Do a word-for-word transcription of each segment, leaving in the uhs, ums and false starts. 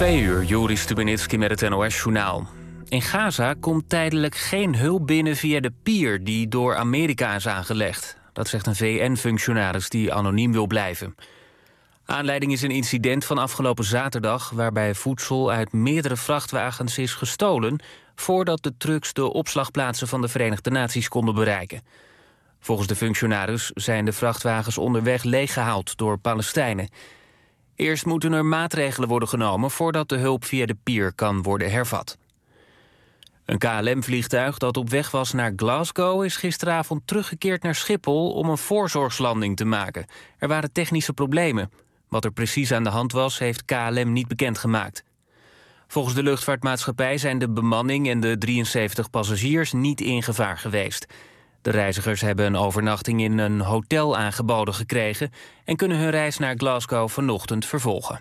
Twee uur, Joris Stubenitski met het N O S-journaal. In Gaza komt tijdelijk geen hulp binnen via de pier die door Amerika is aangelegd. Dat zegt een V N-functionaris die anoniem wil blijven. Aanleiding is een incident van afgelopen zaterdag, waarbij voedsel uit meerdere vrachtwagens is gestolen voordat de trucks de opslagplaatsen van de Verenigde Naties konden bereiken. Volgens de functionaris zijn de vrachtwagens onderweg leeggehaald door Palestijnen. Eerst moeten er maatregelen worden genomen voordat de hulp via de pier kan worden hervat. Een K L M-vliegtuig dat op weg was naar Glasgow is gisteravond teruggekeerd naar Schiphol om een voorzorgslanding te maken. Er waren technische problemen. Wat er precies aan de hand was, heeft K L M niet bekendgemaakt. Volgens de luchtvaartmaatschappij zijn de bemanning en de drieënzeventig passagiers niet in gevaar geweest. De reizigers hebben een overnachting in een hotel aangeboden gekregen en kunnen hun reis naar Glasgow vanochtend vervolgen.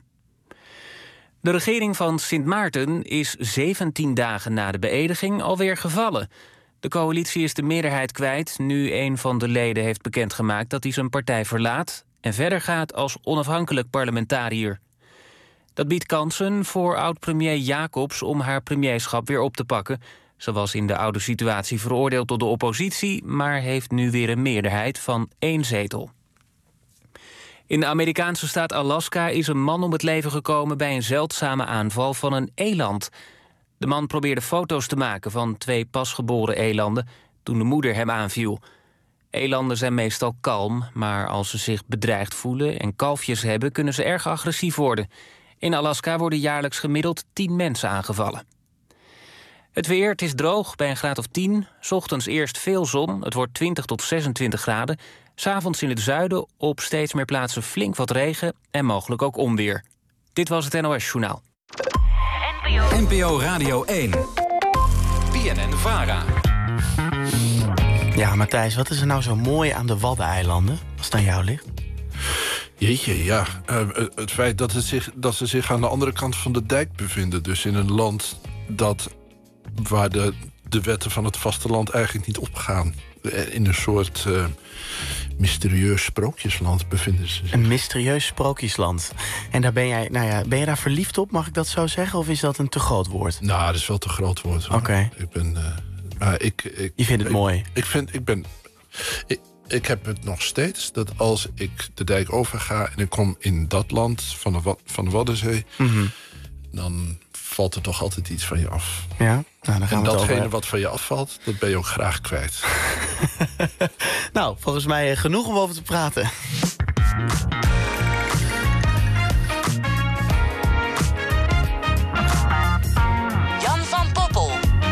De regering van Sint Maarten is zeventien dagen na de beëdiging alweer gevallen. De coalitie is de meerderheid kwijt nu een van de leden heeft bekendgemaakt dat hij zijn partij verlaat en verder gaat als onafhankelijk parlementariër. Dat biedt kansen voor oud-premier Jacobs om haar premierschap weer op te pakken. Ze was in de oude situatie veroordeeld door de oppositie, maar heeft nu weer een meerderheid van één zetel. In de Amerikaanse staat Alaska is een man om het leven gekomen bij een zeldzame aanval van een eland. De man probeerde foto's te maken van twee pasgeboren elanden toen de moeder hem aanviel. Elanden zijn meestal kalm, maar als ze zich bedreigd voelen en kalfjes hebben, kunnen ze erg agressief worden. In Alaska worden jaarlijks gemiddeld tien mensen aangevallen. Het weer, het is droog bij een graad of tien. 's Ochtends eerst veel zon, het wordt twintig tot zesentwintig graden. 's Avonds in het zuiden op steeds meer plaatsen flink wat regen en mogelijk ook onweer. Dit was het N O S-journaal. N P O Radio één. B N N-Vara. Ja, Matthijs, wat is er nou zo mooi aan de Waddeneilanden, als het aan jou ligt? Jeetje, ja. Uh, het feit dat, het zich, dat ze zich aan de andere kant van de dijk bevinden. Dus in een land dat, waar de, de wetten van het vasteland eigenlijk niet opgaan. In een soort uh, mysterieus sprookjesland bevinden ze zich. Een mysterieus sprookjesland. En daar ben jij, nou ja, ben je daar verliefd op, mag ik dat zo zeggen? Of is dat een te groot woord? Nou, dat is wel te groot woord. Oké. Okay. Ik ben... Uh, maar ik, ik, je vindt het ik, mooi? Ik vind... Ik ben... Ik, Ik heb het nog steeds dat als ik de dijk overga en ik kom in dat land van de, van de Waddenzee, mm-hmm. dan valt er toch altijd iets van je af. Ja, nou, dan gaan en we datgene over... wat van je afvalt, dat ben je ook graag kwijt. Nou, volgens mij genoeg om over te praten. Jan van Poppel.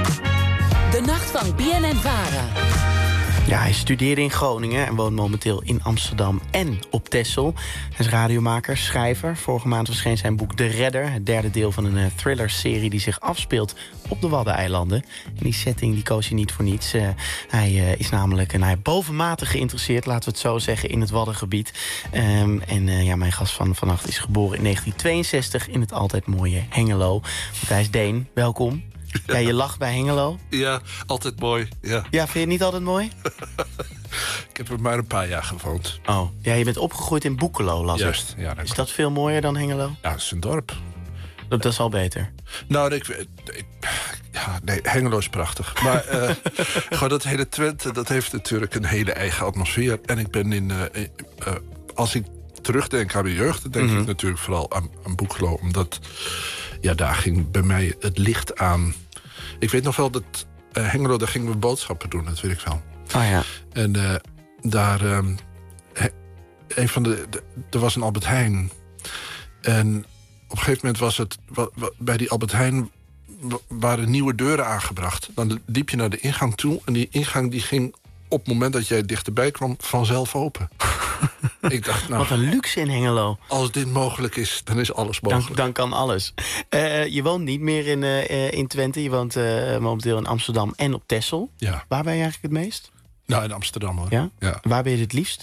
De nacht van B N N-Vara. Ja, hij studeerde in Groningen en woont momenteel in Amsterdam en op Texel. Hij is radiomaker, schrijver. Vorige maand verscheen zijn boek De Redder, het derde deel van een uh, thriller-serie die zich afspeelt op de Waddeneilanden. En die setting die koos hij niet voor niets. Uh, hij uh, is namelijk uh, bovenmatig geïnteresseerd, laten we het zo zeggen, in het Waddengebied. Um, en uh, ja, mijn gast van vannacht is geboren in negentien tweeënzestig in het altijd mooie Hengelo. Matthijs Deen, welkom. Ja, je lacht bij Hengelo. Ja, altijd mooi. Ja, ja vind je het niet altijd mooi? Ik heb er maar een paar jaar gewoond. Oh, ja, je bent opgegroeid in Boekelo, las ik. Juist, ja. Dat is dat veel mooier dan Hengelo? Ja, het is een dorp. Dat, dat is al beter. Nou, ik, ik, ja, nee, Hengelo is prachtig. Maar uh, gewoon dat hele Twente, dat heeft natuurlijk een hele eigen atmosfeer. En ik ben in... Uh, uh, als ik terugdenk aan mijn jeugd, dan denk mm-hmm. ik natuurlijk vooral aan, aan Boekelo. Omdat, ja, daar ging bij mij het licht aan. Ik weet nog wel dat uh, Hengelo, daar gingen we boodschappen doen, dat weet ik wel. Oh ja. En uh, daar... Um, he, een van de, de... Er was een Albert Heijn. En op een gegeven moment was het... Wa, wa, bij die Albert Heijn waren nieuwe deuren aangebracht. Dan liep je naar de ingang toe. En die ingang die ging op het moment dat jij dichterbij kwam vanzelf open. Ik dacht, nou, wat een luxe in Hengelo. Als dit mogelijk is, dan is alles mogelijk. Dan, dan kan alles. Uh, je woont niet meer in, uh, in Twente. Je woont uh, momenteel in Amsterdam en op Texel. Ja. Waar ben je eigenlijk het meest? Nou, in Amsterdam hoor. Ja? Ja. Waar ben je het liefst?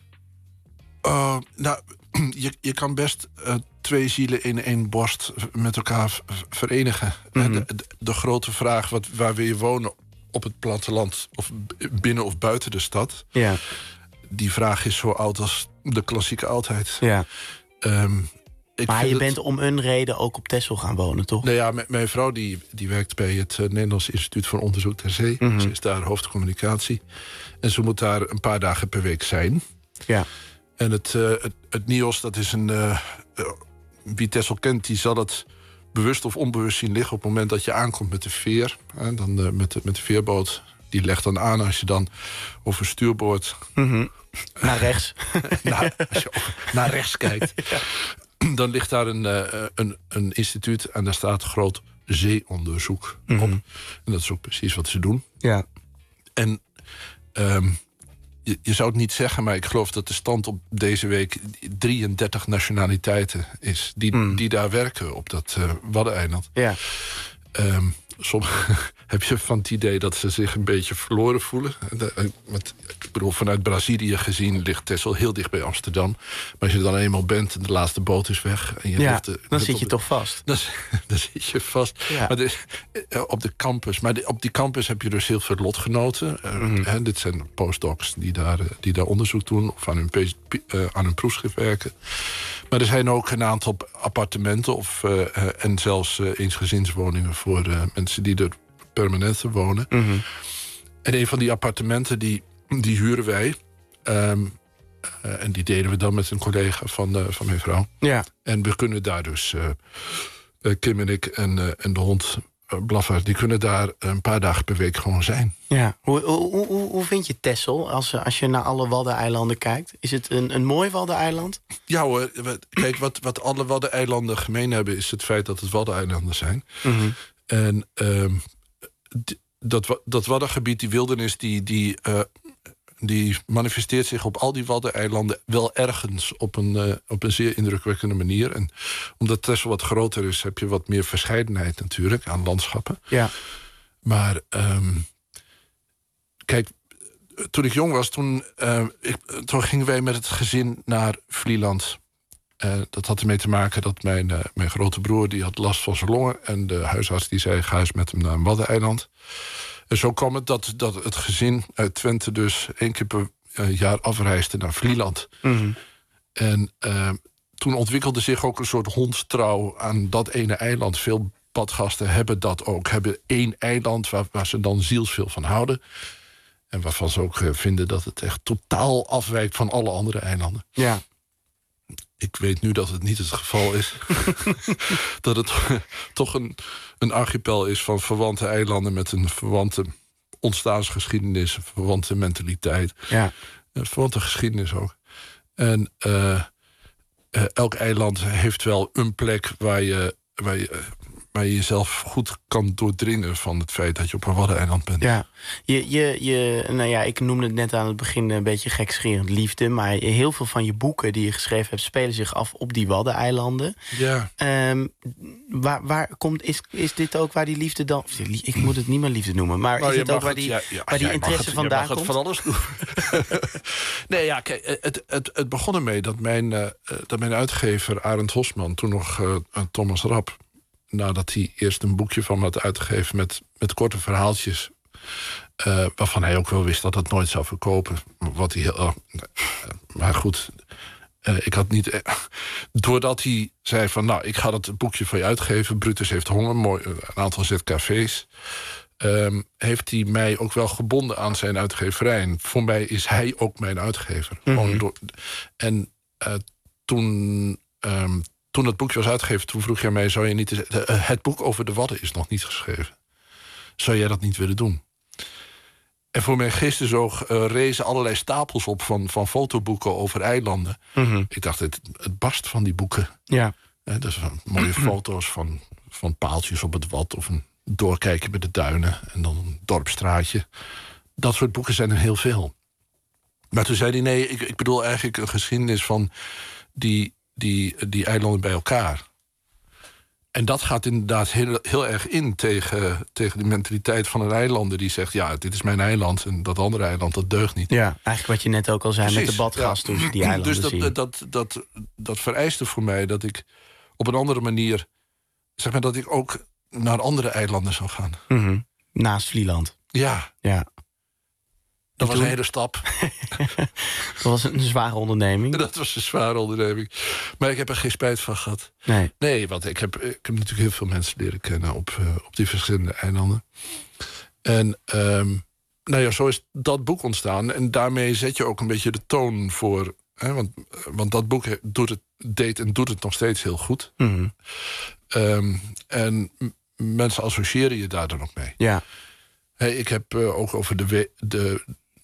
Uh, nou, je, je kan best uh, twee zielen in één borst met elkaar v- verenigen. Mm-hmm. De, de, de grote vraag, wat, waar wil je wonen? Op het platteland of binnen of buiten de stad? Ja. Die vraag is zo oud als de klassieke oudheid. Ja. Um, ik maar je het... bent om een reden ook op Texel gaan wonen, toch? Nou ja, m- mijn vrouw die, die werkt bij het uh, Nederlands Instituut voor Onderzoek ter Zee. Mm-hmm. Ze is daar hoofdcommunicatie. En ze moet daar een paar dagen per week zijn. Ja. En het, uh, het, het N I O S, dat is een... Uh, uh, wie Texel kent, die zal het bewust of onbewust zien liggen... op het moment dat je aankomt met de veer. Hè, dan, uh, met, de, met de veerboot. Die legt dan aan als je dan over stuurboord... Mm-hmm. Naar rechts. naar, als je naar rechts kijkt. Ja. Dan ligt daar een, uh, een, een instituut en daar staat groot zeeonderzoek mm-hmm. op. En dat is ook precies wat ze doen. Ja. En um, je, je zou het niet zeggen, maar ik geloof dat de stand op deze week... drieëndertig nationaliteiten is die, mm. die daar werken op dat uh, Waddeneiland. Ja. Um, soms heb je van het idee dat ze zich een beetje verloren voelen. Met, ik bedoel, vanuit Brazilië gezien ligt Texel heel dicht bij Amsterdam. Maar als je er dan eenmaal bent en de laatste boot is weg... En je ja, heeft de, dan zit je de, toch vast. Dan, dan zit je vast. Ja. Maar de, op de campus. Maar de, op die campus heb je dus heel veel lotgenoten. Mm. Uh, hè, dit zijn postdocs die daar, die daar onderzoek doen... of aan hun, uh, aan hun proefschrift werken. Maar er zijn ook een aantal appartementen... Of, uh, uh, en zelfs uh, eensgezinswoningen voor uh, mensen die er permanent wonen. Mm-hmm. En een van die appartementen, die, die huren wij. Um, uh, en die delen we dan met een collega van, uh, van mijn vrouw. Ja. En we kunnen daar dus... Uh, uh, Kim en ik en, uh, en de hond... Blaffer, die kunnen daar een paar dagen per week gewoon zijn. Ja. Hoe, hoe, hoe, hoe vind je Texel als, als je naar alle Waddeneilanden kijkt? Is het een, een mooi Waddeneiland? Ja hoor, kijk, wat, wat alle Waddeneilanden gemeen hebben... is het feit dat het Waddeneilanden zijn. Mm-hmm. En um, d- dat, dat Waddengebied, die wildernis... die, die, uh, die manifesteert zich op al die Waddeneilanden... wel ergens op een, uh, op een zeer indrukwekkende manier. En omdat Texel wat groter is... heb je wat meer verscheidenheid natuurlijk aan landschappen. Ja. Maar um, kijk, toen ik jong was... Toen, uh, ik, toen gingen wij met het gezin naar Vlieland. Uh, dat had ermee te maken dat mijn, uh, mijn grote broer... die had last van zijn longen. En de huisarts die zei, ga eens met hem naar een Waddeneiland. En zo kwam het dat, dat het gezin uit Twente dus één keer per uh, jaar afreisde naar Vlieland. Mm-hmm. En uh, toen ontwikkelde zich ook een soort hondstrouw aan dat ene eiland. Veel badgasten hebben dat ook. Hebben één eiland waar, waar ze dan zielsveel van houden. En waarvan ze ook uh, vinden dat het echt totaal afwijkt van alle andere eilanden. Ja. Ik weet nu dat het niet het geval is. Dat het toch een, een archipel is van verwante eilanden... met een verwante ontstaansgeschiedenis, een verwante mentaliteit. Ja. Een verwante geschiedenis ook. En uh, uh, elk eiland heeft wel een plek waar je, waar je, uh, waar je jezelf goed kan doordringen... van het feit dat je op een Waddeneiland bent. Ja, je, je, je, nou ja, ik noemde het net aan het begin een beetje gekscherend liefde... maar heel veel van je boeken die je geschreven hebt... spelen zich af op die Waddeneilanden. Ja. Um, waar, waar komt, is, is dit ook waar die liefde dan... Ik moet het niet meer liefde noemen, maar nou, is het ook waar het, die, ja, ja, waar die ja, interesse het, vandaan komt? Je mag het van alles doen. Nee, ja, kijk, het, het, het begon ermee dat mijn, uh, dat mijn uitgever Arend Hosman... toen nog uh, Thomas Rapp... nadat hij eerst een boekje van me had uitgegeven... met, met korte verhaaltjes... Uh, waarvan hij ook wel wist dat het nooit zou verkopen. Wat hij heel, uh, maar goed, uh, ik had niet... Uh, doordat hij zei van, nou, ik ga dat boekje van je uitgeven... Brutus heeft honger, mooi, een aantal Z K V's... Um, heeft hij mij ook wel gebonden aan zijn uitgeverij. En voor mij is hij ook mijn uitgever. Mm-hmm. Gewoon door, en uh, toen... Um, Toen het boekje was uitgegeven, toen vroeg jij mij... zou je niet eens, het boek over de Wadden is nog niet geschreven. Zou jij dat niet willen doen? En voor mijn geestesoog uh, rezen allerlei stapels op... van, van fotoboeken over eilanden. Mm-hmm. Ik dacht, het, het barst van die boeken. Ja. He, dus van mooie foto's van, van paaltjes op het Wad... of een doorkijkje bij de duinen en dan een dorpsstraatje. Dat soort boeken zijn er heel veel. Maar toen zei hij, nee, ik, ik bedoel eigenlijk een geschiedenis van... die Die, die eilanden bij elkaar. En dat gaat inderdaad heel, heel erg in tegen, tegen de mentaliteit van een eilander... die zegt, ja, dit is mijn eiland en dat andere eiland, dat deugt niet. Ja, eigenlijk wat je net ook al zei. Precies, met de badgast, ja. Dus die eilanden dus dat, zien. Dat, dat, dat, dat vereiste voor mij dat ik op een andere manier... zeg maar dat ik ook naar andere eilanden zou gaan. Mm-hmm. Naast Vlieland. Ja. Ja. Dat was een hele stap. Dat was een zware onderneming. Dat was een zware onderneming. Maar ik heb er geen spijt van gehad. Nee, nee want ik heb, ik heb natuurlijk heel veel mensen leren kennen... op, uh, op die verschillende eilanden. En um, nou ja, zo is dat boek ontstaan. En daarmee zet je ook een beetje de toon voor... Hè, want, want dat boek doet het, deed en doet het nog steeds heel goed. Mm-hmm. Um, en m- mensen associëren je daar dan ook mee. Ja. Hey, ik heb uh, ook over de, we- de,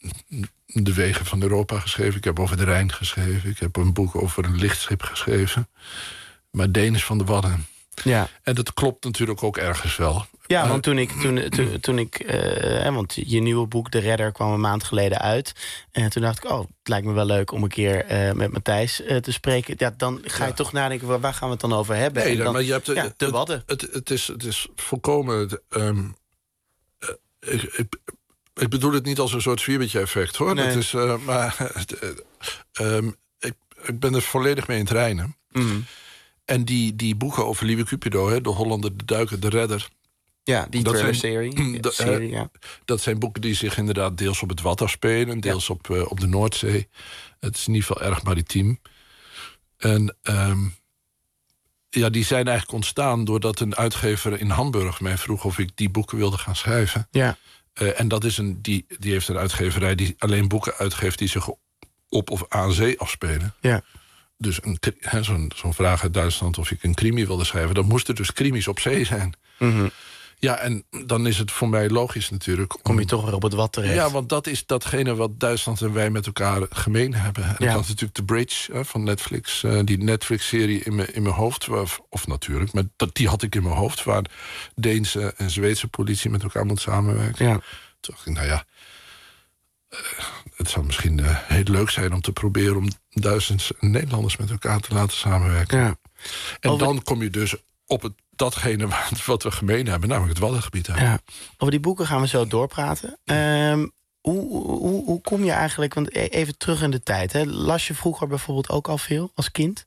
de wegen van Europa geschreven. Ik heb over de Rijn geschreven. Ik heb een boek over een lichtschip geschreven. Maar Denis van de Wadden. Ja. En dat klopt natuurlijk ook ergens wel. Ja, uh, want toen ik... Toen, toen, toen ik uh, want je nieuwe boek, De Redder, kwam een maand geleden uit. En toen dacht ik, oh, het lijkt me wel leuk om een keer uh, met Matthijs uh, te spreken. Ja, dan ga je ja. toch nadenken, waar, waar gaan we het dan over hebben? Nee, en dan, maar je hebt... Ja, de Wadden. Het, het, het, is, het is volkomen... Het, um, uh, ik, ik, ik bedoel het niet als een soort zwiebertje-effect, hoor. Nee. Dat is, uh, maar uh, um, ik, ik ben er volledig mee in het reinen. Mm. En die, die boeken over Lieve Cupido, hè, de Hollander, de Duiker, de Redder... Ja, die thriller-serie. Dat, serie, ja. dat zijn boeken die zich inderdaad deels op het Wad afspelen... deels ja. op, uh, op de Noordzee. Het is in ieder geval erg maritiem. En um, ja, die zijn eigenlijk ontstaan doordat een uitgever in Hamburg mij vroeg... of ik die boeken wilde gaan schrijven. Ja. Uh, en dat is een, die, die heeft een uitgeverij die alleen boeken uitgeeft... die zich op of aan zee afspelen. Ja. Dus een, he, zo'n, zo'n vraag uit Duitsland of ik een crimi wilde schrijven... dan moesten dus crimis op zee zijn. Mm-hmm. Ja, en dan is het voor mij logisch natuurlijk... Om, Kom je toch weer op het Wad terecht. Ja, want dat is datgene wat Duitsland en wij met elkaar gemeen hebben. En ja. ik had natuurlijk The Bridge uh, van Netflix... Uh, die Netflix-serie in mijn in mijn hoofd. Waar, of natuurlijk, maar dat, die had ik in mijn hoofd... waar Deense en Zweedse politie met elkaar moet samenwerken. Ja. Toen dacht ik, nou ja... Uh, het zou misschien uh, heel leuk zijn om te proberen... om Duitsers en Nederlanders met elkaar te laten samenwerken. Ja. En Over... dan kom je dus op het, datgene wat we gemeen hebben... namelijk het Waddengebied. Ja. Over die boeken gaan we zo doorpraten. Um, hoe, hoe, hoe kom je eigenlijk... want even terug in de tijd. Hè? Las je vroeger bijvoorbeeld ook al veel als kind?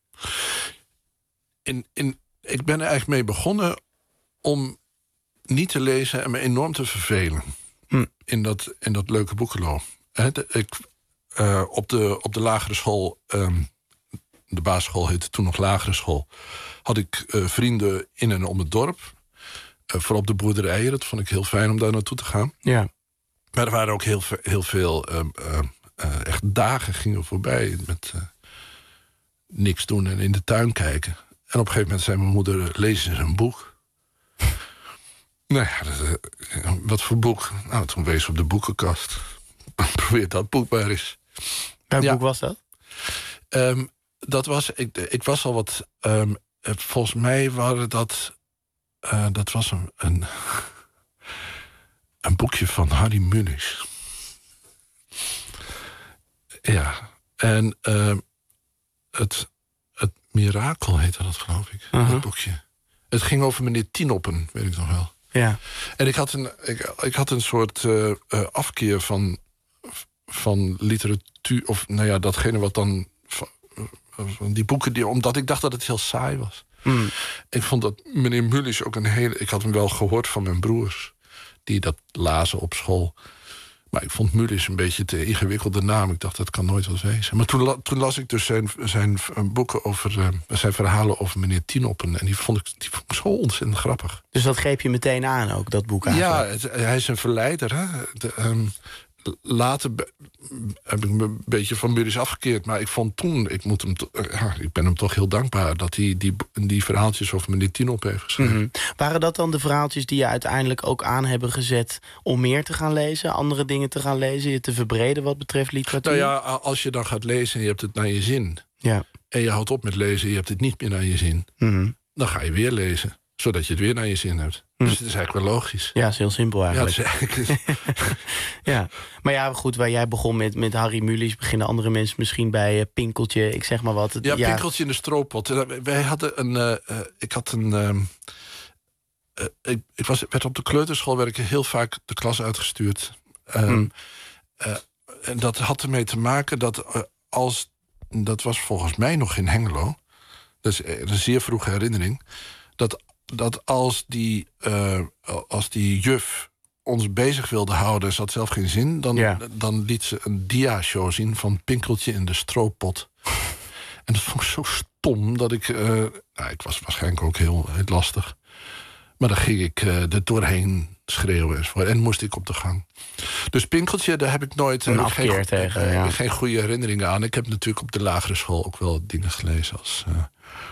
In, in, ik ben er eigenlijk mee begonnen... om niet te lezen en me enorm te vervelen... Hm. In, dat, in dat leuke boekenlo. Ik, uh, op, de, op de lagere school... Um, de basisschool heette toen nog lagere school... had ik uh, vrienden in en om het dorp. Uh, vooral op de boerderijen. Dat vond ik heel fijn om daar naartoe te gaan. Ja. Maar er waren ook heel, heel veel... Uh, uh, uh, echt dagen gingen voorbij met uh, niks doen en in de tuin kijken. En op een gegeven moment zei mijn moeder... lees eens een boek. Nou ja, dat, uh, wat voor boek? Nou, toen wees op de boekenkast. Probeer dat boek maar eens. Welk ja. boek was dat? Um, dat was... Ik, ik was al wat... Um, volgens mij waren dat... Uh, dat was een, een... een boekje van Harry Mulisch. Ja. En uh, het... Het Mirakel heette dat, geloof ik. Uh-huh. Dat boekje. Het ging over meneer Tienoppen, weet ik nog wel. Ja. En ik had een, ik, ik had een soort uh, uh, afkeer van, van literatuur... of nou ja, datgene wat dan... Van, van die boeken, die, omdat ik dacht dat het heel saai was. Mm. Ik vond dat meneer Mulisch ook een hele... Ik had hem wel gehoord van mijn broers... die dat lazen op school... Maar ik vond Mulisch een beetje te ingewikkelde naam. Ik dacht, dat kan nooit wat wezen. Maar toen, la, toen las ik dus zijn, zijn boeken over... Uh, zijn verhalen over meneer Tienoppen. En die vond ik, die vond ik zo ontzettend grappig. Dus dat greep je meteen aan ook, dat boek eigenlijk? Ja, het, hij is een verleider. Hè? De, um, later be, heb ik me een beetje van Mulisch afgekeerd. Maar ik vond toen... Ik, moet hem to, uh, ik ben hem toch heel dankbaar... dat hij die, die verhaaltjes over meneer Tienoppen heeft geschreven. Mm-hmm. Waren dat dan de verhaaltjes die je uiteindelijk ook aan hebben gezet... om meer te gaan lezen, andere dingen te gaan lezen... je te verbreden wat betreft literatuur? Nou ja, als je dan gaat lezen en je hebt het naar je zin... Ja. en je houdt op met lezen en je hebt het niet meer naar je zin... Mm-hmm. dan ga je weer lezen, zodat je het weer naar je zin hebt. Mm. Dus het is eigenlijk wel logisch. Ja, het is heel simpel eigenlijk. Ja, het is eigenlijk... ja. Maar ja, goed, waar jij begon met, met Harry Mulisch... beginnen andere mensen misschien bij uh, Pinkeltje, ik zeg maar wat. Het, ja, ja, Pinkeltje in de stroopot. Wij hadden een... Uh, uh, ik had een... Uh, uh, ik, ik was, werd op de kleuterschool werd ik heel vaak de klas uitgestuurd. Um, mm. uh, en dat had ermee te maken dat uh, als... Dat was volgens mij nog in Hengelo. Dat is een zeer vroege herinnering. Dat, dat als, die, uh, als die juf ons bezig wilde houden, ze had zelf geen zin... dan, Ja. dan liet ze een dia-show zien van Pinkeltje in de stroopot. En dat vond ik zo stom dat ik... Uh, nou, ik was waarschijnlijk ook heel, heel lastig. Maar dan ging ik uh, er doorheen schreeuwen enzovoort. En moest ik op de gang. Dus Pinkeltje, daar heb ik nooit Een uh, afkeer geen, tegen, uh, ja. geen goede herinneringen aan. Ik heb natuurlijk op de lagere school ook wel dingen gelezen als... Uh,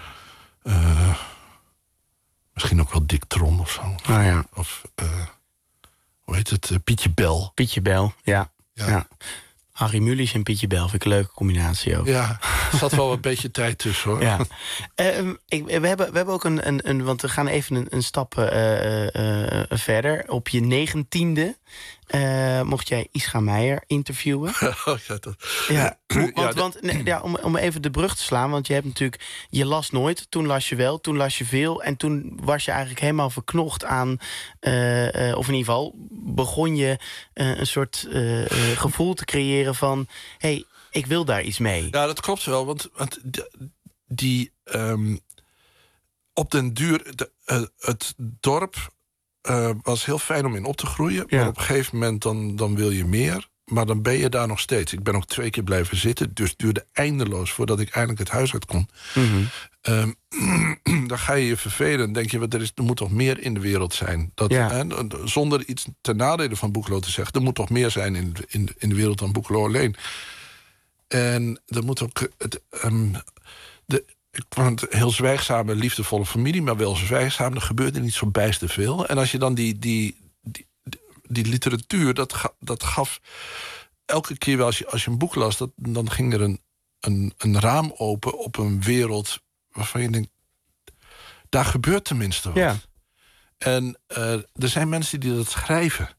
uh, misschien ook wel Dick Trom of zo. Oh, ja. Of, uh, hoe heet het, uh, Pietje Bel. Pietje Bel, ja. Ja. ja. Harry Mulisch en Pietje Bel, vind ik een leuke combinatie ook. Ja, er zat wel een beetje tijd tussen, hoor. Ja. Uh, ik, we, hebben, we hebben ook een, een, een... Want we gaan even een, een stap uh, uh, verder. Op je negentiende uh, mocht jij Ischa Meijer interviewen. Oh, ja, dat... Ja, want, Ja, dat- want nee, ja, om, om even de brug te slaan. Want je hebt natuurlijk... Je las nooit, toen las je wel, toen las je veel. En toen was je eigenlijk helemaal verknocht aan... Uh, uh, of in ieder geval begon je uh, een soort uh, uh, gevoel te creëren van... hé, hey, ik wil daar iets mee. Ja, dat klopt wel, want, want die... die um, op den duur... De, uh, het dorp uh, was heel fijn om in op te groeien. Ja. Maar op een gegeven moment dan, dan wil je meer. Maar dan ben je daar nog steeds. Ik ben ook twee keer blijven zitten. Dus het duurde eindeloos voordat ik eindelijk het huis uit kon. Mm-hmm. Um, dan ga je je vervelen. Dan denk je, wat, er, is, er moet toch meer in de wereld zijn. Dat, Ja. hè, zonder iets ten nadele van Boekelo te zeggen... er moet toch meer zijn in, in, in de wereld dan Boekelo alleen. En er moet ook... Het, um, de, ik vond het een heel zwijgzame, liefdevolle familie... maar wel zwijgzaam, er gebeurde niet zo bijster veel. En als je dan die... die, die Die literatuur, dat, ga, dat gaf elke keer wel, als je, als je een boek las... Dat, dan ging er een, een, een raam open op een wereld waarvan je denkt... daar gebeurt tenminste wat. Ja. En uh, er zijn mensen die dat schrijven.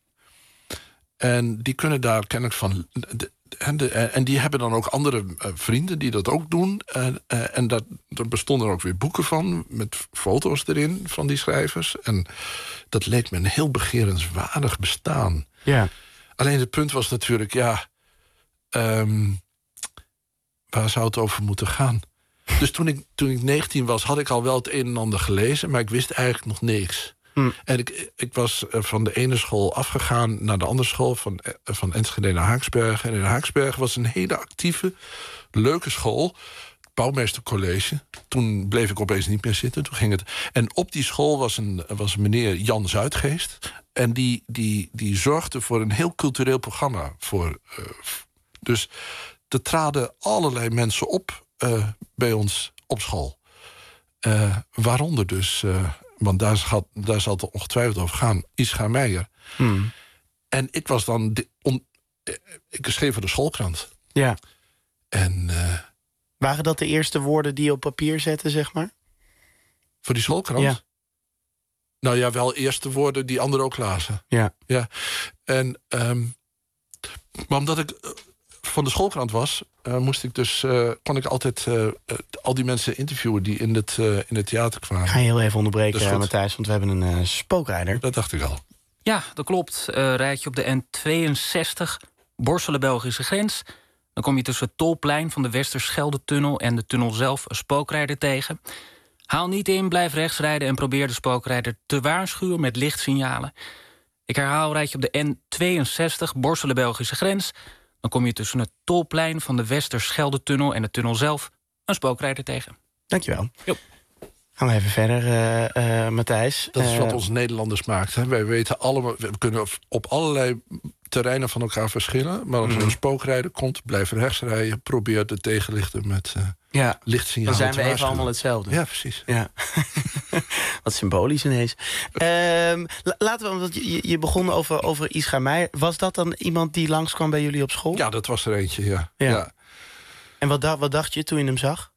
En die kunnen daar kennelijk van... De, en, de, en die hebben dan ook andere uh, vrienden die dat ook doen. Uh, uh, en dat, er bestonden er ook weer boeken van... met foto's erin van die schrijvers. En dat leek me een heel begerenswaardig bestaan. Ja. Alleen het punt was natuurlijk, ja... Um, waar zou het over moeten gaan? Dus toen ik, toen ik negentien was, had ik al wel het een en ander gelezen... maar ik wist eigenlijk nog niks. Hm. En ik, ik was van de ene school afgegaan naar de andere school... van, van Enschede naar Haaksbergen. En in Haaksbergen was een hele actieve, leuke school... bouwmeestercollege. Toen bleef ik opeens niet meer zitten. Toen ging het. En op die school was een, was een meneer Jan Zuidgeest. En die, die, die zorgde voor een heel cultureel programma. Voor, uh, dus er traden allerlei mensen op uh, bij ons op school. Uh, waaronder dus... Uh, want daar zal, daar zal het ongetwijfeld over gaan. Ischa Meijer. Hmm. En ik was dan... De, on, ik schreef voor de schoolkrant. Ja. En... Uh, waren dat de eerste woorden die je op papier zette, zeg maar? Voor die schoolkrant? Ja. Nou ja, wel eerste woorden die anderen ook lazen. Ja. Ja. En... Um, maar omdat ik... Uh, van de schoolkrant was, uh, moest ik dus, uh, kon ik altijd uh, uh, al die mensen interviewen die in het, uh, in het theater kwamen. Ik ga je heel even onderbreken, uh, Matthijs, want we hebben een uh, spookrijder. Dat dacht ik al. Ja, dat klopt. Uh, rijd je op de N tweeënzestig, Borselen-Belgische grens... dan kom je tussen het Tolplein van de Westerschelde-tunnel... en de tunnel zelf een spookrijder tegen. Haal niet in, blijf rechts rijden... en probeer de spookrijder te waarschuwen met lichtsignalen. Ik herhaal, rijd je op de N tweeënzestig, Borselen-Belgische grens... dan kom je tussen het Tolplein van de Westerschelde-tunnel... en de tunnel zelf een spookrijder tegen. Dankjewel. Jo. Gaan we even verder, uh, uh, Matthijs. Dat is uh, wat ons Nederlanders maakt. Hè. Wij weten allemaal, we kunnen op allerlei terreinen van elkaar verschillen. Maar als er een spookrijder komt, blijf rechts rijden. Probeer de tegenlichten met uh, ja, lichtsignalen dan zijn te we even allemaal hetzelfde. Ja, precies. Ja. Wat symbolisch ineens. Um, laten we, omdat je, je begon over, over Ischa Meijer. Was dat dan iemand die langskwam bij jullie op school? Ja, dat was er eentje, ja. ja. ja. En wat, wat dacht je toen je hem zag?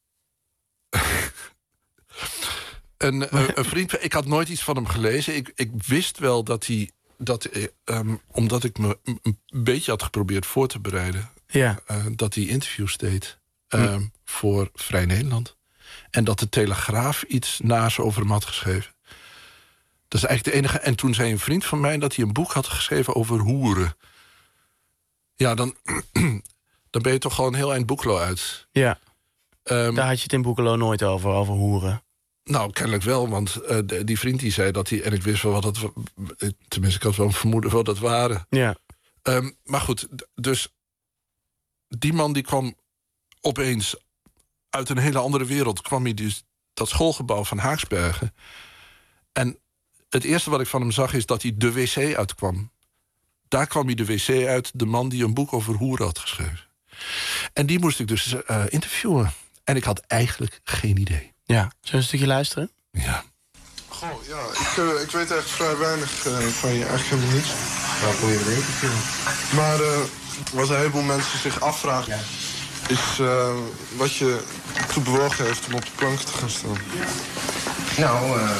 Een, een, een vriend, ik had nooit iets van hem gelezen. Ik, ik wist wel dat hij, dat, um, omdat ik me een beetje had geprobeerd voor te bereiden... Ja. Uh, dat hij interviews deed um, hm. voor Vrij Nederland. En dat de Telegraaf iets naars over hem had geschreven. Dat is eigenlijk de enige... En toen zei een vriend van mij dat hij een boek had geschreven over hoeren. Ja, dan, dan ben je toch gewoon een heel eind Boekelo uit. Ja. Um, Daar had je het in Boekelo nooit over, over hoeren. Nou, kennelijk wel, want uh, de, die vriend die zei dat hij... en ik wist wel wat dat... tenminste, ik had wel een vermoeden wat dat waren. Ja. Um, maar goed, dus... die man die kwam opeens uit een hele andere wereld. Kwam hij dus dat schoolgebouw van Haaksbergen. En het eerste wat ik van hem zag is dat hij de wc uitkwam. Daar kwam hij de wc uit, de man die een boek over hoeren had geschreven. En die moest ik dus uh, interviewen. En ik had eigenlijk geen idee. Ja, zullen we een stukje luisteren? Ja. Goh, ja, ik, uh, ik weet echt vrij weinig uh, van je, eigenlijk helemaal niets. Nou, probeer je weten veel. Maar uh, wat een heleboel mensen zich afvragen... Ja. is uh, wat je toe bewogen heeft om op de plank te gaan staan. Nou, uh,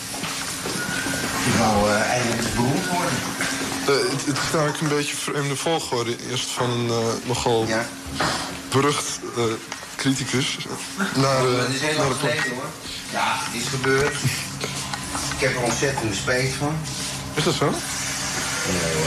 ik wou uh, eindelijk beroemd worden. Uh, het, het is eigenlijk een beetje vreemde volgorde. Eerst van een uh, nogal ja. berucht uh, criticus naar, uh, dat is heel lang geleden, hoor. Ja, het is gebeurd. Ik heb er ontzettend spijt van. Is dat zo? Nee, hoor.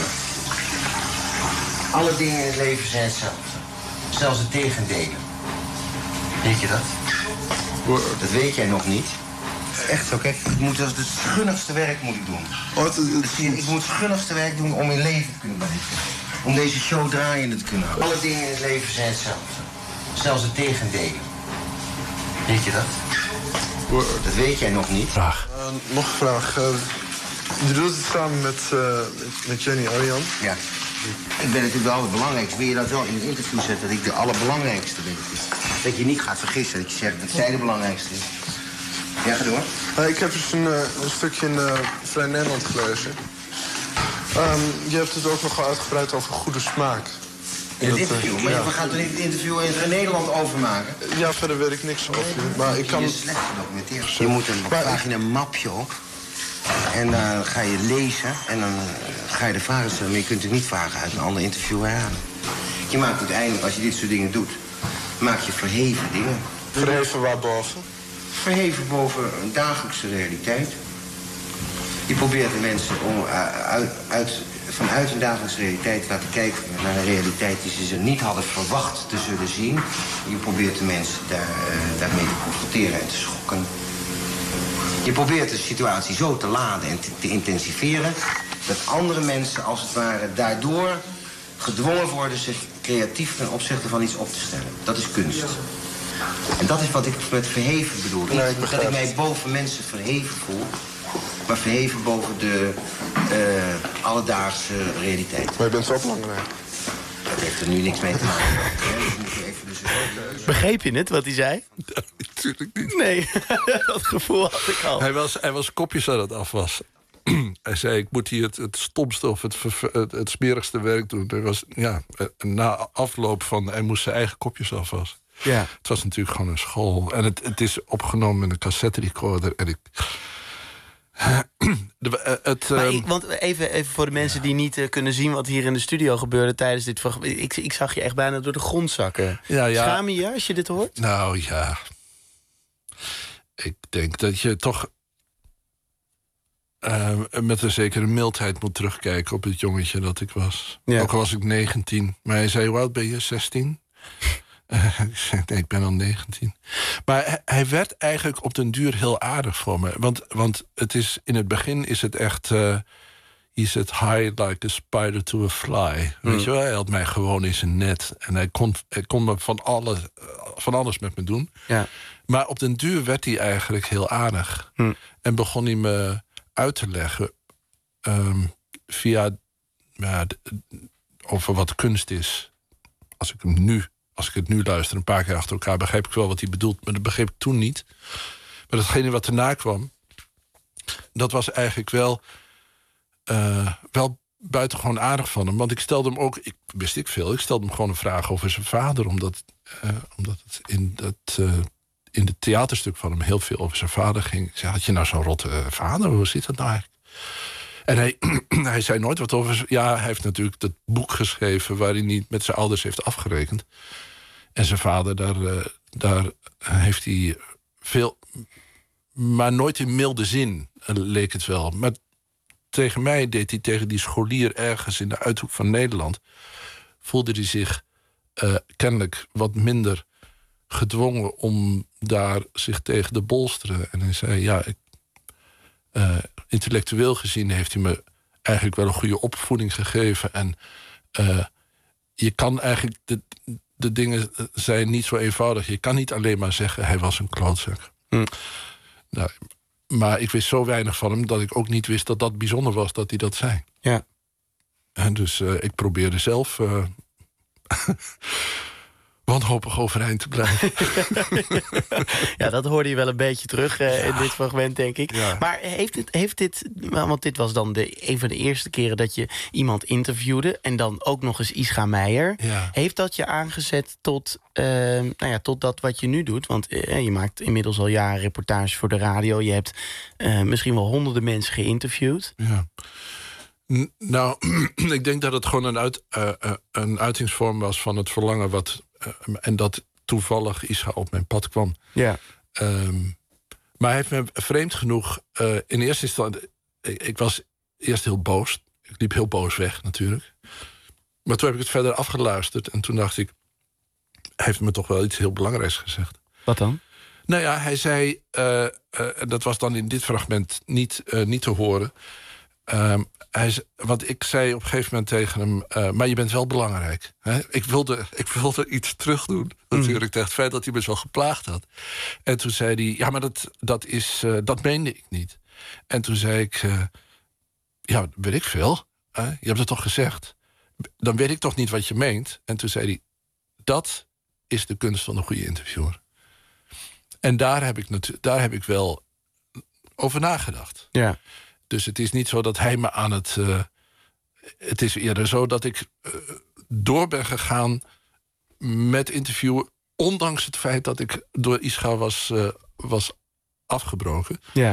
Alle dingen in het leven zijn hetzelfde. Zelfs het tegendelen. Weet je dat? Dat weet jij nog niet. Echt zo, kijk, ik moet, het schunnigste werk moet ik doen. Oh, het, het, het, ik moet het schunnigste werk doen om in leven te kunnen blijven. Om deze show draaiende te kunnen houden. Alle dingen in het leven zijn hetzelfde. Zelfs het tegendelen. Weet je dat? Dat weet jij nog niet. Vraag. Uh, nog een vraag. Uh, je doet het samen met, uh, met Jenny Arjan. Ja. Ik ben natuurlijk wel het belangrijkste. Wil je dat wel in het interview zetten dat ik de allerbelangrijkste ben? Dat je niet gaat vergissen dat je zegt dat zij de belangrijkste is. Ja, ga door. Uh, ik heb dus een, uh, een stukje in uh, Vrij Nederland gelezen. Um, je hebt het ook nogal uitgebreid over goede smaak. In het dat, interview? Uh, maar ja. Je gaat er niet het interview in Vrij Nederland over maken? Ja, verder weet ik niks over. Maar ik kan... Je is slecht gedocumenteerd. Je moet een, dan vraag je een mapje op. En dan ga je lezen en dan ga je de vragen stellen. Maar je kunt het niet vragen uit een ander interview herhalen. Je maakt uiteindelijk, als je dit soort dingen doet, maak je verheven dingen. Verheven waarboven? Verheven boven een dagelijkse realiteit. Je probeert de mensen om uit, uit, vanuit een dagelijkse realiteit te laten kijken naar een realiteit die ze niet hadden verwacht te zullen zien. Je probeert de mensen daar, uh, daarmee te confronteren en te schokken. Je probeert de situatie zo te laden en te, te intensiveren dat andere mensen als het ware daardoor gedwongen worden zich creatief ten opzichte van iets op te stellen. Dat is kunst. En dat is wat ik met verheven bedoel. Niet nee, dat ik mij boven mensen verheven voel, maar verheven boven de uh, alledaagse realiteit. Maar je bent wel belangrijk. Dat heeft er nu niks mee te maken. Ja, dus moet je even dus... Begreep je het, wat hij zei? Ja, natuurlijk niet. Nee, dat gevoel had ik al. Hij was, hij was kopjes aan het afwassen. Hij zei, ik moet hier het, het stomste of het, het, het smerigste werk doen. Er was, ja, na afloop van, hij moest zijn eigen kopjes afwassen. Ja. Het was natuurlijk gewoon een school. En het, het is opgenomen met een cassette recorder. En ik... De, het, maar um... ik, want even, even voor de mensen ja. die niet uh, kunnen zien wat hier in de studio gebeurde tijdens dit fragment. Ik, ik zag je echt bijna door de grond zakken. Ja, ja. Schaam je je als je dit hoort? Nou ja. Ik denk dat je toch uh, met een zekere mildheid moet terugkijken op het jongetje dat ik was. Ja. Ook al was ik negentien. Maar hij zei, hoe oud ben je? zestien? Uh, ik zei, nee, ik ben al negentien. Maar hij, hij werd eigenlijk op den duur heel aardig voor me. Want, want het is, in het begin is het echt... Uh, he said hi like a spider to a fly. Mm. Weet je wel? Hij had mij gewoon in zijn net. En hij kon, hij kon me van, alle, van alles met me doen. Ja. Maar op den duur werd hij eigenlijk heel aardig. Mm. En begon hij me uit te leggen... Um, via... Ja, over wat kunst is. Als ik hem nu... Als ik het nu luister, een paar keer achter elkaar... begrijp ik wel wat hij bedoelt, maar dat begreep ik toen niet. Maar datgene wat erna kwam... dat was eigenlijk wel... Uh, wel buitengewoon aardig van hem. Want ik stelde hem ook... Ik, wist ik veel, ik stelde hem gewoon een vraag over zijn vader... omdat, uh, omdat het in dat... Uh, in het theaterstuk van hem heel veel over zijn vader ging. Ik zei, had je nou zo'n rotte uh, vader? Hoe zit dat nou eigenlijk? En hij, hij zei nooit wat over... Ja, hij heeft natuurlijk dat boek geschreven... waarin hij met zijn ouders heeft afgerekend. En zijn vader, daar, uh, daar heeft hij veel... maar nooit in milde zin, uh, leek het wel. Maar tegen mij deed hij tegen die scholier... ergens in de Uithoek van Nederland... voelde hij zich uh, kennelijk wat minder gedwongen... om daar zich tegen te bolsteren. En hij zei, ja, ik, uh, intellectueel gezien heeft hij me eigenlijk wel een goede opvoeding gegeven. En uh, je kan eigenlijk, de, de dingen zijn niet zo eenvoudig. Je kan niet alleen maar zeggen, hij was een klootzak. Hm. Nou, maar ik wist zo weinig van hem dat ik ook niet wist dat dat bijzonder was dat hij dat zei. Ja. En dus uh, ik probeerde zelf uh, wanhopig overeind te blijven. Ja, dat hoorde je wel een beetje terug uh, ja. in dit fragment, denk ik. Ja. Maar heeft dit, heeft dit, want dit was dan de, een van de eerste keren dat je iemand interviewde, en dan ook nog eens Ischa Meijer. Ja. Heeft dat je aangezet tot, uh, nou ja, tot dat wat je nu doet? Want uh, je maakt inmiddels al jaren reportages voor de radio. Je hebt uh, misschien wel honderden mensen geïnterviewd. Ja. N- nou, ik denk dat het gewoon een, uit, uh, uh, een uitingsvorm was van het verlangen wat... Uh, en dat toevallig Ischa op mijn pad kwam. Ja. Um, maar hij heeft me vreemd genoeg... Uh, in eerste instantie... Ik, ik was eerst heel boos. Ik liep heel boos weg, natuurlijk. Maar toen heb ik het verder afgeluisterd. En toen dacht ik... Hij heeft me toch wel iets heel belangrijks gezegd. Wat dan? Nou ja, hij zei... Uh, uh, dat was dan in dit fragment niet, uh, niet te horen... Um, hij, want ik zei op een gegeven moment tegen hem... Uh, maar je bent wel belangrijk. Hè? Ik, wilde, ik wilde iets terugdoen. Mm. Natuurlijk tegen het feit dat hij me zo geplaagd had. En toen zei hij... ja, maar dat, dat, is, uh, dat meende ik niet. En toen zei ik... Uh, ja, weet ik veel. Hè? Je hebt het toch gezegd. Dan weet ik toch niet wat je meent. En toen zei hij... dat is de kunst van een goede interviewer. En daar heb ik, natu- daar heb ik wel over nagedacht. Ja. Dus het is niet zo dat hij me aan het... Uh, het is eerder zo dat ik uh, door ben gegaan met interviewen... ondanks het feit dat ik door Ischa was, uh, was afgebroken. Ja.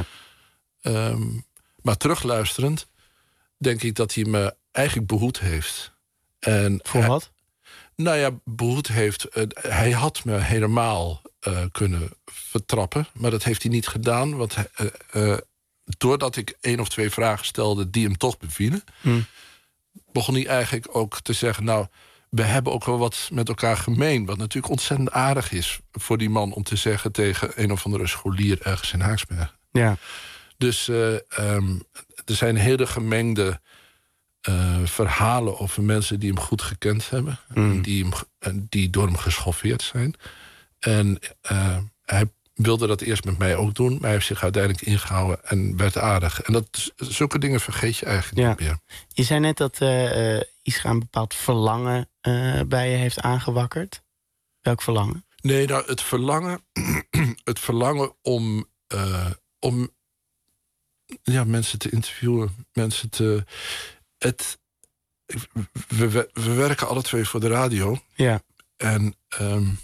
Um, maar terugluisterend denk ik dat hij me eigenlijk behoed heeft. En Voor hij, wat? Nou ja, behoed heeft... Uh, hij had me helemaal uh, kunnen vertrappen. Maar dat heeft hij niet gedaan, want... hij, uh, uh, doordat ik één of twee vragen stelde die hem toch bevielen... Hmm. begon hij eigenlijk ook te zeggen... nou, we hebben ook wel wat met elkaar gemeen. Wat natuurlijk ontzettend aardig is voor die man... om te zeggen tegen een of andere scholier ergens in Haaksbergen. Ja. Dus uh, um, er zijn hele gemengde uh, verhalen over mensen... die hem goed gekend hebben. Hmm. Die, hem, die door hem geschoffeerd zijn. En uh, hij... wilde dat eerst met mij ook doen, maar hij heeft zich uiteindelijk ingehouden en werd aardig. En dat, zulke dingen vergeet je eigenlijk ja. niet meer. Je zei net dat uh, Ischa een bepaald verlangen uh, bij je heeft aangewakkerd. Welk verlangen? Nee, nou, het verlangen, het verlangen om, uh, om ja, mensen te interviewen, mensen te... Het, we, we, we werken alle twee voor de radio. Ja. En... Um,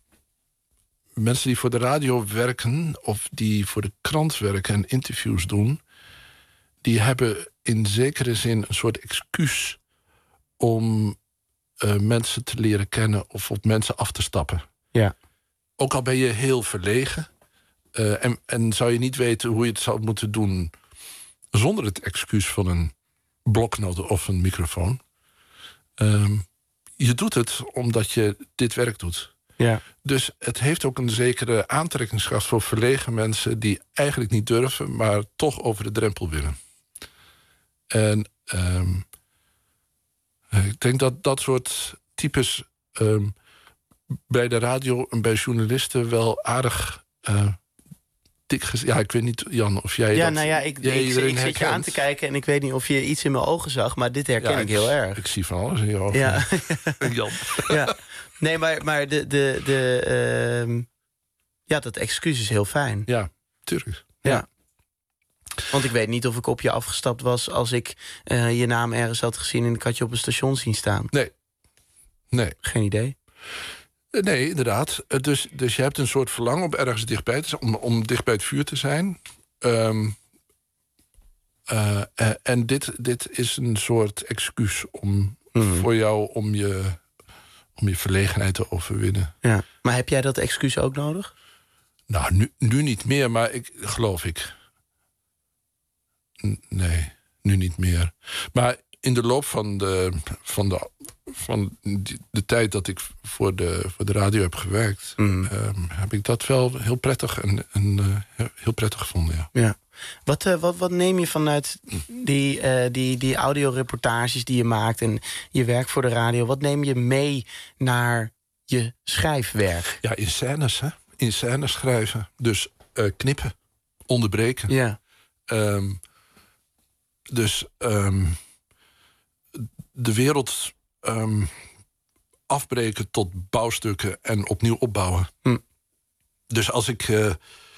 mensen die voor de radio werken... of die voor de krant werken en interviews doen... die hebben in zekere zin een soort excuus... om uh, mensen te leren kennen of op mensen af te stappen. Ja. Ook al ben je heel verlegen... Uh, en, en zou je niet weten hoe je het zou moeten doen... zonder het excuus van een bloknoot of een microfoon. Um, je doet het omdat je dit werk doet... Ja. Dus het heeft ook een zekere aantrekkingskracht voor verlegen mensen... die eigenlijk niet durven, maar toch over de drempel willen. En um, ik denk dat dat soort types um, bij de radio en bij journalisten wel aardig... Uh, dik gez- ja, ik weet niet, Jan, of jij ja, dat... Nou ja, ik, ik, ik, ik zit je aan te kijken en ik weet niet of je iets in mijn ogen zag... maar dit herken ja, ik, ik heel erg. Ik zie van alles in je ogen. Ja. Jan. Ja. Nee, maar, maar de, de, de, uh, ja, dat excuus is heel fijn. Ja, tuurlijk. Ja. ja. Want ik weet niet of ik op je afgestapt was... als ik uh, je naam ergens had gezien... en ik had je op een station zien staan. Nee. Nee. Geen idee. Nee, inderdaad. Dus, dus je hebt een soort verlangen om ergens dichtbij te zijn... om, om dicht bij het vuur te zijn. Um, uh, uh, en dit, dit is een soort excuus om, mm. voor jou om je... om je verlegenheid te overwinnen. Ja. Maar heb jij dat excuus ook nodig? Nou, nu, nu niet meer, maar ik geloof ik. N- nee, nu niet meer. Maar in de loop van de, van de, van de, de tijd dat ik voor de, voor de radio heb gewerkt... Mm. Um, heb ik dat wel heel prettig, en, en, uh, heel prettig gevonden, ja. ja. Wat, uh, wat, wat neem je vanuit die, uh, die, die audioreportages die je maakt... en je werk voor de radio, wat neem je mee naar je schrijfwerk? Ja, in scènes, hè. In scènes schrijven. Dus uh, knippen, onderbreken. Ja. Um, dus um, de wereld um, afbreken tot bouwstukken en opnieuw opbouwen. Hm. Dus als ik... Uh,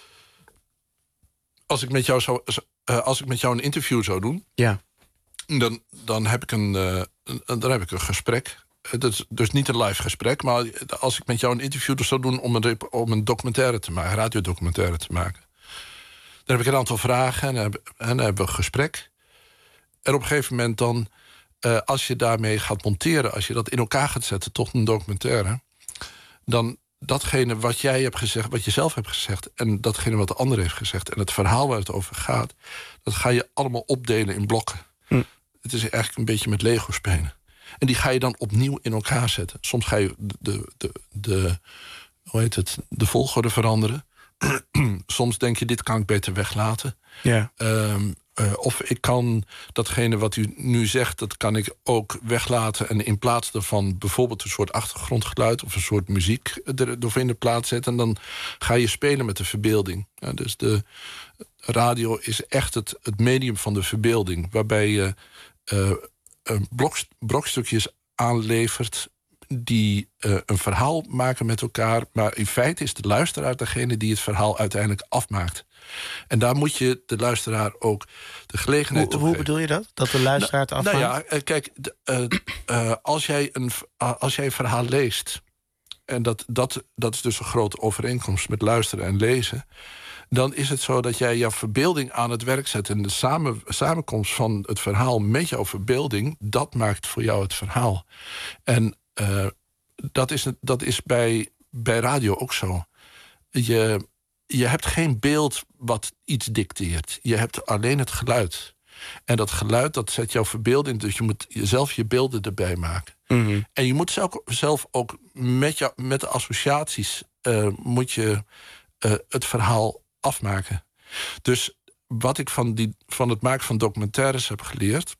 Als ik, met jou zou, uh, als ik met jou een interview zou doen... Ja. Dan, dan, heb ik een, uh, een, dan heb ik een gesprek. Uh, dus, dus niet een live gesprek, maar als ik met jou een interview zou doen... om een, om een documentaire te maken, een radiodocumentaire te maken... dan heb ik een aantal vragen en dan, heb, en dan hebben we een gesprek. En op een gegeven moment dan, uh, als je daarmee gaat monteren... als je dat in elkaar gaat zetten tot een documentaire... dan... datgene wat jij hebt gezegd, wat je zelf hebt gezegd... en datgene wat de ander heeft gezegd... en het verhaal waar het over gaat... dat ga je allemaal opdelen in blokken. Hm. Het is eigenlijk een beetje met Lego spelen. En die ga je dan opnieuw in elkaar zetten. Soms ga je de, de, de, de, hoe heet het, de volgorde veranderen. Soms denk je, dit kan ik beter weglaten. Ja. Um, Uh, of ik kan datgene wat u nu zegt, dat kan ik ook weglaten... en in plaats daarvan bijvoorbeeld een soort achtergrondgeluid... of een soort muziek er in de plaats zetten... en dan ga je spelen met de verbeelding. Ja, dus de radio is echt het, het medium van de verbeelding... waarbij je uh, een blok, brokstukjes aanlevert... die uh, een verhaal maken met elkaar... maar in feite is de luisteraar degene die het verhaal uiteindelijk afmaakt... En daar moet je de luisteraar ook de gelegenheid toe geven. Hoe bedoel je dat? Dat de luisteraar het afmaakt? Nou ja, kijk, uh, uh, als, jij een, uh, als jij een verhaal leest... en dat, dat, dat is dus een grote overeenkomst met luisteren en lezen... dan is het zo dat jij jouw verbeelding aan het werk zet... en de samen, samenkomst van het verhaal met jouw verbeelding... dat maakt voor jou het verhaal. En uh, dat is, dat is bij, bij radio ook zo. Je... Je hebt geen beeld wat iets dicteert. Je hebt alleen het geluid. En dat geluid, dat zet jouw verbeelding... dus je moet zelf je beelden erbij maken. Mm-hmm. En je moet zelf, zelf ook met, jou, met de associaties... Uh, moet je uh, het verhaal afmaken. Dus wat ik van, die, van het maken van documentaires heb geleerd...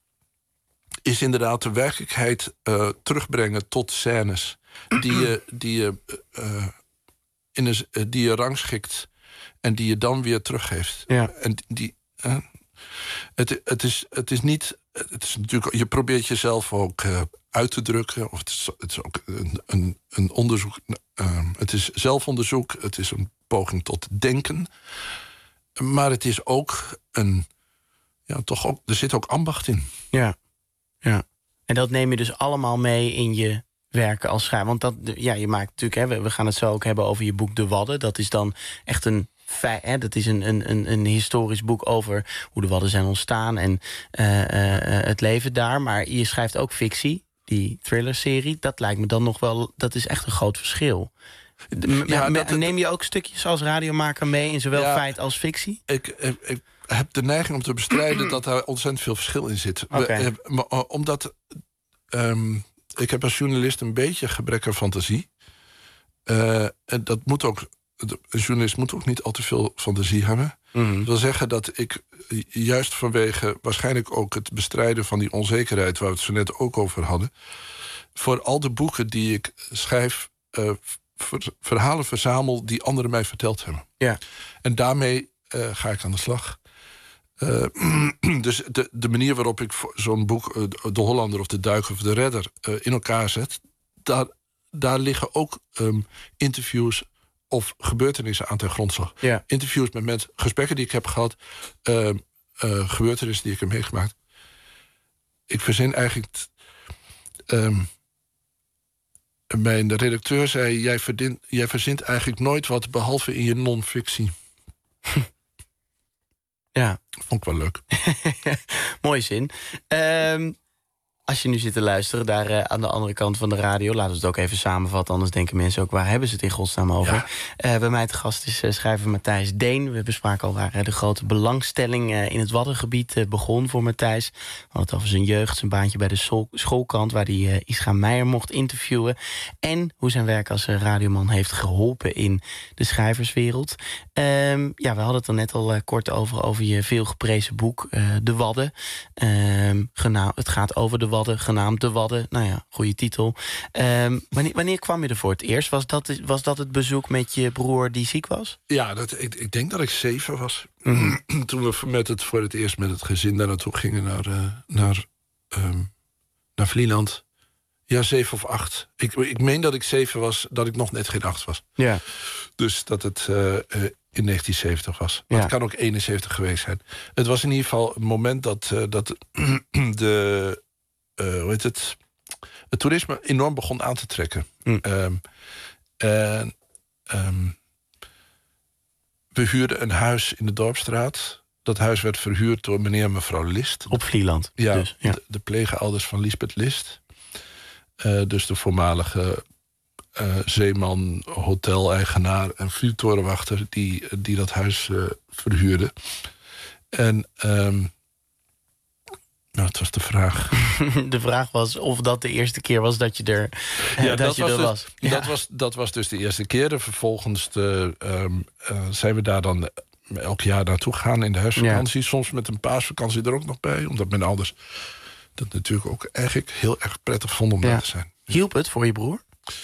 is inderdaad de werkelijkheid uh, terugbrengen tot scènes... die je, die je, uh, in een, die je rangschikt... en die je dan weer teruggeeft. Ja. En die, uh, het, het, is, het is niet... Het is natuurlijk, je probeert jezelf ook uh, uit te drukken. Of het is, het is ook een, een, een onderzoek. Uh, het is zelfonderzoek. Het is een poging tot denken. Maar het is ook een... Ja, toch ook, er zit ook ambacht in. Ja, ja. En dat neem je dus allemaal mee in je werken als schrijver. Want dat, ja, je maakt natuurlijk... Hè, we gaan het zo ook hebben over je boek De Wadden. Dat is dan echt een... Hè, dat is een, een, een historisch boek over hoe de Wadden zijn ontstaan... en uh, uh, het leven daar. Maar je schrijft ook fictie, die thriller-serie. Dat lijkt me dan nog wel... Dat is echt een groot verschil. Ja, dat, neem je ook stukjes als radiomaker mee... in zowel ja, feit als fictie? Ik, ik, ik heb de neiging om te bestrijden... dat daar ontzettend veel verschil in zit. Okay. We, uh, omdat... Um, ik heb als journalist een beetje gebrek aan fantasie. Uh, en dat moet ook... Een journalist moet ook niet al te veel fantasie hebben. Mm-hmm. Dat wil zeggen dat ik juist vanwege waarschijnlijk ook het bestrijden van die onzekerheid... waar we het zo net ook over hadden... voor al de boeken die ik schrijf... Uh, ver, verhalen verzamel die anderen mij verteld hebben. Ja. En daarmee uh, ga ik aan de slag. Uh, dus de, de manier waarop ik zo'n boek... Uh, De Hollander of De Duiker of De Redder uh, in elkaar zet... daar, daar liggen ook um, interviews... of gebeurtenissen aan ten grondslag. Ja. Interviews met mensen, gesprekken die ik heb gehad... Uh, uh, gebeurtenissen die ik heb meegemaakt. Ik verzin eigenlijk... Um, mijn redacteur zei... Jij, verdient, jij verzint eigenlijk nooit wat... behalve in je non-fictie. Ja. Vond ik wel leuk. Mooie zin. Um, Als je nu zit te luisteren, daar uh, aan de andere kant van de radio... laten we het ook even samenvatten, anders denken mensen ook... waar hebben ze het in godsnaam over? Ja. Uh, bij mij te gast is uh, schrijver Matthijs Deen. We bespraken al waar uh, de grote belangstelling uh, in het Waddengebied uh, begon voor Matthijs. We hadden het over zijn jeugd, zijn baantje bij de school, schoolkant... waar hij uh, Ischa Meijer mocht interviewen. En hoe zijn werk als uh, radioman heeft geholpen in de schrijverswereld. Um, ja, we hadden het er net al uh, kort over, over je veel geprezen boek... Uh, De Wadden. Um, gena- het gaat over de Wadden, genaamd De Wadden. Nou ja, goede titel. Um, wanneer, wanneer kwam je er voor het eerst? Was dat, was dat het bezoek met je broer die ziek was? Ja, dat, ik, ik denk dat ik zeven was. Mm-hmm. Toen we met het, voor het eerst met het gezin daar naartoe gingen naar, uh, naar, um, naar Vlieland. Ja, zeven of acht. Ik, ik meen dat ik zeven was, dat ik nog net geen acht was. Ja. Dus dat het uh, uh, in negentien zeventig was. Maar Ja. het kan ook eenenzeventig geweest zijn. Het was in ieder geval een moment dat, uh, dat de... Uh, hoe heet het? Het toerisme enorm begon aan te trekken. Mm. Um, en um, we huurden een huis in de Dorpsstraat. Dat huis werd verhuurd door meneer en mevrouw List. Op Vlieland. Ja, dus, ja. De, de pleegouders van Lisbeth List. Uh, dus de voormalige uh, zeeman, hoteleigenaar en vuurtorenwachter... die, die dat huis uh, verhuurde. En... Um, Nou, het was de vraag. De vraag was of dat de eerste keer was dat je er, ja, dat dat, je was er dus, was. Ja. dat, was, dat was dus de eerste keer. En vervolgens de, um, uh, zijn we daar dan elk jaar naartoe gegaan in de herfstvakantie. Ja. Soms met een paasvakantie er ook nog bij. Omdat mijn ouders dat natuurlijk ook eigenlijk heel erg prettig vonden om Ja. daar te zijn. Hielp het voor je broer?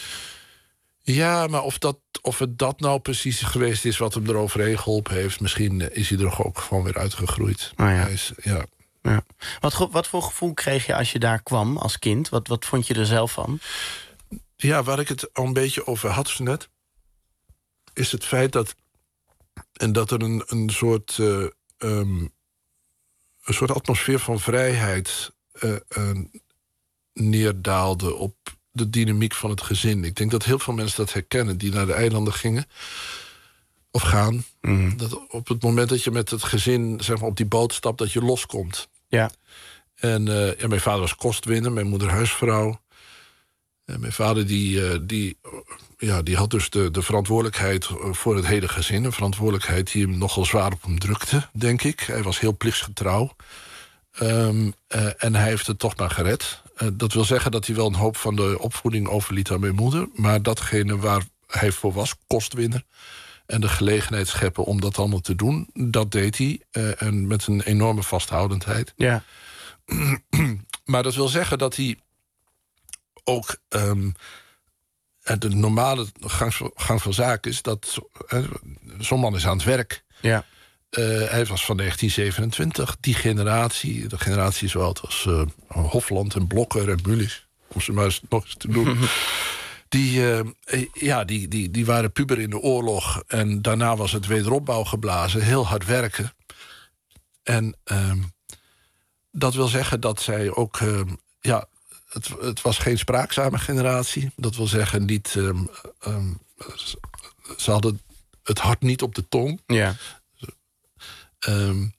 Ja, maar of, dat, of het dat nou precies geweest is wat hem eroverheen geholpen heeft... misschien is hij er ook gewoon weer uitgegroeid. Oh ja. Hij is, ja. Ja. Wat, ge- wat voor gevoel kreeg je als je daar kwam als kind? Wat, wat vond je er zelf van? Ja, waar ik het al een beetje over had zo net... is het feit dat, en dat er een, een, soort, uh, um, een soort atmosfeer van vrijheid... Uh, uh, neerdaalde op de dynamiek van het gezin. Ik denk dat heel veel mensen dat herkennen... die naar de eilanden gingen of gaan. Mm. Dat op het moment dat je met het gezin zeg maar, op die boot stapt... dat je loskomt. Ja. En uh, ja, mijn vader was kostwinner, mijn moeder huisvrouw. En mijn vader die, uh, die, uh, ja, die had dus de, de verantwoordelijkheid voor het hele gezin. Een verantwoordelijkheid die hem nogal zwaar op hem drukte, denk ik. Hij was heel plichtsgetrouw. Um, uh, en hij heeft het toch maar gered. Uh, dat wil zeggen dat hij wel een hoop van de opvoeding overliet aan mijn moeder. Maar datgene waar hij voor was, kostwinner... en de gelegenheid scheppen om dat allemaal te doen... dat deed hij, uh, en met een enorme vasthoudendheid. Ja. Maar dat wil zeggen dat hij ook... Um, de normale gang, gang van zaken is dat... Uh, zo'n man is aan het werk. Ja. Uh, hij was van negentien zevenentwintig. Die generatie, de generatie zoals als uh, Hofland en Blokker en Mullis... om ze maar eens nog eens te doen... Die, uh, ja, die, die, die waren puber in de oorlog. En daarna was het wederopbouw geblazen. Heel hard werken. En uh, dat wil zeggen dat zij ook... Uh, ja, het, het was geen spraakzame generatie. Dat wil zeggen, niet, um, um, ze hadden het hart niet op de tong. Ja. Um,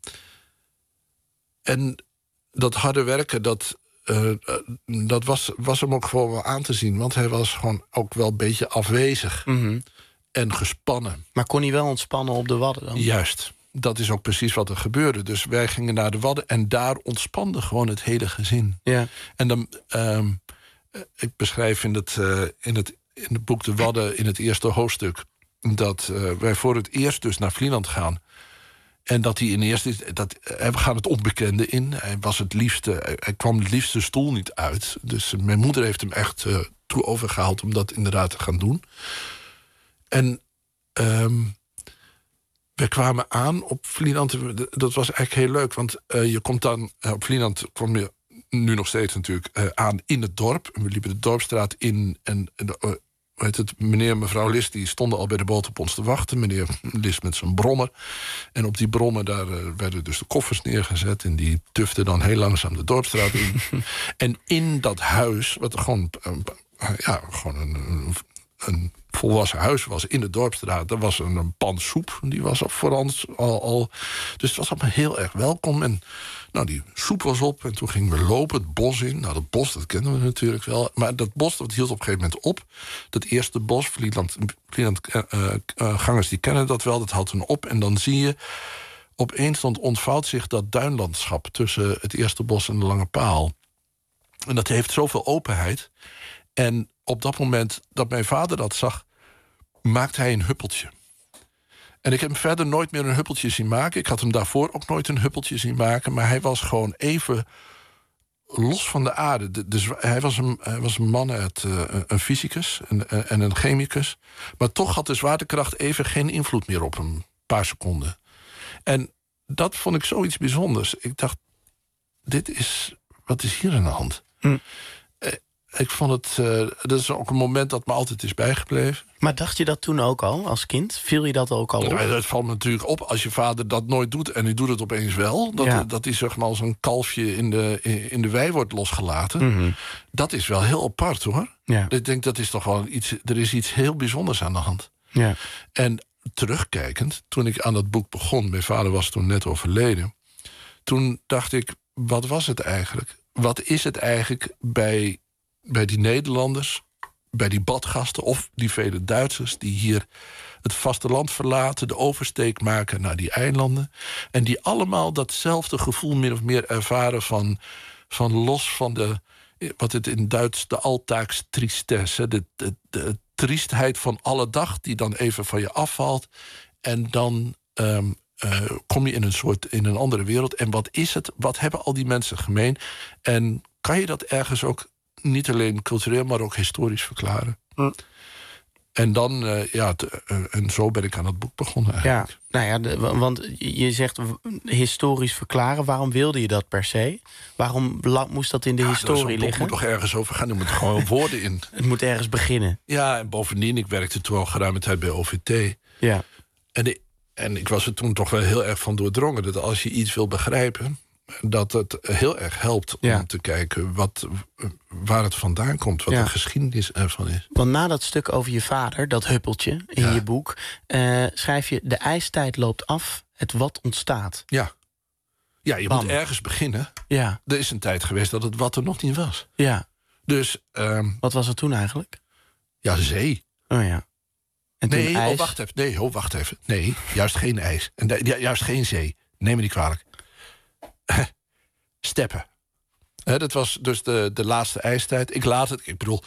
en dat harde werken, dat... Uh, uh, dat was, was hem ook gewoon wel aan te zien. Want hij was gewoon ook wel een beetje afwezig. Mm-hmm. En gespannen. Maar kon hij wel ontspannen op de Wadden dan? Juist. Dat is ook precies wat er gebeurde. Dus wij gingen naar de Wadden en daar ontspande gewoon het hele gezin. Ja. En dan... Um, ik beschrijf in het, uh, in, het, in het boek De Wadden in het eerste hoofdstuk... dat uh, wij voor het eerst dus naar Vlieland gaan... En dat hij in eerste... Dat, we gaan het onbekende in. Hij, was het liefste, hij kwam het liefste stoel niet uit. Dus mijn moeder heeft hem echt uh, toe overgehaald... om dat inderdaad te gaan doen. En um, we kwamen aan op Vlieland. Dat was eigenlijk heel leuk. Want uh, je komt dan... Uh, op Vlieland kwam je nu nog steeds natuurlijk uh, aan in het dorp. En we liepen de Dorpsstraat in... en uh, Weet het, meneer en mevrouw List die stonden al bij de boot op ons te wachten. Meneer List met zijn brommer. En op die brommer daar uh, werden dus de koffers neergezet... en die tuften dan heel langzaam de Dorpsstraat in. En in dat huis, wat gewoon, uh, ja, gewoon een, een, een volwassen huis was in de Dorpsstraat. Er was een, een pan soep, die was voor ons al, al... Dus het was allemaal heel erg welkom. En nou, die soep was op en toen gingen we lopen het bos in. Nou, dat bos, dat kennen we natuurlijk wel. Maar dat bos, dat hield op een gegeven moment op. Dat eerste bos, Vlieland, Vlieland uh, uh, gangers die kennen dat wel, dat houdt toen op. En dan zie je, opeens dan ontvouwt zich dat duinlandschap tussen het eerste bos en de Lange Paal. En dat heeft zoveel openheid. En op dat moment dat mijn vader dat zag, maakte hij een huppeltje. En ik heb hem verder nooit meer een huppeltje zien maken. Ik had hem daarvoor ook nooit een huppeltje zien maken. Maar hij was gewoon even los van de aarde. Dus hij was een, hij was een man uit uh, een fysicus en, en een chemicus. Maar toch had de zwaartekracht even geen invloed meer op hem. Een paar seconden. En dat vond ik zoiets bijzonders. Ik dacht, dit is... Wat is hier aan de hand? Hm. Ik vond het... Uh, dat is ook een moment dat me altijd is bijgebleven. Maar dacht je dat toen ook al, als kind? Viel je dat ook al op? Nou, dat valt me natuurlijk op als je vader dat nooit doet... en hij doet het opeens wel. Dat, ja. dat hij zeg maar als een kalfje in de, in de wei wordt losgelaten. Mm-hmm. Dat is wel heel apart, hoor. Ja. Ik denk, dat is toch wel iets... Er is iets heel bijzonders aan de hand. Ja. En terugkijkend, toen ik aan dat boek begon... mijn vader was toen net overleden... toen dacht ik, wat was het eigenlijk? Wat is het eigenlijk bij... bij die Nederlanders, bij die badgasten... of die vele Duitsers die hier het vasteland verlaten... de oversteek maken naar die eilanden... en die allemaal datzelfde gevoel min of meer ervaren... van, van los van de, wat het in Duits de Alltagstristesse... de, de, de triestheid van alle dag die dan even van je afvalt... en dan um, uh, kom je in een soort in een andere wereld. En wat is het? Wat hebben al die mensen gemeen? En kan je dat ergens ook... niet alleen cultureel, maar ook historisch verklaren. Hm. En dan, uh, ja, t, uh, en zo ben ik aan het boek begonnen eigenlijk. Ja, nou ja, de, want je zegt historisch verklaren. Waarom wilde je dat per se? Waarom moest dat in de ja, historie liggen? Het moet toch ergens over gaan, er moeten gewoon woorden in. Het moet ergens beginnen. Ja, en bovendien, ik werkte toen al geruime tijd bij O V T. Ja. En, de, en ik was er toen toch wel heel erg van doordrongen... dat als je iets wil begrijpen... dat het heel erg helpt om ja. te kijken wat, waar het vandaan komt... wat ja. de geschiedenis ervan is. Want na dat stuk over je vader, dat huppeltje in ja. je boek... Uh, schrijf je, de ijstijd loopt af, het wat ontstaat. Ja, ja je Bam. moet ergens beginnen. Ja. Er is een tijd geweest dat het wat er nog niet was. Ja. Dus, um, wat was er toen eigenlijk? Ja, zee. Oh ja. En toen nee, ijs? Oh, wacht even. Nee, oh, wacht even. Nee, juist geen ijs. En de, juist geen zee. Neem me niet kwalijk. Steppen. He, dat was dus de, de laatste ijstijd. Ik laat het, ik bedoel...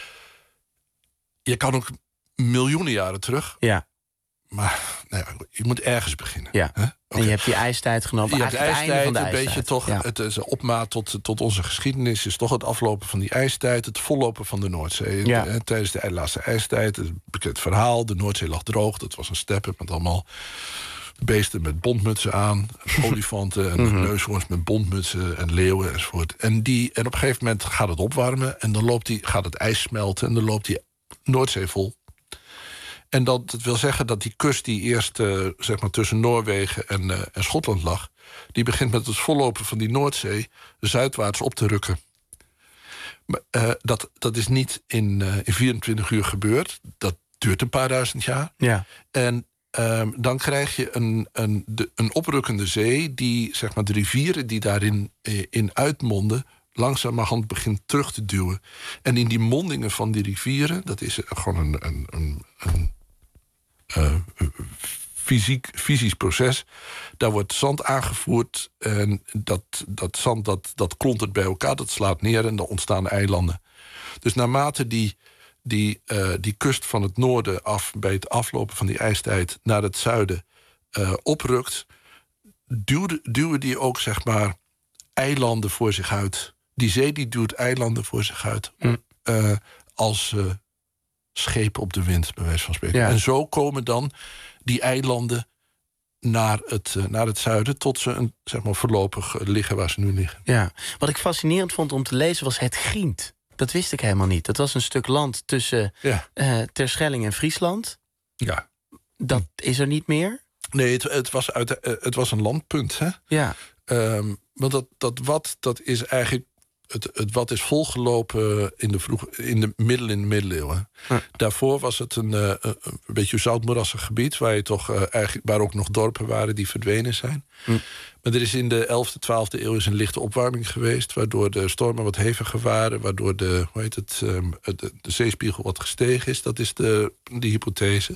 je kan ook miljoenen jaren terug. Ja. Maar nou ja, je moet ergens beginnen. Ja. Okay. En je hebt die ijstijd genomen. Je hebt de ijstijd, van de ijstijd. Een beetje toch... Ja. Het is een opmaat tot, tot onze geschiedenis... is toch het aflopen van die ijstijd... het vollopen van de Noordzee. Ja. En tijdens de laatste ijstijd, het bekend verhaal... de Noordzee lag droog, dat was een steppe... met allemaal... beesten met bontmutsen aan, olifanten en mm-hmm. neushoorns met bontmutsen en leeuwen enzovoort. En, die, en op een gegeven moment gaat het opwarmen en dan loopt die, gaat het ijs smelten en dan loopt die Noordzee vol. En dat, dat wil zeggen dat die kust die eerst uh, zeg maar tussen Noorwegen en, uh, en Schotland lag, die begint met het vollopen van die Noordzee zuidwaarts op te rukken. Maar, uh, dat, dat is niet in, uh, in vierentwintig uur gebeurd. Dat duurt een paar duizend jaar. Ja. En Um, dan krijg je een, een, de, een oprukkende zee... die zeg maar, de rivieren die daarin in uitmonden... langzamerhand begint terug te duwen. En in die mondingen van die rivieren... dat is gewoon een, een, een, een uh, fysiek, fysisch proces... daar wordt zand aangevoerd... en dat, dat zand dat, dat klontert bij elkaar, dat slaat neer... en dan ontstaan eilanden. Dus naarmate die... Die, uh, die kust van het noorden af bij het aflopen van die ijstijd naar het zuiden uh, oprukt, duwde, duwen die ook zeg maar eilanden voor zich uit. Die zee die duwt eilanden voor zich uit mm. uh, als uh, schepen op de wind, bij wijze van spreken. Ja. En zo komen dan die eilanden naar het, uh, naar het zuiden tot ze een, zeg maar, voorlopig liggen waar ze nu liggen. Ja. Wat ik fascinerend vond om te lezen was het Grient. Dat wist ik helemaal niet. Dat was een stuk land tussen ja. uh, Terschelling en Friesland. Ja. Dat is er niet meer? Nee, het, het, was, uit, uh, het was een landpunt. Hè? Ja. Um, want dat, dat wat, dat is eigenlijk het, het wat is volgelopen in de, vroeg, in de middel in de middeleeuwen. Ja. Daarvoor was het een, uh, een beetje zoutmoerassig gebied... waar, je toch, uh, eigenlijk, waar ook nog dorpen waren die verdwenen zijn. Hm. Maar er is in de elfde, twaalfde eeuw is een lichte opwarming geweest... waardoor de stormen wat heviger waren... waardoor de, hoe heet het, um, de, de zeespiegel wat gestegen is. Dat is de, de hypothese.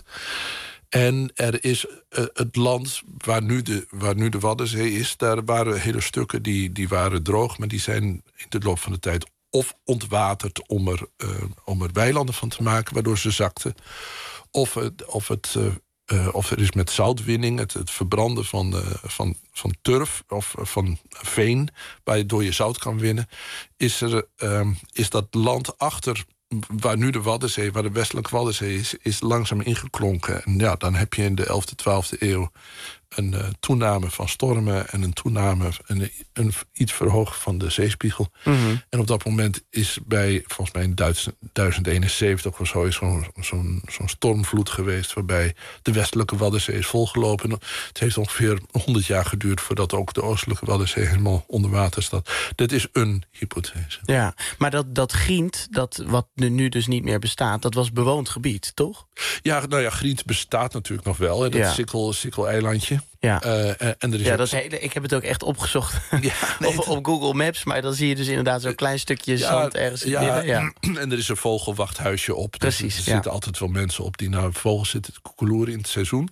En er is uh, het land waar nu, de, waar nu de Waddenzee is... daar waren hele stukken die, die waren droog... maar die zijn in de loop van de tijd of ontwaterd... om er, uh, om er weilanden van te maken, waardoor ze zakten. Of, het, of, het, uh, uh, of er is met zoutwinning, het, het verbranden van, uh, van, van turf... of uh, van veen, waardoor je zout kan winnen... is, er, uh, is dat land achter... waar nu de Waddenzee, waar de westelijke Waddenzee is... is langzaam ingeklonken. En ja, dan heb je in de elfde, twaalfde eeuw... een uh, toename van stormen... en een toename, een, een iets verhogen van de zeespiegel. Mm-hmm. En op dat moment is bij, volgens mij in duizend eenenzeventig of zo... is zo'n zo'n zo'n stormvloed geweest... waarbij de westelijke Waddenzee is volgelopen. Het heeft ongeveer honderd jaar geduurd... voordat ook de oostelijke Waddenzee helemaal onder water staat. Dit is een hypothese. Ja, maar dat, dat Grient, dat wat nu dus niet meer bestaat... dat was bewoond gebied, toch? Ja, nou ja, Grient bestaat natuurlijk nog wel. Hè, dat ja. Sikkel, Sikkel-eilandje. Ja, uh, en er is ja ook... dat is hele, ik heb het ook echt opgezocht ja, nee, op, op Google Maps... maar dan zie je dus inderdaad zo'n klein stukje ja, zand ergens in ja, midden. Ja, en er is een vogelwachthuisje op. Precies, dus er ja. zitten altijd wel mensen op die naar vogels zitten te koekeloeren in het seizoen.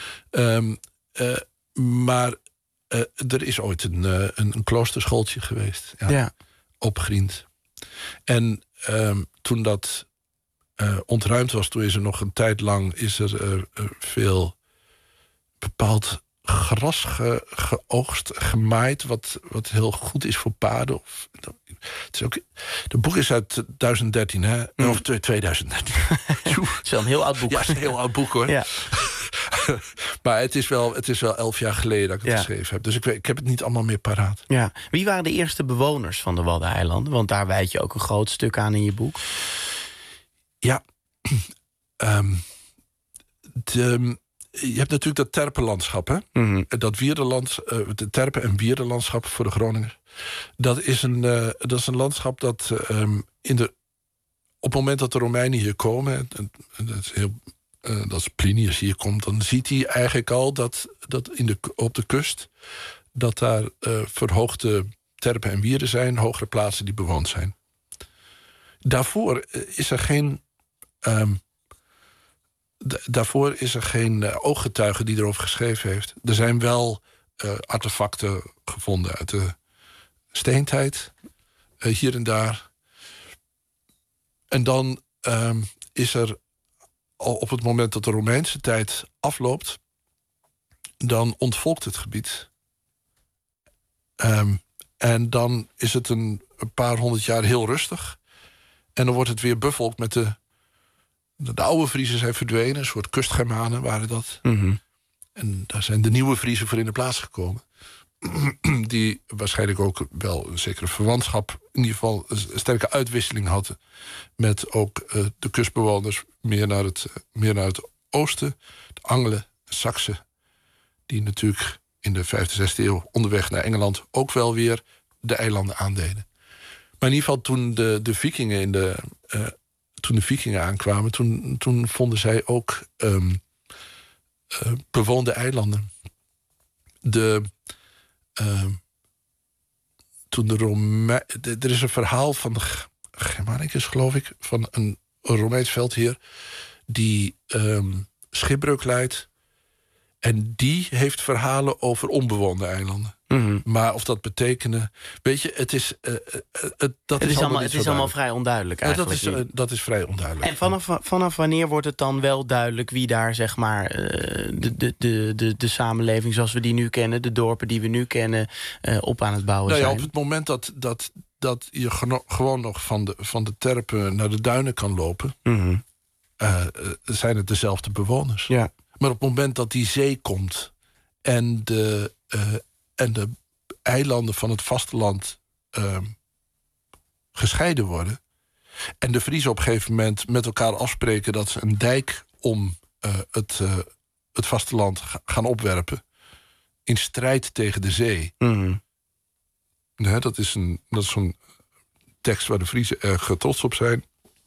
Um, uh, maar uh, er is ooit een, uh, een, een kloosterschooltje geweest. Ja, ja. Op Grient. En um, toen dat uh, ontruimd was, toen is er nog een tijd lang... is er uh, uh, veel bepaald... gras ge, geoogst, gemaaid, wat, wat heel goed is voor paarden. Of, het is ook, de boek is uit duizend dertien, hè? Mm. Of tweeduizend dertien. Het is wel een heel oud boek. Ja, het is een heel oud boek, hoor. Ja. Maar het is, wel, het is wel elf jaar geleden dat ik het ja. geschreven heb. Dus ik, weet, ik heb het niet allemaal meer paraat. Ja. Wie waren de eerste bewoners van de Waddeneilanden? Want daar wijd je ook een groot stuk aan in je boek. Ja. um, de... Je hebt natuurlijk dat terpenlandschap, hè? Mm-hmm. Dat wierdenland, uh, de terpen- en wierdenlandschap voor de Groningers. Dat is een, uh, dat is een landschap dat um, in de, op het moment dat de Romeinen hier komen... en, en dat is heel, uh, dat Plinius hier komt, dan ziet hij eigenlijk al dat, dat in de, op de kust... dat daar uh, verhoogde terpen en wierden zijn, hogere plaatsen die bewoond zijn. Daarvoor is er geen... Um, D- daarvoor is er geen uh, ooggetuige die erover geschreven heeft. Er zijn wel uh, artefacten gevonden uit de steentijd. Uh, hier en daar. En dan um, is er al op het moment dat de Romeinse tijd afloopt... dan ontvolkt het gebied. Um, en dan is het een, een paar honderd jaar heel rustig. En dan wordt het weer bevolkt met de... De oude Friezen zijn verdwenen, een soort kustgermanen waren dat. Mm-hmm. En daar zijn de nieuwe Friezen voor in de plaats gekomen. Die waarschijnlijk ook wel een zekere verwantschap... in ieder geval een sterke uitwisseling hadden... met ook uh, de kustbewoners meer naar, het, uh, meer naar het oosten. De Angelen, de Saksen... die natuurlijk in de vijfde, zesde eeuw onderweg naar Engeland... ook wel weer de eilanden aandeden. Maar in ieder geval toen de, de vikingen in de... Uh, Toen de vikingen aankwamen, toen, toen vonden zij ook um, uh, bewoonde eilanden. De, uh, toen de Rome- de, er is een verhaal van de Germanicus, geloof ik... van een Romeins veldheer die um, schipbreuk leidt... en die heeft verhalen over onbewoonde eilanden. Mm-hmm. Maar of dat betekende... Weet je, het is... Uh, uh, uh, dat het is, is allemaal, het is allemaal vrij onduidelijk eigenlijk. Ja, dat, is, uh, dat is vrij onduidelijk. En vanaf, vanaf wanneer wordt het dan wel duidelijk... wie daar, zeg maar, uh, de, de, de, de, de samenleving zoals we die nu kennen... de dorpen die we nu kennen, uh, op aan het bouwen nou ja, zijn? Op het moment dat, dat, dat je geno- gewoon nog van de, van de terpen naar de duinen kan lopen... Mm-hmm. uh, zijn het dezelfde bewoners. Ja. Maar op het moment dat die zee komt... en de... Uh, en de eilanden van het vasteland uh, gescheiden worden... en de Friezen op een gegeven moment met elkaar afspreken... dat ze een dijk om uh, het, uh, het vasteland ga- gaan opwerpen... in strijd tegen de zee. Mm-hmm. Nee, dat is, een, dat is zo'n tekst waar de Friezen erg trots op zijn.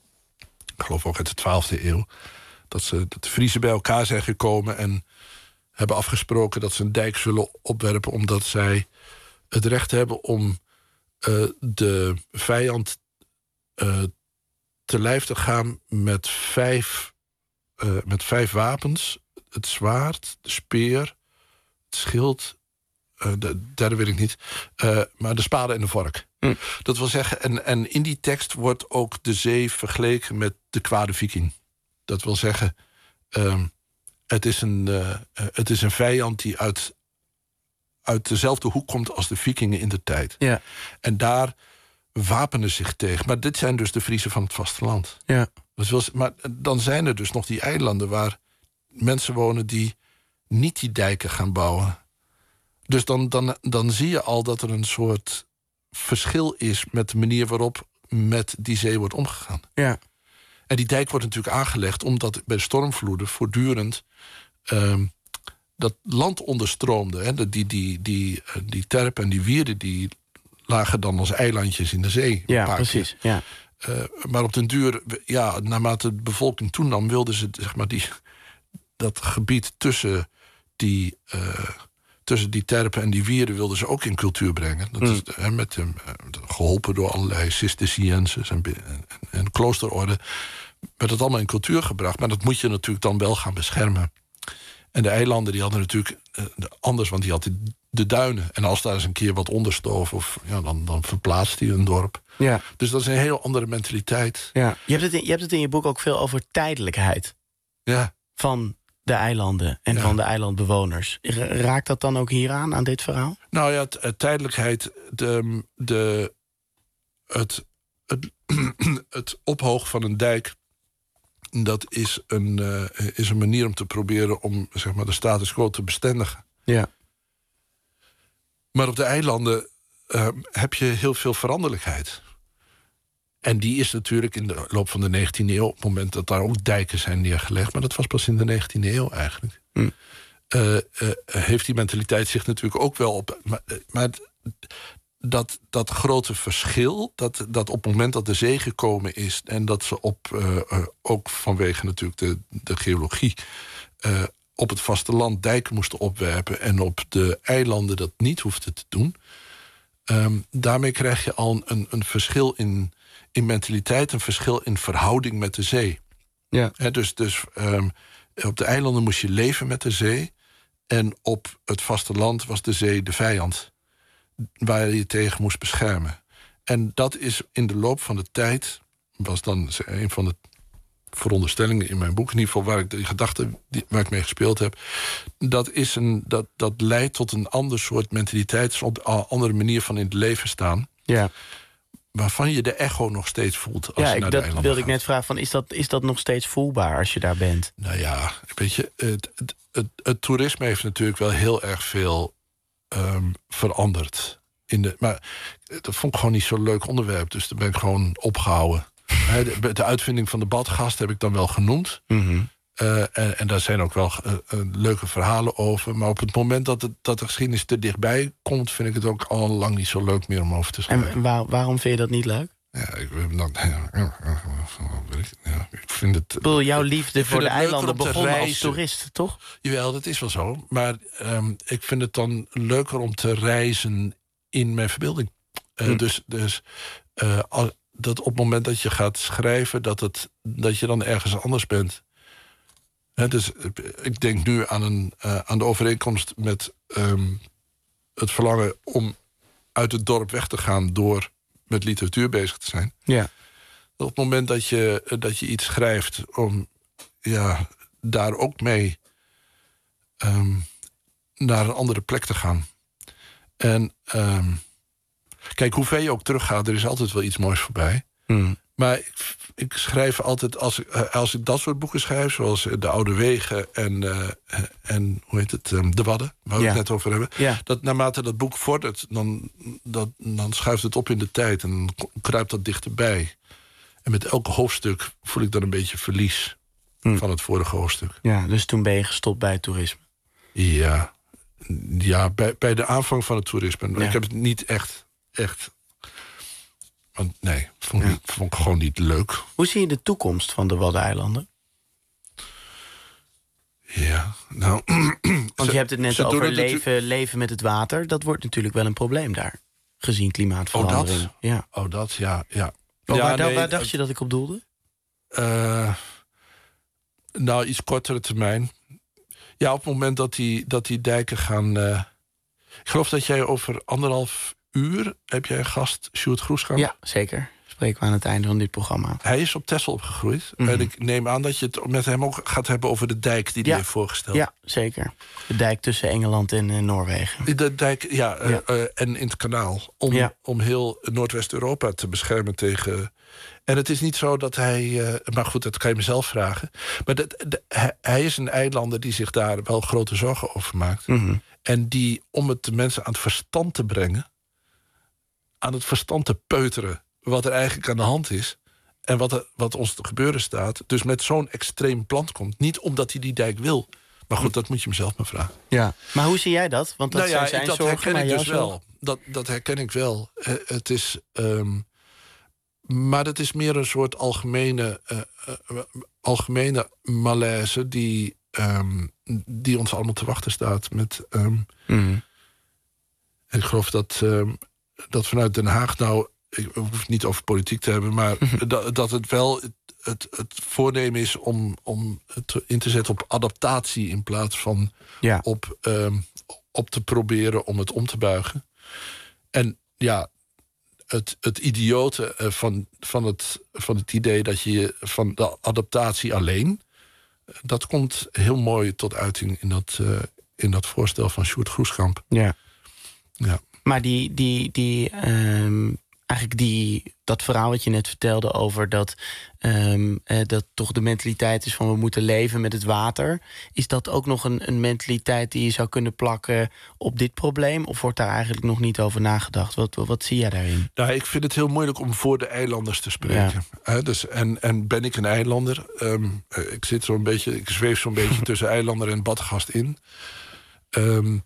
Ik geloof ook uit de twaalfde eeuw. Dat, ze, dat de Friezen bij elkaar zijn gekomen en hebben afgesproken dat ze een dijk zullen opwerpen, omdat zij het recht hebben om uh, de vijand uh, te lijf te gaan met vijf, uh, met vijf wapens. Het zwaard, de speer, het schild, uh, de derde weet ik niet, uh, maar de spade en de vork. Hm. Dat wil zeggen, en, en in die tekst wordt ook de zee vergeleken met de kwade viking. Dat wil zeggen, uh, het, is een, uh, het is een vijand die uit, uit dezelfde hoek komt als de vikingen in de tijd. Ja. En daar wapenen zich tegen. Maar dit zijn dus de Friezen van het vasteland. Ja. Dat wil, maar dan zijn er dus nog die eilanden waar mensen wonen die niet die dijken gaan bouwen. Dus dan, dan, dan zie je al dat er een soort verschil is met de manier waarop met die zee wordt omgegaan. Ja. En die dijk wordt natuurlijk aangelegd omdat bij stormvloeden voortdurend uh, dat land onderstroomde. Hè. Die, die, die, die terpen en die wierden die lagen dan als eilandjes in de zee. Ja, precies. Ja. Uh, maar op den duur, ja, naarmate de bevolking toenam, wilden ze zeg maar die, dat gebied tussen die, uh, tussen die terpen en die wierden wilden ze ook in cultuur brengen. Dat mm. is uh, met, uh, geholpen door allerlei Cisterciënsen en, en, en kloosterorden. Werd het allemaal in cultuur gebracht. Maar dat moet je natuurlijk dan wel gaan beschermen. En de eilanden die hadden natuurlijk uh, anders, want die hadden de duinen. En als daar eens een keer wat onderstoof, of, ja, dan, dan verplaatst hij een dorp. Ja. Dus dat is een heel andere mentaliteit. Ja. Je, hebt het in, je hebt het in je boek ook veel over tijdelijkheid. Ja. Van de eilanden en ja. van de eilandbewoners. Raakt dat dan ook hieraan, aan dit verhaal? Nou ja, t- tijdelijkheid, de, de, het, het, het ophoog van een dijk, dat is een, uh, is een manier om te proberen om zeg maar, de status quo te bestendigen. Ja. Maar op de eilanden uh, heb je heel veel veranderlijkheid. En die is natuurlijk in de loop van de negentiende eeuw, op het moment dat daar ook dijken zijn neergelegd, maar dat was pas in de negentiende eeuw eigenlijk. Hm. Uh, uh, heeft die mentaliteit zich natuurlijk ook wel op. Maar, maar dat, dat grote verschil, dat, dat op het moment dat de zee gekomen is en dat ze op, uh, uh, ook vanwege natuurlijk de, de geologie, uh, op het vasteland dijken moesten opwerpen en op de eilanden dat niet hoefden te doen. Um, daarmee krijg je al een, een verschil in, in mentaliteit, een verschil in verhouding met de zee. Ja. He, dus dus um, op de eilanden moest je leven met de zee en op het vasteland was de zee de vijand waar je tegen moest beschermen. En dat is in de loop van de tijd, was dan een van de veronderstellingen in mijn boek, in ieder geval waar ik de gedachten die, waar ik mee gespeeld heb, dat, is een, dat, dat leidt tot een ander soort mentaliteit, een andere manier van in het leven staan. Ja. Waarvan je de echo nog steeds voelt als ja, je naar ik, de dat eilanden wilde gaat. ik net vragen, van, is, dat, is dat nog steeds voelbaar als je daar bent? Nou ja, weet je, het, het, het, het toerisme heeft natuurlijk wel heel erg veel um, veranderd. In de, maar dat vond ik gewoon niet zo'n leuk onderwerp, dus daar ben ik gewoon opgehouden. De, de uitvinding van de badgast heb ik dan wel genoemd. Mm-hmm. Uh, en, en daar zijn ook wel uh, uh, leuke verhalen over. Maar op het moment dat, het, dat de geschiedenis te dichtbij komt, vind ik het ook al lang niet zo leuk meer om over te schrijven. En waar, waarom vind je dat niet leuk? Ja, ik, dan, ja, ik vind het. Ik bedoel, jouw liefde voor de eilanden begon als toerist, toch? Jawel, dat is wel zo. Maar um, ik vind het dan leuker om te reizen in mijn verbeelding. Uh, hm. Dus, dus uh, al, dat op het moment dat je gaat schrijven, dat, het, dat je dan ergens anders bent. He, dus ik denk nu aan, een, uh, aan de overeenkomst met um, het verlangen om uit het dorp weg te gaan door met literatuur bezig te zijn. Ja. Op het moment dat je, dat je iets schrijft om ja, daar ook mee um, naar een andere plek te gaan. En um, kijk, hoe ver je ook teruggaat, er is altijd wel iets moois voorbij. Hmm. Maar ik, ik schrijf altijd, als ik, als ik dat soort boeken schrijf, zoals De Oude Wegen en, uh, en hoe heet het, um, De Wadden, waar we ja. het net over hebben. Ja. Dat naarmate dat boek vordert, dan, dat, dan schuift het op in de tijd en dan kruipt dat dichterbij. En met elk hoofdstuk voel ik dan een beetje verlies hmm. van het vorige hoofdstuk. Ja, dus toen ben je gestopt bij het toerisme? Ja, ja bij, bij de aanvang van het toerisme. Ja. Ik heb het niet echt, echt want nee, vond, ja. niet, vond ik gewoon niet leuk. Hoe zie je de toekomst van de Waddeneilanden? Ja, nou... Want ze, je hebt het net over het leven, natu- leven met het water. Dat wordt natuurlijk wel een probleem daar. Gezien klimaatverandering. Oh, dat? Ja. Oh, dat, ja. ja. Oh, ja waar, nee, waar dacht je dat ik op doelde? Uh, nou, iets kortere termijn. Ja, op het moment dat die, dat die dijken gaan... Uh, ik geloof dat jij over anderhalf uur... heb jij een gast, Sjoerd Groeskamp? Ja, zeker. Spreken we aan het einde van dit programma. Hij is op Texel opgegroeid. Mm-hmm. En ik neem aan dat je het met hem ook gaat hebben over de dijk die ja. hij heeft voorgesteld. Ja, zeker. De dijk tussen Engeland en uh, Noorwegen. De dijk, ja, ja. Uh, uh, en in het kanaal. Om, ja. om heel Noordwest-Europa te beschermen tegen... En het is niet zo dat hij... Uh, maar goed, dat kan je mezelf vragen. Maar dat, de, hij, hij is een eilander die zich daar wel grote zorgen over maakt. Mm-hmm. En die, om het de mensen aan het verstand te brengen... aan het verstand te peuteren... wat er eigenlijk aan de hand is... en wat, er, wat ons te gebeuren staat... dus met zo'n extreem plan komt. Niet omdat hij die dijk wil. Maar goed, dat moet je hem zelf maar vragen. Ja. Maar hoe zie jij dat? Want dat nou ja, zijn dat zorgen, herken ik dus wel. wel. Dat, dat herken ik wel. Uh, het is... Um, maar het is meer een soort algemene... Uh, uh, algemene malaise... die, um, die ons allemaal te wachten staat. Met, um, mm. En ik geloof dat... Um, dat vanuit Den Haag nou... ik hoef het niet over politiek te hebben... maar dat, dat het wel het, het, het voornemen is om, om het in te zetten op adaptatie... in plaats van ja. op, um, op te proberen om het om te buigen. En ja, het, het idiote van, van, het, van het idee dat je van de adaptatie alleen... dat komt heel mooi tot uiting in dat, uh, in dat voorstel van Sjoerd Groeskamp. Ja. Ja. Maar die, die, die, um, eigenlijk die, dat verhaal wat je net vertelde over dat, um, uh, dat toch de mentaliteit is van we moeten leven met het water. Is dat ook nog een, een mentaliteit die je zou kunnen plakken op dit probleem? Of wordt daar eigenlijk nog niet over nagedacht? Wat, wat zie jij daarin? Nou, ik vind het heel moeilijk om voor de eilanders te spreken. Ja. He, dus, en, en ben ik een eilander? Um, ik zit zo'n beetje, ik zweef zo'n beetje tussen eilander en badgast in. Um,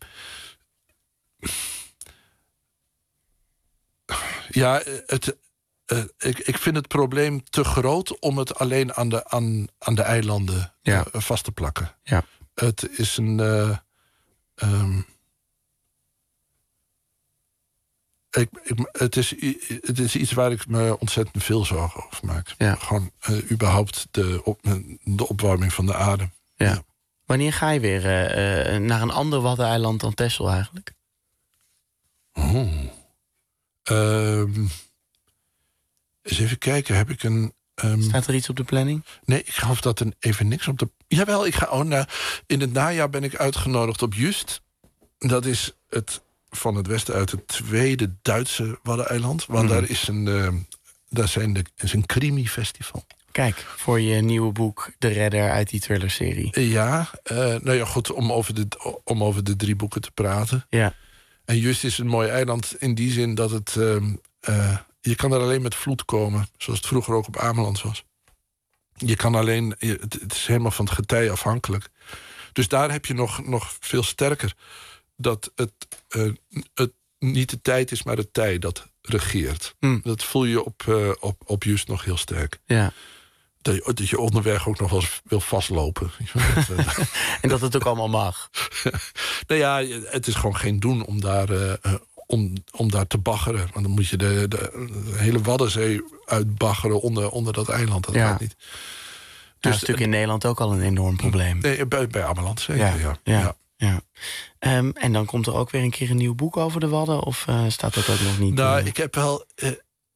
Ja, het, uh, ik, ik vind het probleem te groot om het alleen aan de, aan, aan de eilanden ja. uh, vast te plakken. Ja. Het is een... Uh, um, ik, ik, het, is, het is iets waar ik me ontzettend veel zorgen over maak. Ja. Gewoon uh, überhaupt de, op, de opwarming van de aarde. Ja. Ja. Wanneer ga je weer uh, uh, naar een ander Waddeneiland dan Texel eigenlijk? Oh... Um, eens even kijken, heb ik een... Um... Staat er iets op de planning? Nee, ik geloof dat er even niks op de... Jawel, ik ga... Oh, nou, in het najaar ben ik uitgenodigd op Just. Dat is het van het westen uit het tweede Duitse Waddeneiland. Want mm-hmm. daar is een, uh, daar zijn de, is een crimi-festival. Kijk, voor je nieuwe boek De Redder uit die thriller-serie. Ja, uh, nou ja, goed, om over, de, om over de drie boeken te praten. Ja. En Just is een mooi eiland in die zin dat het... Uh, uh, je kan er alleen met vloed komen, zoals het vroeger ook op Ameland was. Je kan alleen... Je, het, het is helemaal van het getij afhankelijk. Dus daar heb je nog, nog veel sterker... dat het, uh, het niet de tijd is, maar het tij dat regeert. Mm. Dat voel je op, uh, op, op Just nog heel sterk. Ja. Dat je, dat je onderweg ook nog wel eens wil vastlopen. En dat het ook allemaal mag. Nou ja, het is gewoon geen doen om daar, uh, om, om daar te baggeren. Want dan moet je de, de, de hele Waddenzee uitbaggeren onder, onder dat eiland. Dat ja. gaat niet. Dus Dus, dat is natuurlijk in Nederland ook al een enorm probleem. Nee, bij, bij Ameland zeker, ja. ja, ja. ja. ja. Um, en dan komt er ook weer een keer een nieuw boek over de Wadden? Of uh, staat dat ook nog niet? Nou, uh... ik heb wel... Uh,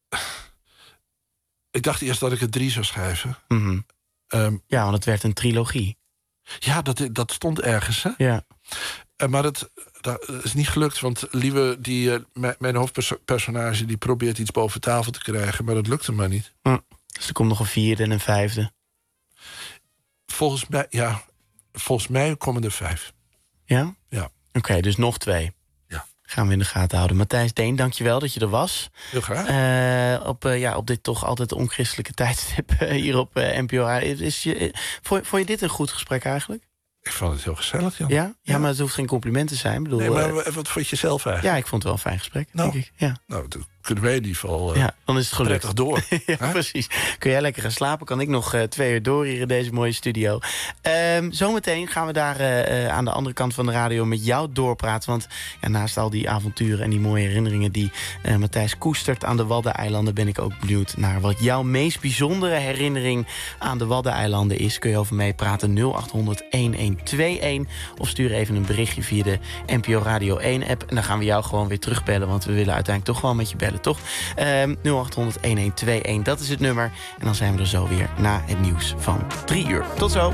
ik dacht eerst dat ik er drie zou schrijven. Mm-hmm. Um, ja, want het werd een trilogie. Ja, dat, dat stond ergens, hè? Ja. Uh, maar het, dat is niet gelukt, want Lieve, die, uh, m- mijn hoofdpersonage... die probeert iets boven tafel te krijgen, maar dat lukte maar niet. Mm. Dus er komt nog een vierde en een vijfde. Volgens mij, ja, volgens mij komen er vijf. Ja? Ja. Oké, okay, dus nog twee. Ja. Gaan we in de gaten houden. Matthijs Deen, dankjewel dat je er was. Heel graag. Uh, op, uh, ja, op dit toch altijd onchristelijke tijdstip uh, hier op uh, N P O. Is je, uh, vond, vond je dit een goed gesprek eigenlijk? Ik vond het heel gezellig, Jan. Ja? Ja, ja. Maar het hoeft geen compliment te zijn. Ik bedoel, nee, maar uh, wat vond je zelf eigenlijk? Ja, ik vond het wel een fijn gesprek, nou, denk ik. Ja. Nou, kunnen wij in ieder geval uh, ja, dan is het gelukt. prettig door. ja, huh? Precies. Kun jij lekker gaan slapen, kan ik nog uh, twee uur door hier in deze mooie studio. Um, zometeen gaan we daar uh, aan de andere kant van de radio met jou doorpraten. Want ja, naast al die avonturen en die mooie herinneringen die uh, Matthijs koestert aan de Waddeneilanden, ben ik ook benieuwd naar wat jouw meest bijzondere herinnering aan de Waddeneilanden is. Kun je over mee praten nul acht honderd elf of stuur even een berichtje via de N P O Radio één app. En dan gaan we jou gewoon weer terugbellen, want we willen uiteindelijk toch wel met je bellen, toch? Um, nul acht honderd elf dat is het nummer. En dan zijn we er zo weer na het nieuws van drie uur. Tot zo!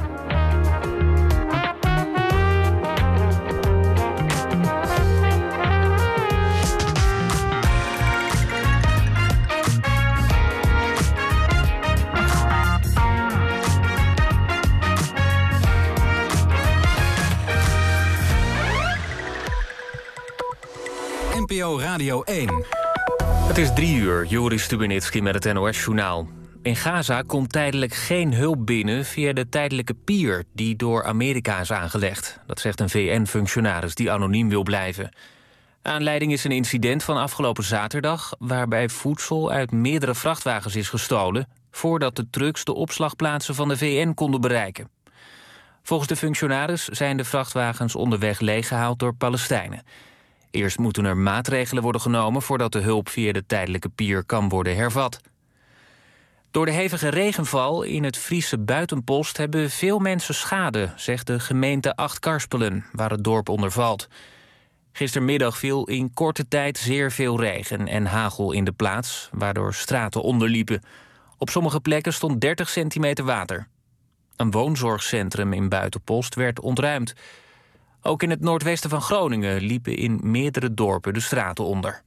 N P O Radio één. Het is drie uur, Joris Stubenitski met het N O S-journaal. In Gaza komt tijdelijk geen hulp binnen via de tijdelijke pier die door Amerika is aangelegd. Dat zegt een V N-functionaris die anoniem wil blijven. Aanleiding is een incident van afgelopen zaterdag waarbij voedsel uit meerdere vrachtwagens is gestolen voordat de trucks de opslagplaatsen van de V N konden bereiken. Volgens de functionaris zijn de vrachtwagens onderweg leeggehaald door Palestijnen. Eerst moeten er maatregelen worden genomen voordat de hulp via de tijdelijke pier kan worden hervat. Door de hevige regenval in het Friese Buitenpost hebben veel mensen schade, zegt de gemeente Acht-Karspelen, waar het dorp onder valt. Gistermiddag viel in korte tijd zeer veel regen en hagel in de plaats, waardoor straten onderliepen. Op sommige plekken stond dertig centimeter water. Een woonzorgcentrum in Buitenpost werd ontruimd. Ook in het noordwesten van Groningen liepen in meerdere dorpen de straten onder.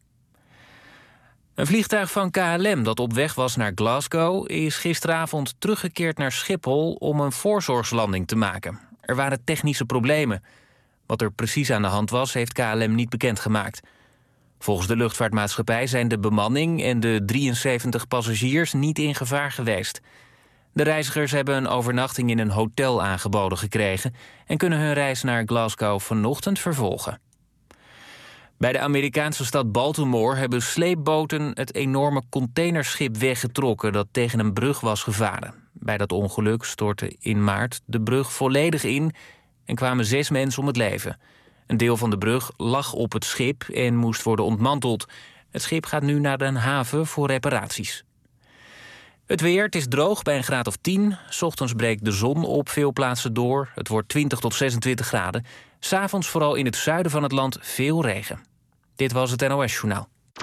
Een vliegtuig van K L M dat op weg was naar Glasgow is gisteravond teruggekeerd naar Schiphol om een voorzorgslanding te maken. Er waren technische problemen. Wat er precies aan de hand was, heeft K L M niet bekendgemaakt. Volgens de luchtvaartmaatschappij zijn de bemanning en de drieënzeventig passagiers niet in gevaar geweest. De reizigers hebben een overnachting in een hotel aangeboden gekregen en kunnen hun reis naar Glasgow vanochtend vervolgen. Bij de Amerikaanse stad Baltimore hebben sleepboten het enorme containerschip weggetrokken dat tegen een brug was gevaren. Bij dat ongeluk stortte in maart de brug volledig in en kwamen zes mensen om het leven. Een deel van de brug lag op het schip en moest worden ontmanteld. Het schip gaat nu naar een haven voor reparaties. Het weer, het is droog bij een graad of tien. 's Ochtends breekt de zon op veel plaatsen door. Het wordt twintig tot zesentwintig graden. 's Avonds vooral in het zuiden van het land veel regen. Dit was het N O S-journaal.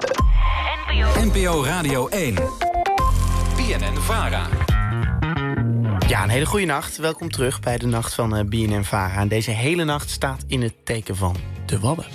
N P O Radio één. B N N-Vara. Ja, een hele goede nacht. Welkom terug bij de nacht van uh, B N N-Vara. En deze hele nacht staat in het teken van de Wadden.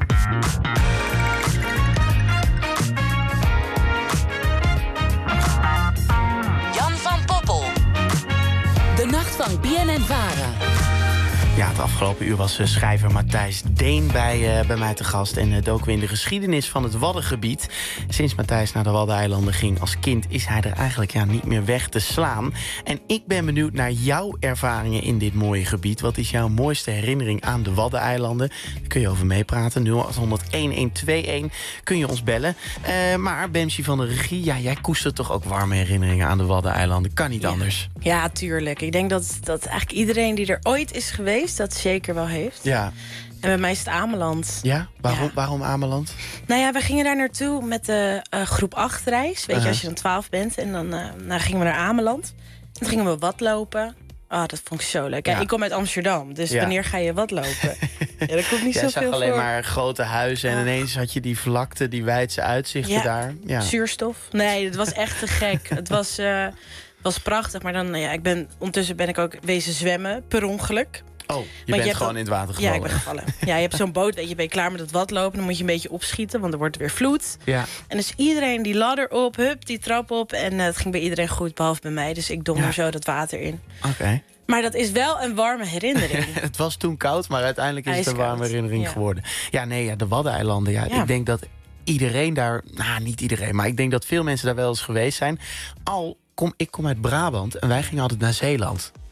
De nacht van B N N-Vara. Ja, het afgelopen uur was uh, schrijver Matthijs Deen bij, uh, bij mij te gast. En uh, doken we in de geschiedenis van het Waddengebied. Sinds Matthijs naar de Waddeneilanden ging als kind is hij er eigenlijk ja, niet meer weg te slaan. En ik ben benieuwd naar jouw ervaringen in dit mooie gebied. Wat is jouw mooiste herinnering aan de Waddeneilanden? Daar kun je over meepraten. nul acht honderd elf kun je ons bellen. Uh, maar Bemsie van de regie, ja, jij koestert toch ook warme herinneringen aan de Waddeneilanden? Kan niet ja. anders. Ja, tuurlijk. Ik denk dat, dat eigenlijk iedereen die er ooit is geweest dat zeker wel heeft. Ja. En bij mij is het Ameland. Ja? Waarom, ja. waarom Ameland? Nou ja, we gingen daar naartoe met de uh, groep acht reis. Weet uh-huh. je, als je dan twaalf bent. En dan uh, nou, gingen we naar Ameland. En toen gingen we watlopen. Oh, dat vond ik zo leuk. Ja. Ja, ik kom uit Amsterdam, dus ja. wanneer ga je watlopen? Ja, dat komt niet Jij zoveel voor. zag alleen maar grote huizen en oh. ineens had je die vlakte, die wijdse uitzichten ja. daar. Ja. Zuurstof. Nee, het was echt te gek. Het was, uh, was prachtig, maar dan, nou ja, ik ben, ondertussen ben ik ook wezen zwemmen, per ongeluk. Oh, je bent je gewoon dan, in het water gevallen. Ja, ik ben gevallen. Ja, je hebt zo'n boot, weet je, ben je klaar met het watlopen, dan moet je een beetje opschieten, want er wordt weer vloed. Ja. En dus iedereen die ladder op, hup, die trap op. En uh, het ging bij iedereen goed, behalve bij mij. Dus ik donder ja. zo dat water in. Oké. Okay. Maar dat is wel een warme herinnering. Het was toen koud, maar uiteindelijk is IJskoud. het een warme herinnering ja. geworden. Ja, nee, ja, de Waddeneilanden. Ja, ja. Ik denk dat iedereen daar... Nou, niet iedereen, maar ik denk dat veel mensen daar wel eens geweest zijn. Al kom ik kom uit Brabant en wij gingen altijd naar Zeeland.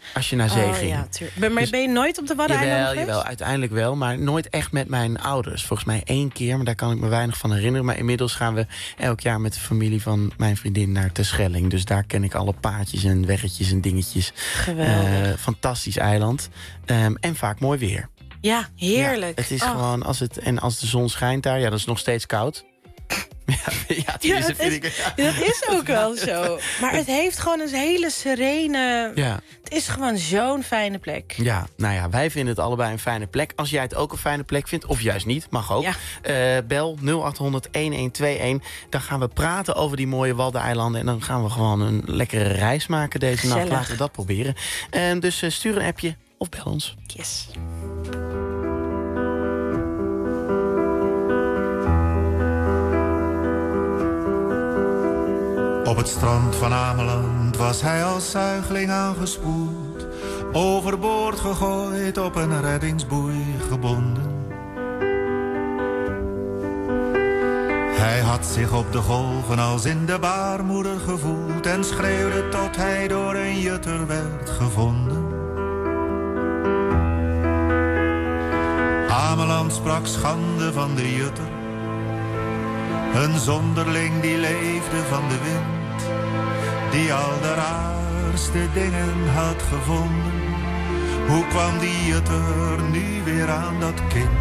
als je naar zee oh, ging. Ja, tuurlijk. Maar dus, ben je nooit op de Waddeneilanden jawel, geweest? Jawel, uiteindelijk wel, maar nooit echt met mijn ouders. Volgens mij één keer, maar daar kan ik me weinig van herinneren. Maar inmiddels gaan we elk jaar met de familie van mijn vriendin naar Terschelling. Dus daar ken ik alle paadjes en weggetjes en dingetjes. Geweldig. Uh, fantastisch eiland. Um, en vaak mooi weer. Ja, heerlijk. Ja, het is oh. gewoon, als het, en als de zon schijnt daar, ja, dat is nog steeds koud. Ja, ja, ja, dat, is, ik, ja. dat is ook wel zo. Maar het heeft gewoon een hele serene... Ja. Het is gewoon zo'n fijne plek. Ja, nou ja, wij vinden het allebei een fijne plek. Als jij het ook een fijne plek vindt, of juist niet, mag ook. Ja. Uh, bel nul acht honderd elf twee een. Dan gaan we praten over die mooie Waddeneilanden. En dan gaan we gewoon een lekkere reis maken deze Gezellig. nacht. Laten we dat proberen. Uh, dus uh, stuur een appje of bel ons. Yes. Op het strand van Ameland was hij als zuigeling aangespoeld, overboord gegooid, op een reddingsboei gebonden. Hij had zich op de golven als in de baarmoeder gevoeld en schreeuwde tot hij door een jutter werd gevonden. Ameland sprak schande van de jutter, een zonderling die leefde van de wind, die al de raarste dingen had gevonden. Hoe kwam die jutter nu weer aan dat kind?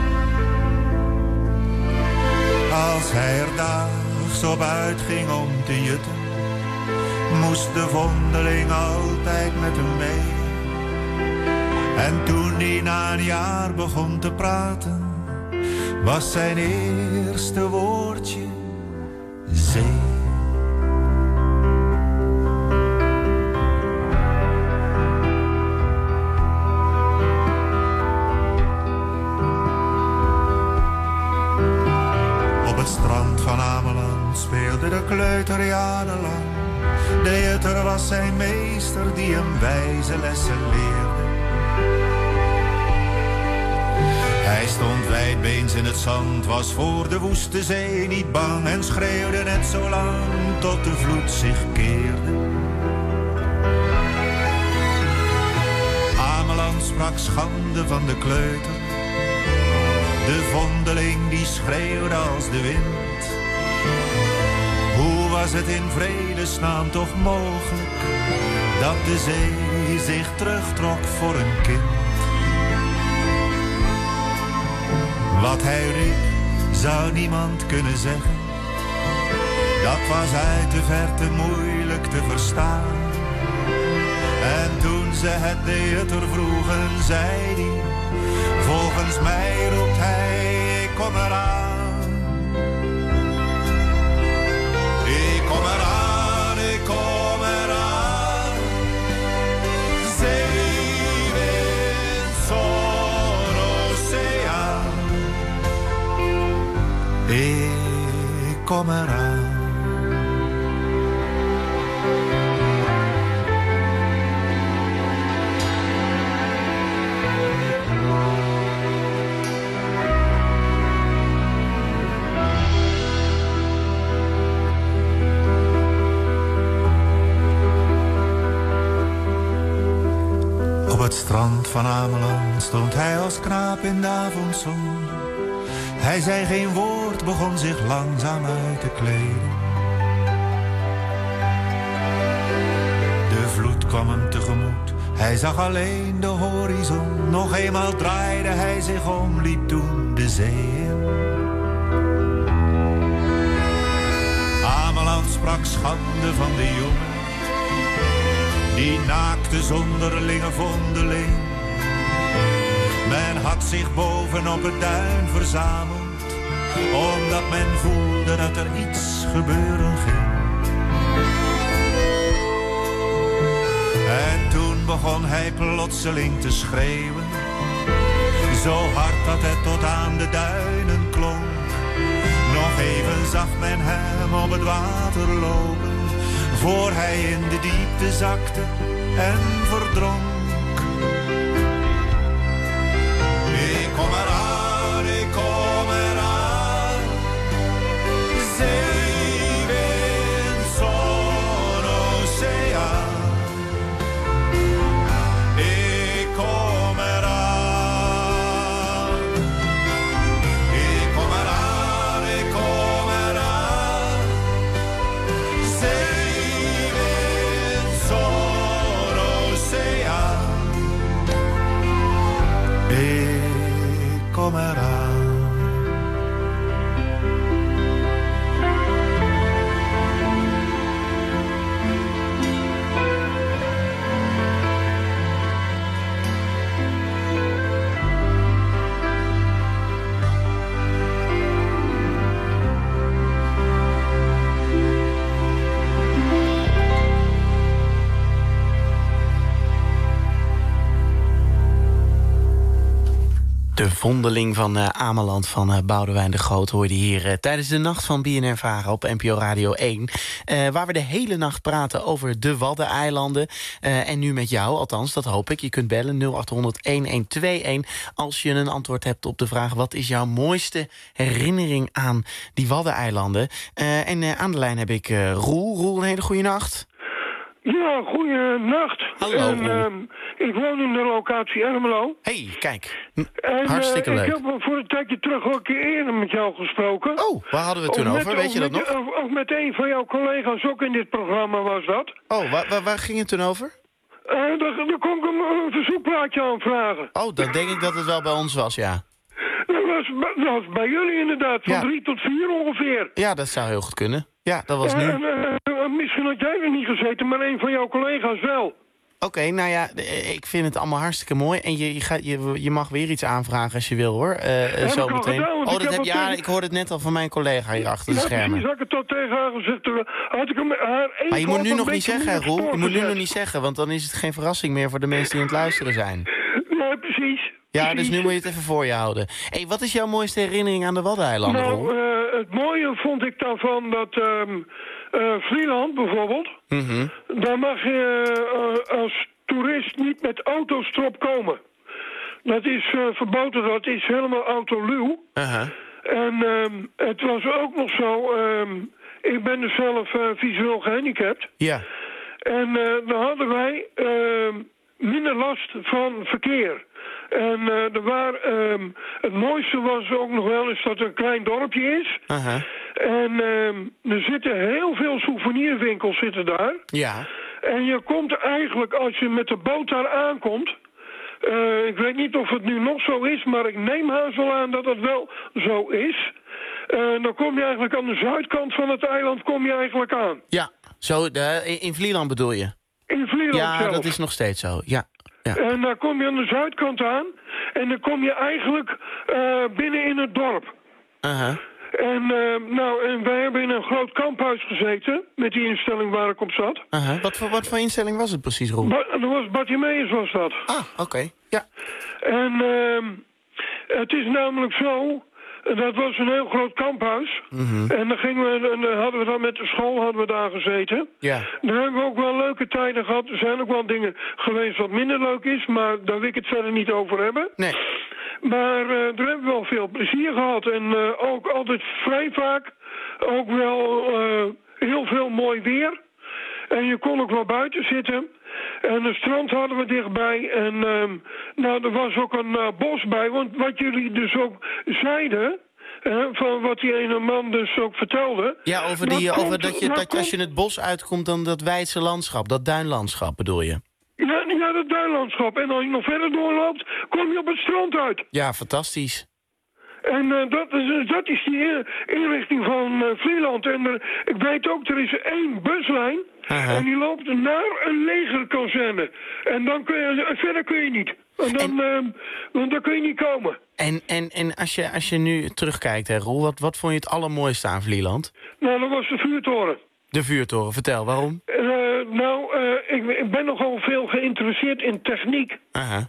Als hij er daags op uitging om te jutten, moest de vondeling altijd met hem mee. En toen hij na een jaar begon te praten, was zijn eerste woordje zee. Op het strand van Ameland speelde de kleuter jarenlang. De jutter was zijn meester die hem wijze lessen leerde. Hij stond wijdbeens in het zand, was voor de woeste zee niet bang en schreeuwde net zo lang tot de vloed zich keerde. Ameland sprak schande van de kleuter, de vondeling die schreeuwde als de wind. Hoe was het in vredesnaam toch mogelijk dat de zee zich terugtrok voor een kind? Wat hij riep, zou niemand kunnen zeggen. Dat was uit de verte moeilijk te verstaan. En toen ze het de jutter vroegen, zei hij, volgens mij roept hij, ik kom eraan. Ik kom eraan, ik kom eraan. Zeewind, zon, oceaan. Ik kom eraan. Op het strand van Ameland stond hij als knaap in de avondzon. Hij zei geen woord, begon zich langzaam uit te kleden. De vloed kwam hem tegemoet, hij zag alleen de horizon. Nog eenmaal draaide hij zich om, liep toen de zee in. Ameland sprak schande van de jongen, die naakte zonderlinge vondeling. Men had zich bovenop het duin verzameld, omdat men voelde dat er iets gebeuren ging. En toen begon hij plotseling te schreeuwen, zo hard dat het tot aan de duinen klonk. Nog even zag men hem op het water lopen, voor hij in de diepte zakte en verdronk. Ik kom eraan, ik kom eraan. Zeewind, zon, oceaan. kom eraan. De vondeling van uh, Ameland van uh, Boudewijn de Groot hoorde hier uh, tijdens de nacht van B N N Vara op N P O Radio één. Uh, waar we de hele nacht praten over de Waddeneilanden. Uh, en nu met jou, althans, dat hoop ik. Je kunt bellen nul acht honderd een een twee een als je een antwoord hebt op de vraag: wat is jouw mooiste herinnering aan die Waddeneilanden? Uh, en uh, aan de lijn heb ik uh, Roel. Roel, een hele goede nacht. Ja, goeienacht. Hallo. En, uh, ik woon in de locatie Ermelo. Hey, kijk. En, Hartstikke uh, leuk. Ik heb voor een tijdje terug ook een keer eerder met jou gesproken. Oh, waar hadden we het toen of over? met, Weet je dat met, nog? Of, of met een van jouw collega's ook in dit programma was dat. Oh, waar, waar, waar ging het toen over? Uh, daar, daar kon ik een, een verzoekplaatje aanvragen. Oh, dan denk ik dat het wel bij ons was, ja. Dat was, dat was bij jullie inderdaad, van Ja. drie tot vier ongeveer. Ja, dat zou heel goed kunnen. Ja, dat was nu. Uh, uh, uh, misschien had jij er niet gezeten, maar een van jouw collega's wel. Oké, okay, nou ja, ik vind het allemaal hartstikke mooi. En je, je, gaat, je, je mag weer iets aanvragen als je wil, hoor. Uh, zo meteen. Gedaan, oh, dat heb heb, ja, tegen... ik hoorde het net al van mijn collega hier achter de ja, schermen. Precies, had ik het al tegen haar gezegd. Had ik hem, haar maar je moet nu nog niet beetje zeggen, Roel. Je moet nu gezet. nog niet zeggen, want dan is het geen verrassing meer voor de mensen die aan het luisteren zijn. Ja, precies. Ja, precies. dus nu moet je het even voor je houden. Hey, wat is jouw mooiste herinnering aan de Waddeneilanden, Roel? Nou, uh, het mooie vond ik daarvan dat um, uh, Vlieland bijvoorbeeld, Mm-hmm. daar mag je uh, als toerist niet met auto's erop komen. Dat is uh, verboden, dat is helemaal autoluw. Uh-huh. En um, het was ook nog zo, um, ik ben dus zelf uh, visueel gehandicapt. Ja. En uh, dan hadden wij uh, minder last van verkeer. En uh, er waren, um, het mooiste was ook nog wel eens dat er een klein dorpje is. Uh-huh. En um, er zitten heel veel souvenirwinkels zitten daar. Ja. En je komt eigenlijk, als je met de boot daar aankomt... Uh, ik weet niet of het nu nog zo is, maar ik neem haast wel aan dat het wel zo is. Uh, dan kom je eigenlijk aan de zuidkant van het eiland kom je eigenlijk aan. Ja, zo, de, in, in Vlieland bedoel je? In Vlieland Ja, zelf. dat is nog steeds zo, ja. Ja. En daar kom je aan de zuidkant aan. En dan kom je eigenlijk uh, binnen in het dorp. Uh-huh. En, uh, nou, en wij hebben in een groot kamphuis gezeten. Met die instelling waar ik op zat. Uh-huh. Wat, voor, wat voor instelling was het precies, Roel? Ba- dat was Bartimeus was dat. Ah, oké. Okay. Ja. En uh, het is namelijk zo... Dat was een heel groot kamphuis. Mm-hmm. En dan, gingen we, en dan hadden we dan met de school hadden we daar gezeten. Ja. Daar hebben we ook wel leuke tijden gehad. Er zijn ook wel dingen geweest wat minder leuk is. Maar daar wil ik het verder niet over hebben. Nee. Maar uh, daar hebben we wel veel plezier gehad. En uh, ook altijd vrij vaak ook wel uh, heel veel mooi weer. En je kon ook wel buiten zitten. En het strand hadden we dichtbij. En uh, nou, er was ook een uh, bos bij. Want wat jullie dus ook zeiden... Uh, van wat die ene man dus ook vertelde... Ja, over, die, dat over komt, dat, je, dat dat komt, als je het bos uitkomt, dan dat weidse landschap, dat duinlandschap bedoel je? Ja, ja, dat duinlandschap. En als je nog verder doorloopt, kom je op het strand uit. Ja, fantastisch. En uh, dat, is, dat is die uh, inrichting van uh, Vlieland. En er, ik weet ook, er is één buslijn. Uh-huh. En die loopt naar een legerkazerne. En dan kun je, verder kun je niet. En dan, en, uh, want dan kun je niet komen. En, en, en als, je, als je nu terugkijkt, hè, Roel, wat, wat vond je het allermooiste aan Vlieland? Nou, dat was de vuurtoren. De vuurtoren, vertel, waarom? Uh, nou, uh, ik, ik ben nogal veel geïnteresseerd in techniek. Uh-huh.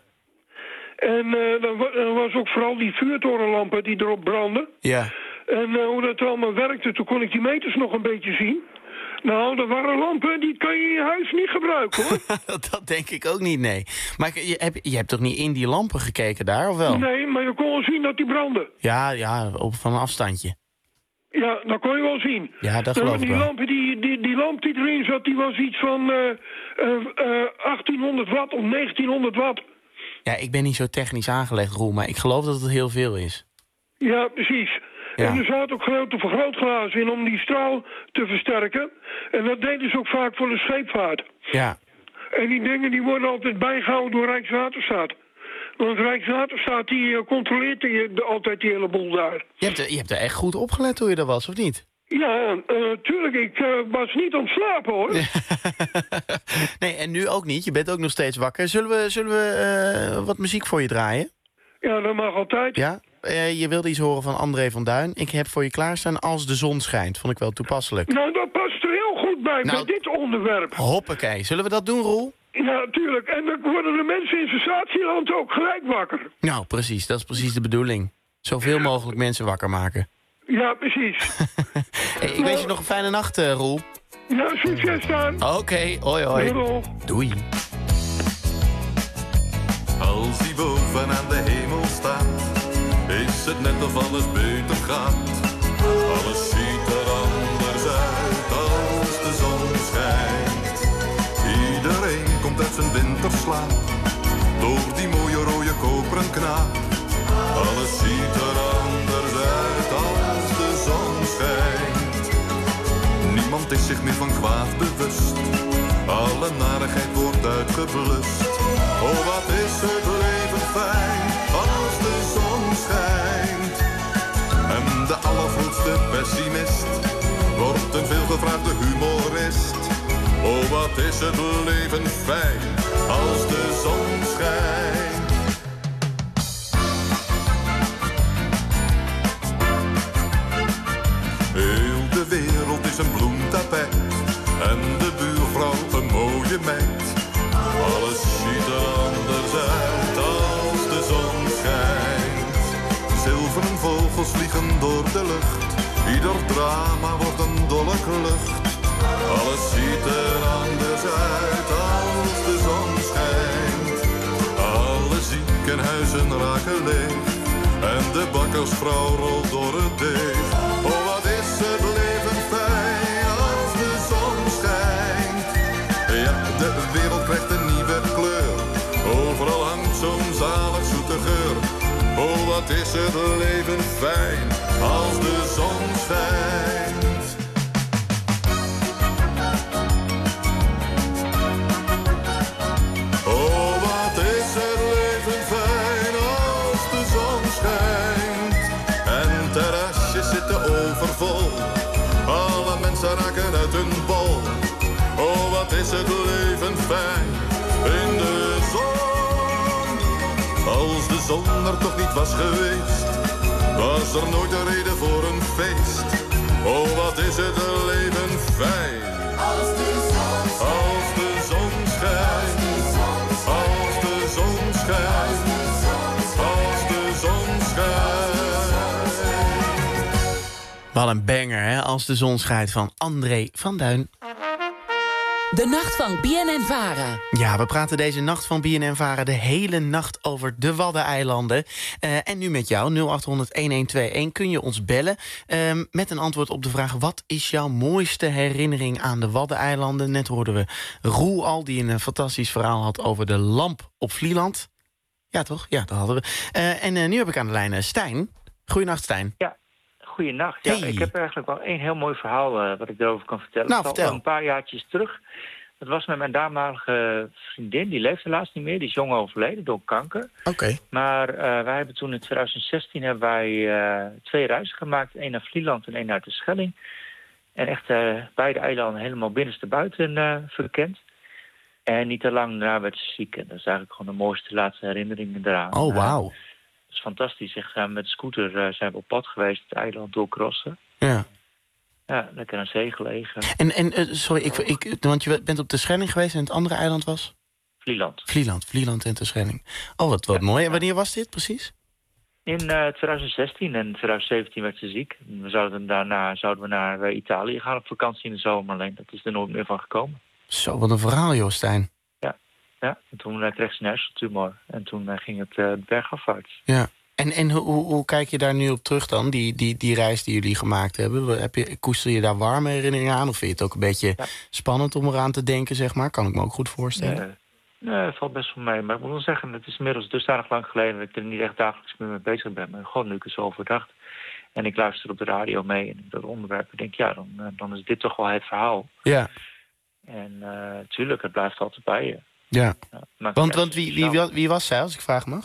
En uh, dan, dan was ook vooral die vuurtorenlampen die erop brandden. Ja. En uh, hoe dat allemaal werkte, toen kon ik die meters nog een beetje zien. Nou, dat waren lampen, die kan je in je huis niet gebruiken, hoor. Dat denk ik ook niet, nee. Maar je, heb, je hebt toch niet in die lampen gekeken daar, of wel? Nee, maar je kon wel zien dat die brandden. Ja, ja, op van een afstandje. Ja, dat kon je wel zien. Ja, dat uh, geloof ik die wel. Lampen, die, die, die lamp die erin zat, die was iets van uh, uh, uh, achttienhonderd watt of negentienhonderd watt. Ja, ik ben niet zo technisch aangelegd, Roel, maar ik geloof dat het heel veel is. Ja, precies. Ja. En er zaten ook grote vergrootglazen in om die straal te versterken. En dat deden ze ook vaak voor de scheepvaart. Ja. En die dingen die worden altijd bijgehouden door Rijkswaterstaat. Want Rijkswaterstaat die uh, controleert die, de, altijd die hele boel daar. Je hebt, er, je hebt er echt goed opgelet hoe je er was, of niet? Ja, uh, tuurlijk. Ik uh, was niet aan het slapen, hoor. Nee, en nu ook niet. Je bent ook nog steeds wakker. Zullen we, zullen we uh, wat muziek voor je draaien? Ja, dat mag altijd. Ja? Uh, je wilde iets horen van André van Duin. Ik heb voor je klaarstaan Als de zon schijnt. Vond ik wel toepasselijk. Nou, dat past er heel goed bij, nou, bij dit onderwerp. Hoppakee. Zullen we dat doen, Roel? Ja, tuurlijk. En dan worden de mensen in Sensatieland ook gelijk wakker. Nou, precies. Dat is precies de bedoeling. Zoveel mogelijk mensen wakker maken. Ja, precies. Hey, ik wens je nog een fijne nacht, uh, Roel. Ja, succes dan. Oké, okay, hoi hoi. Doei. Doei. Als hij boven aan de hemel staat, is het net of alles beter gaat. Alles ziet er anders uit als de zon schijnt. Iedereen komt uit zijn winterslaap, door die mooie rode koperen knaap. Alles ziet er anders uit als de zon schijnt. Niemand is zich meer van kwaad bewust, alle narigheid wordt uitgeblust. Oh, wat is het leven fijn als de zon schijnt. En de allergrootste pessimist wordt een veelgevraagde humorist. Oh, wat is het leven fijn als de zon schijnt. Heel de wereld is een bloemtapijt en de buurvrouw een mooie meid. Alles ziet er anders uit als de zon schijnt. Zilveren vogels vliegen door de lucht, ieder drama wordt een dolle klucht. Alles ziet er anders uit als de zon schijnt. Alle ziekenhuizen raken leeg en de bakkersvrouw rolt door het deeg. Oh, wat is het leven fijn als de zon schijnt. Ja, de wereld krijgt een nieuwe kleur, overal hangt zo'n zalig zoete geur. Oh, wat is het leven fijn als de zon schijnt. Oh, wat is het leven fijn als de zon schijnt. En terrasjes zitten overvol, alle mensen raken uit hun bol. Oh, wat is het leven fijn in de zon. Als de zon er toch niet was geweest, was er nooit een reden voor een feest. Oh, wat is het leven fijn als de zon schijnt. Als de zon schijnt. Als de zon schijnt. Als de zon schijnt. Wat een banger, hè? Als de zon schijnt van André van Duin. De nacht van B N N Vara. Ja, we praten deze nacht van B N N Vara de hele nacht over de Waddeneilanden. Uh, en nu met jou, nul acht honderd, een een twee een, kun je ons bellen uh, met een antwoord op de vraag: wat is jouw mooiste herinnering aan de Waddeneilanden? Net hoorden we Roel al, die een fantastisch verhaal had over de lamp op Vlieland. Ja, toch? Ja, dat hadden we. Uh, en uh, nu heb ik aan de lijn uh, Stijn. Goeienacht, Stijn. Ja. Goeienacht. Ja, hey. Ik heb eigenlijk wel één heel mooi verhaal uh, wat ik erover kan vertellen. Nou, het is vertel. al een paar jaartjes terug. Dat was met mijn damalige vriendin. Die leeft helaas niet meer. Die is jong overleden door kanker. Oké. Okay. Maar uh, wij hebben toen in twintig zestien hebben wij uh, twee reizen gemaakt. Eén naar Vlieland en één naar de Schelling. En echt uh, beide eilanden helemaal binnenstebuiten uh, verkend. En niet te lang daarna werd ze ziek. En dat is eigenlijk gewoon de mooiste laatste herinneringen eraan. Oh, wauw. Uh, dat is fantastisch. Echt, uh, met de scooter uh, zijn we op pad geweest. Het eiland doorcrossen. Ja. Ja, lekker aan zee gelegen. En, en uh, sorry, ik, ik, want je bent op de Schelling geweest en het andere eiland was? Vlieland. Vlieland, Vlieland en de Schelling. Oh, wat, wat ja, mooi. En wanneer was dit precies? In uh, twintig zestien en twintig zeventien werd ze ziek. We zouden daarna zouden we naar uh, Italië gaan op vakantie in de zomer. Alleen dat is er nooit meer van gekomen. Zo, wat een verhaal, joh, Stijn. Ja, ja. En toen uh, kreeg ze een hersentumor. En toen uh, ging het uh, bergafwaarts. Ja. En, en hoe, hoe kijk je daar nu op terug dan, die, die, die reis die jullie gemaakt hebben? Heb je, koester je daar warme herinneringen aan? Of vind je het ook een beetje ja. spannend om eraan te denken, zeg maar? Kan ik me ook goed voorstellen. Nee, nee, het valt best wel mee. Maar ik moet wel zeggen, het is inmiddels dusdanig lang geleden dat ik er niet echt dagelijks meer mee bezig ben. Maar gewoon nu ik er zo over dacht. En ik luister op de radio mee en dat onderwerp. En denk, ja, dan, dan is dit toch wel het verhaal. Ja. En uh, tuurlijk, het blijft altijd bij je. Ja. ja want want wie, wie, wie was zij, als ik vragen mag?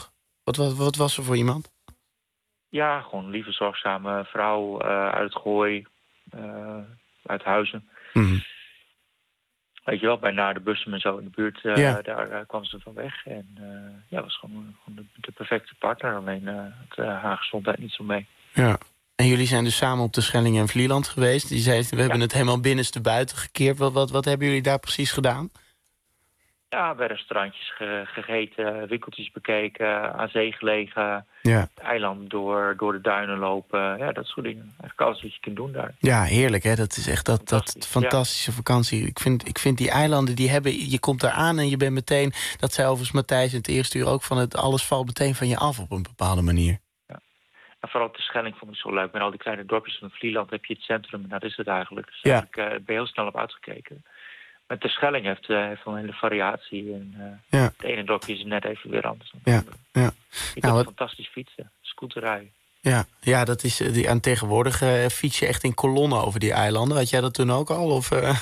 Wat, wat, wat was ze voor iemand? Ja, gewoon een lieve, zorgzame vrouw uh, uit het Gooi, uh, uit Huizen. Mm. Weet je wel, bij naar de bussen en zo in de buurt, uh, ja. daar uh, kwam ze van weg. En uh, ja, was gewoon, gewoon de, de perfecte partner. Alleen uh, het, uh, haar gezondheid niet zo mee. Ja. En jullie zijn dus samen op de Schelling en Vlieland geweest. Die zei, we hebben ja. het helemaal binnenste buiten gekeerd. Wat, wat, wat hebben jullie daar precies gedaan? Ja, bij restaurantjes ge, gegeten, winkeltjes bekeken, aan zee gelegen. Ja. Eilanden door, door de duinen lopen. Ja, dat soort dingen. Eigenlijk alles wat je kunt doen daar. Ja, heerlijk hè. Dat is echt dat, Fantastisch. dat fantastische ja. vakantie. Ik vind, ik vind die eilanden, die hebben, je komt daar aan en je bent meteen, dat zei overigens Matthijs in het eerste uur ook, van het alles valt meteen van je af op een bepaalde manier. Ja. En vooral op de Schelling vond ik zo leuk. Met al die kleine dorpjes van Vlieland heb je het centrum en dat is het eigenlijk. Dus ja. ik uh, ben heel snel op uitgekeken. Met de Schelling heeft, uh, heeft wel een hele variatie. En, uh, ja. Het ene dorpje is net even weer anders. Ja, ja. Ik nou, kan fantastisch fietsen, scooterrijden. Ja, ja, dat is die, aan tegenwoordig uh, fiets je echt in kolonnen over die eilanden. Had jij dat toen ook al? Of, uh...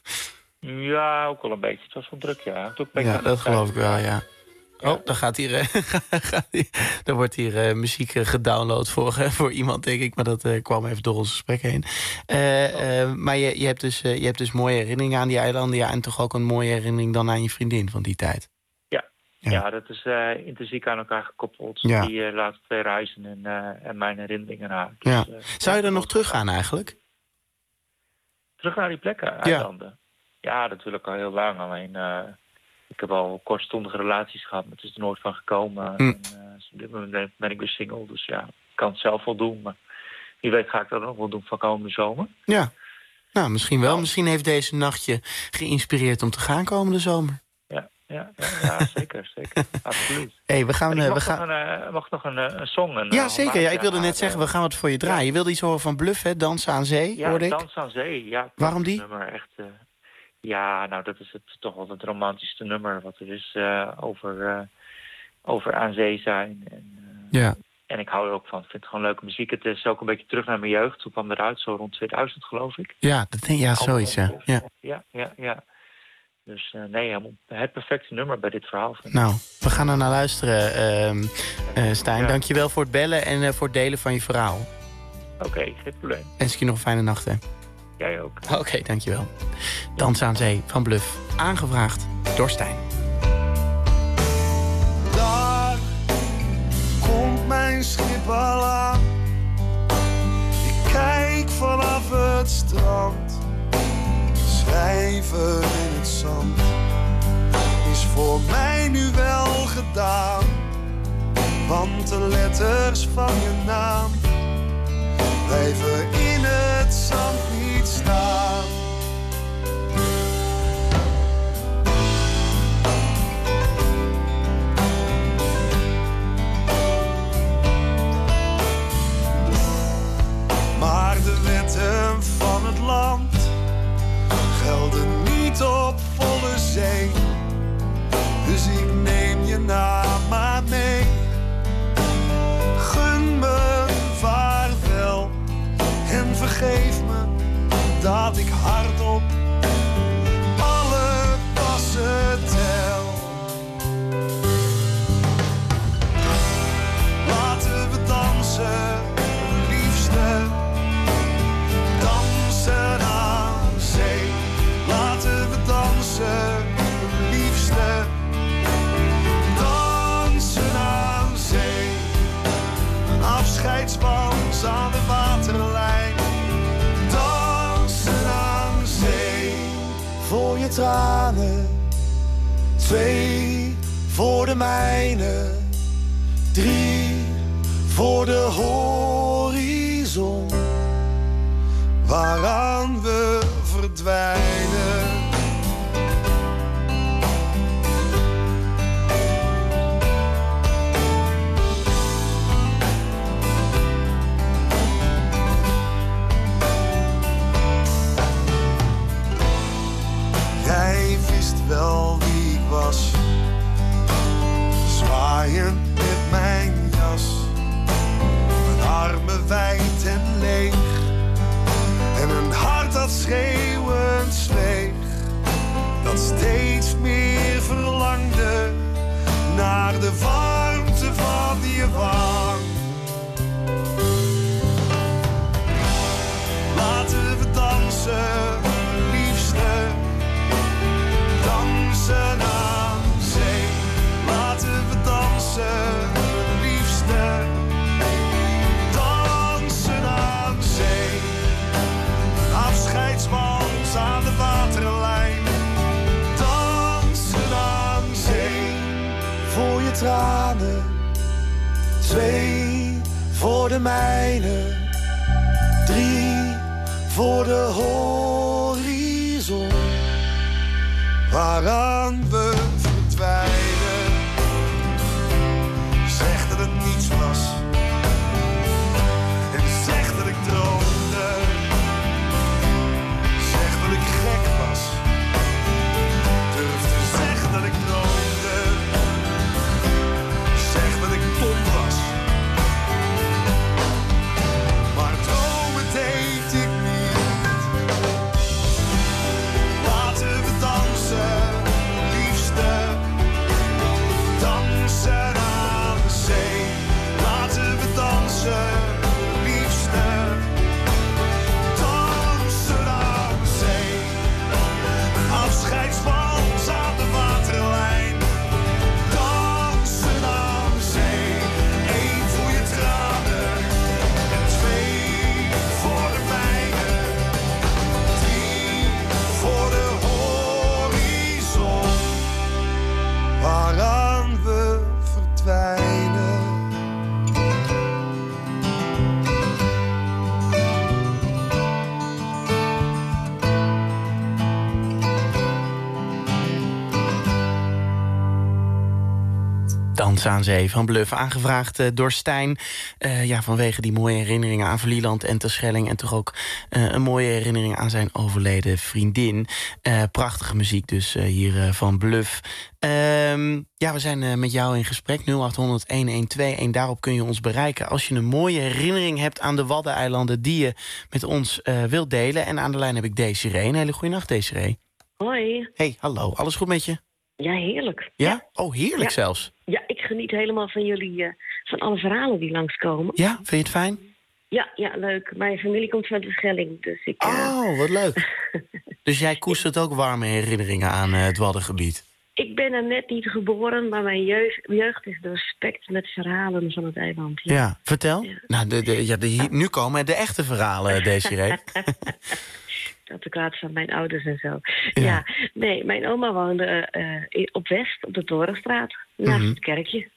Ja, ook wel een beetje. Het was wel druk, ja. Het ook ja, dat geloof ik wel, ja. Oh, dan gaat hier, uh, gaat hier, er wordt hier uh, muziek uh, gedownload voor, uh, voor iemand, denk ik. Maar dat uh, kwam even door ons gesprek heen. Uh, uh, maar je, je, hebt dus, uh, je hebt dus mooie herinneringen aan die eilanden. Ja, en toch ook een mooie herinnering dan aan je vriendin van die tijd. Ja, ja. ja dat is uh, intrinsiek aan elkaar gekoppeld. Ja. Die uh, laatste twee reizen en, uh, en mijn herinneringen aan haar. Dus, ja. uh, Zou je er nog terug gaan eigenlijk? Terug naar die plekken, eilanden? Ja, ja dat wil ik al heel lang. Alleen... Uh, Ik heb al kortstondige relaties gehad, maar het is er nooit van gekomen. Mm. En, uh, op dit moment ben ik weer single, dus ja, ik kan het zelf wel doen. Maar wie weet ga ik dat ook wel doen van komende zomer. Ja, nou misschien wel. Misschien heeft deze nachtje geïnspireerd om te gaan komende zomer. Ja, ja, ja, ja zeker, zeker. Absoluut. Hey, we gaan, ik we gaan... nog een, uh, mag nog een, een song? Een, ja, zeker. Ja, ik wilde net zeggen, we gaan wat voor je draaien. Ja. Je wilde iets horen van Bluff, hè? Dansen aan Zee, ja, hoorde ik. Dansen aan Zee, ja. Waarom die? Nummer, echt... Uh, Ja, nou, dat is het, toch wel het romantischste nummer wat er is uh, over, uh, over aan zee zijn. En, uh, ja. en ik hou er ook van. Ik vind het gewoon leuke muziek. Het is ook een beetje terug naar mijn jeugd. Toen kwam eruit, zo rond tweeduizend, geloof ik. Ja, dat denk, ja zoiets, ja. Ja, ja, ja. ja. Dus uh, nee, helemaal het perfecte nummer bij dit verhaal. Nou, we gaan er naar luisteren, uh, uh, Stijn. Ja. Dank je wel voor het bellen en uh, voor het delen van je verhaal. Oké, okay, geen probleem. Wens ik je nog een fijne nacht, hè. Jij ook. Oké, okay, dankjewel. Dans aan Zee van Bluff. Aangevraagd door Stijn. Daar komt mijn schip al aan. Ik kijk vanaf het strand. Schrijven in het zand is voor mij nu wel gedaan. Want de letters van je naam blijven in het zand niet staan. Maar de wetten van het land gelden niet op volle zee. Dus ik neem je naam maar mee. Gun me vaarwel en vergeef me dat ik hardop alle passen tel. Laten we dansen, liefste, dansen aan zee. Laten we dansen, liefste, dansen aan zee. Een afscheidswals aan de waterlijn. Dansen aan zee. Voor je tranen. Twee voor de mijne. Drie voor de horizon. Waaraan we verdwijnen. Jij wist wel wie ik was. Zwaaiend met mijn jas. Mijn armen wijd en leeg. En een hart dat schreeuwend zweeg. Dat steeds meer verlangde naar de warmte van aan je wang. Laten we dansen, liefste, dansen aan zee. Laten we dansen, liefste, dansen aan zee. Afscheidswals aan de waterlijn, dansen aan zee. Voor je tranen, twee voor de mijne, drie voor de horizon, waaraan we verdwijnen. Zeg dat het niets was en zeg dat ik droomde. Zeg dat ik gek was, durf te zeggen dat ik droomde. Zeg dat ik dom was, maar dromen deed ik niet. Laten we dansen, liefste, dansen aan de zee. Laten we dansen, liefste, dansen aan de zee. Een afscheidswals aan de waterlijn, dansen aan de zee. Eén voor je tranen en twee voor de mijne, drie voor de horizon, waaraan we verdwijnen. Dans aan Zee van Bluff, aangevraagd uh, door Stijn. Uh, ja, vanwege die mooie herinneringen aan Vlieland en Terschelling. En toch ook uh, een mooie herinnering aan zijn overleden vriendin. Uh, prachtige muziek dus uh, hier uh, van Bluff. Uh, ja, we zijn uh, met jou in gesprek. nul acht honderd, een een twee een. Daarop kun je ons bereiken als je een mooie herinnering hebt aan de Waddeneilanden die je met ons uh, wilt delen. En aan de lijn heb ik Desiree. Een hele goede nacht, Desiree. Hoi. Hey, hallo. Alles goed met je? Ja, heerlijk. Ja? Ja. Oh, heerlijk Ja. zelfs. Ja, ik geniet helemaal van jullie, uh, van alle verhalen die langskomen. Ja, vind je het fijn? Ja, ja, leuk. Mijn familie komt van de Schelling, dus ik... Uh... Oh, wat leuk. Dus jij koestert ook warme herinneringen aan uh, het Waddengebied? Ik ben er net niet geboren, maar mijn jeugd, jeugd is doorspekt met verhalen van het eiland. Ja, ja vertel. Ja. Nou, de, de, ja, de, nu komen de echte verhalen, Desiree. Dat ik laat van mijn ouders en zo. Ja, ja nee, mijn oma woonde uh, op West, op de Torenstraat, naast mm-hmm. het kerkje.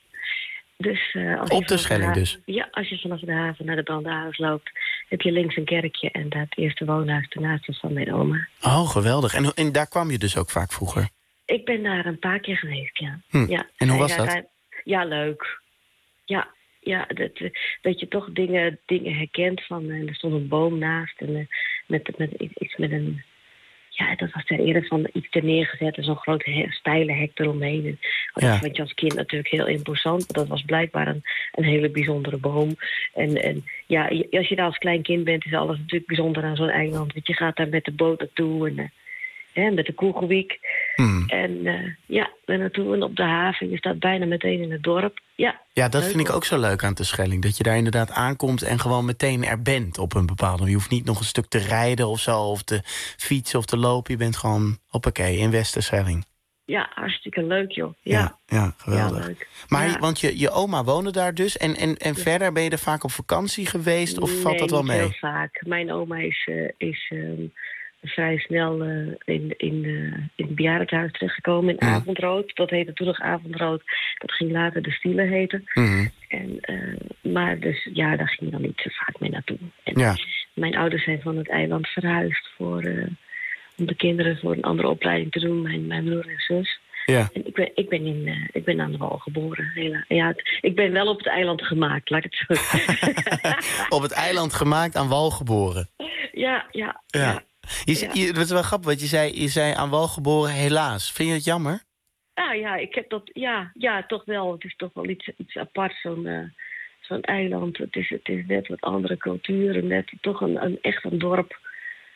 Dus, uh, als op de Schelling de dus? Ja, als je vanaf de haven naar de Brandhaus loopt, heb je links een kerkje en dat eerste woonhuis ernaast was van mijn oma. Oh, geweldig. En, en daar kwam je dus ook vaak vroeger? Ik ben daar een paar keer geweest, ja. Hm. ja. En hoe was ja, dat? Daar, ja, leuk. Ja, ja dat, dat je toch dingen, dingen herkent van... En er stond een boom naast en uh, met, met iets met een... Ja, dat was er eerder van iets er neergezet en zo'n groot he, steile hek eromheen. En, oh, ja. Dat vond je als kind natuurlijk heel imposant. Maar dat was blijkbaar een, een hele bijzondere boom. En, en ja, als je daar als klein kind bent, is alles natuurlijk bijzonder aan zo'n eiland. Want je gaat daar met de boot naartoe en... Uh, Hè, met de Koegelwiek. Hmm. En uh, ja, daar naartoe en op de haven. Je staat bijna meteen in het dorp. Ja, ja dat vind ik ook zo leuk aan Terschelling. Dat je daar inderdaad aankomt en gewoon meteen er bent op een bepaalde manier. Je hoeft niet nog een stuk te rijden of zo, of te fietsen of te lopen. Je bent gewoon hoppakee in West-Terschelling. Ja, hartstikke leuk, joh. Ja, ja, ja geweldig. Ja, leuk. Maar ja. want je, je oma woonde daar dus. En, en, en ja. verder ben je er vaak op vakantie geweest? Of nee, valt dat wel mee? Nee, heel vaak. Mijn oma is... Uh, is um, vrij snel uh, in, in, uh, in het bejaardentehuis terechtgekomen in mm. Avondrood. Dat heette toen nog Avondrood. Dat ging later de Stielen heten. Mm. En, uh, maar dus ja, daar ging je dan niet zo vaak mee naartoe. En ja. Mijn ouders zijn van het eiland verhuisd voor, uh, om de kinderen voor een andere opleiding te doen. Mijn, mijn broer en zus. Ja. En ik ben, ik, ben in, uh, ik ben aan de Wal geboren. Hela. Ja, het, ik ben wel op het eiland gemaakt, laat ik het zo zeggen. Op het eiland gemaakt, aan Wal geboren. Ja, ja, ja. ja. Je, ja. je, het is wel grappig, want je zei, je zei aan Wal geboren, helaas. Vind je het jammer? Ah, ja, ik heb dat, ja, ja, toch wel. Het is toch wel iets, iets apart, zo'n, uh, zo'n eiland. Het is, het is net wat andere culturen, net toch een, een echt een dorp.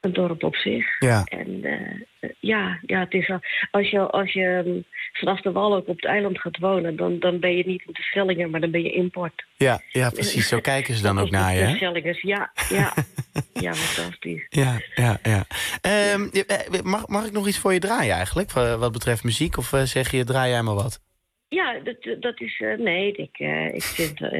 een dorp op zich. Ja. En uh, ja, ja, het is al, als je, als je um, vanaf de wal ook op het eiland gaat wonen, dan, dan ben je niet in de Schellingen, maar dan ben je import. Ja, ja, precies. Zo kijken ze dan ook naar je, hè? De Schellingers, ja, ja. Ja, fantastisch. Ja, ja, ja. Um, mag, mag ik nog iets voor je draaien eigenlijk, wat betreft muziek? Of uh, zeg je, draai jij maar wat? Ja, dat, dat is... Uh, nee, ik, uh, ik vind... Uh,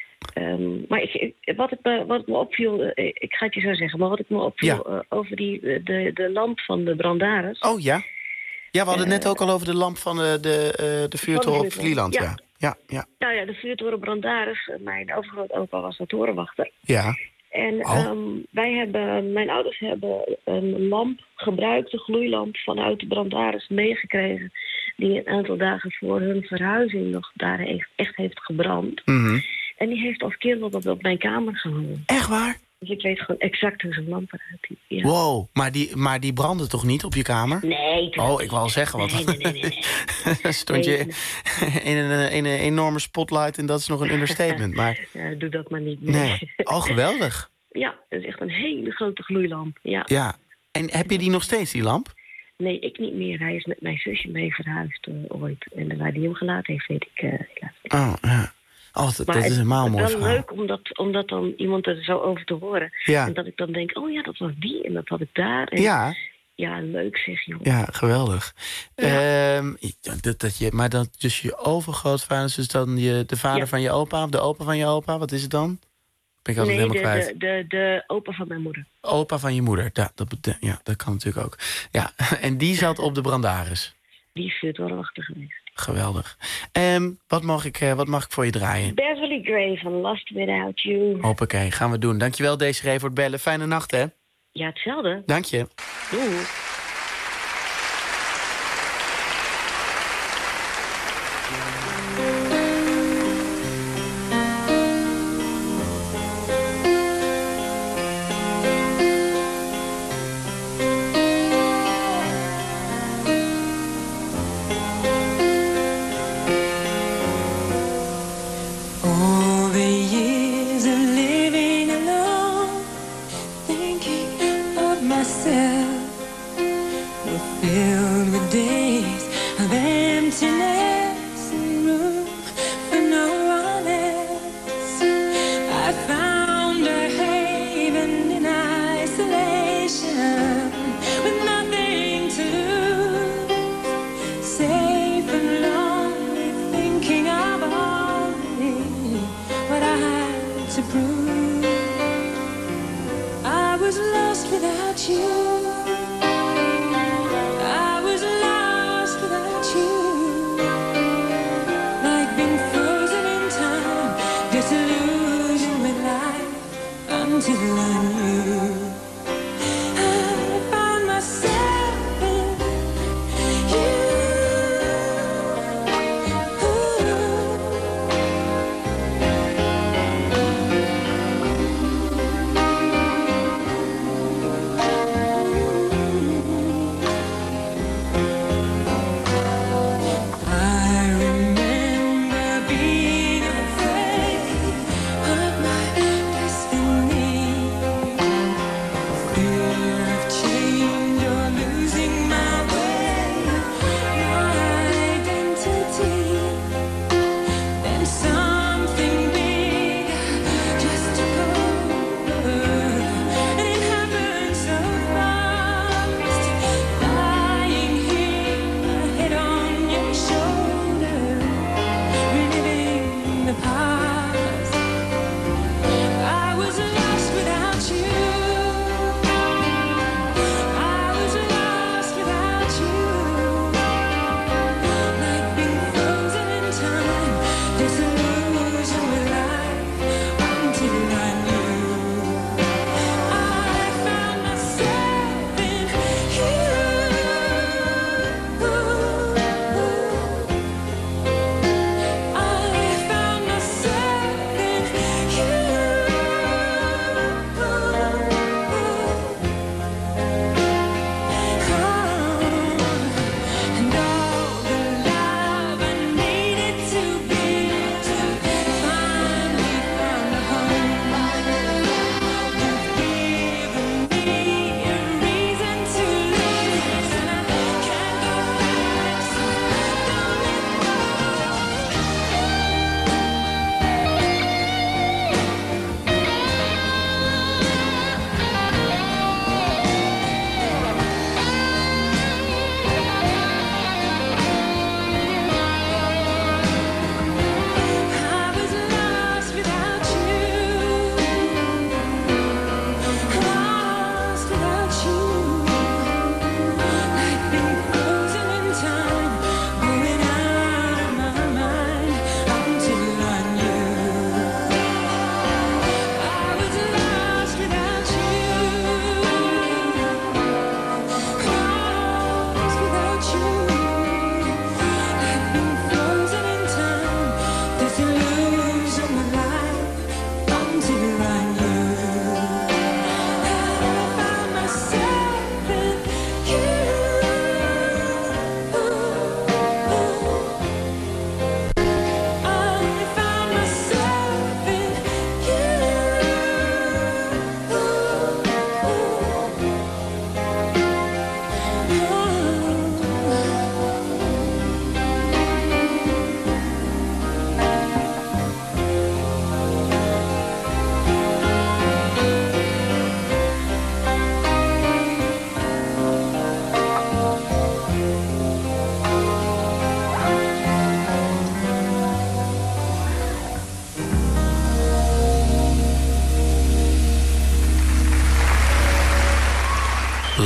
um, maar ik, wat, ik me, wat me opviel... Uh, ik ga het je zo zeggen, maar wat ik me opviel... Ja. Uh, over die, de, de lamp van de Brandaris... Oh, ja? Ja, we hadden het uh, net ook al over de lamp van de, de, uh, de vuurtoren op Vlieland, ja. ja. Ja, ja. Nou ja, de vuurtoren Brandaris. Mijn overgrootopa was de torenwachter. Ja. En oh. um, wij hebben, mijn ouders hebben een lamp gebruikt, een gloeilamp vanuit de Brandaris meegekregen, die een aantal dagen voor hun verhuizing nog daar echt, echt heeft gebrand. Mm-hmm. En die heeft als kind op, op mijn kamer gehangen. Echt waar? Dus ik weet gewoon exact hoe zo'n lamp eruit ziet. Ja. Wow, maar die, maar die brandde toch niet op je kamer? Nee. Oh, ik wou al zeggen wat. Nee, nee, nee. nee, nee. Stond je in een, in een enorme spotlight en dat is nog een understatement. Maar... Ja, doe dat maar niet. Nee. nee. Oh, geweldig. Ja, dat is echt een hele grote gloeilamp. Ja. ja. En heb je die nog steeds, die lamp? Nee, ik niet meer. Hij is met mijn zusje mee verhuisd uh, ooit. En waar die hem gelaten heeft, weet ik uh, helaas niet. Oh, ja. Oh, dat, dat is helemaal mooi. Het is wel verhaal. leuk om dat, om dat dan iemand er zo over te horen. Ja. En dat ik dan denk, oh ja, dat was die en dat had ik daar. En ja. Ja, leuk zeg, joh. Ja, geweldig. Ja. Um, dat, dat je, maar dat, dus je overgrootvader is dus dan je, de vader ja. van je opa? Of de opa van je opa? Wat is het dan? Ben ik altijd nee, helemaal de, kwijt. De, de, de opa van mijn moeder. Opa van je moeder, ja, dat, ja, dat kan natuurlijk ook. Ja, en die zat op de Brandaris? Die is vuurtorenwachter geweest. Geweldig. Um, wat, mag ik, uh, wat mag ik voor je draaien? Beverly Gray van Lost Without You. Hoppakee, gaan we doen. Dankjewel Desiree voor het bellen. Fijne nacht, hè? Ja, hetzelfde. Dank je. Doei. I was lost without you. I was lost.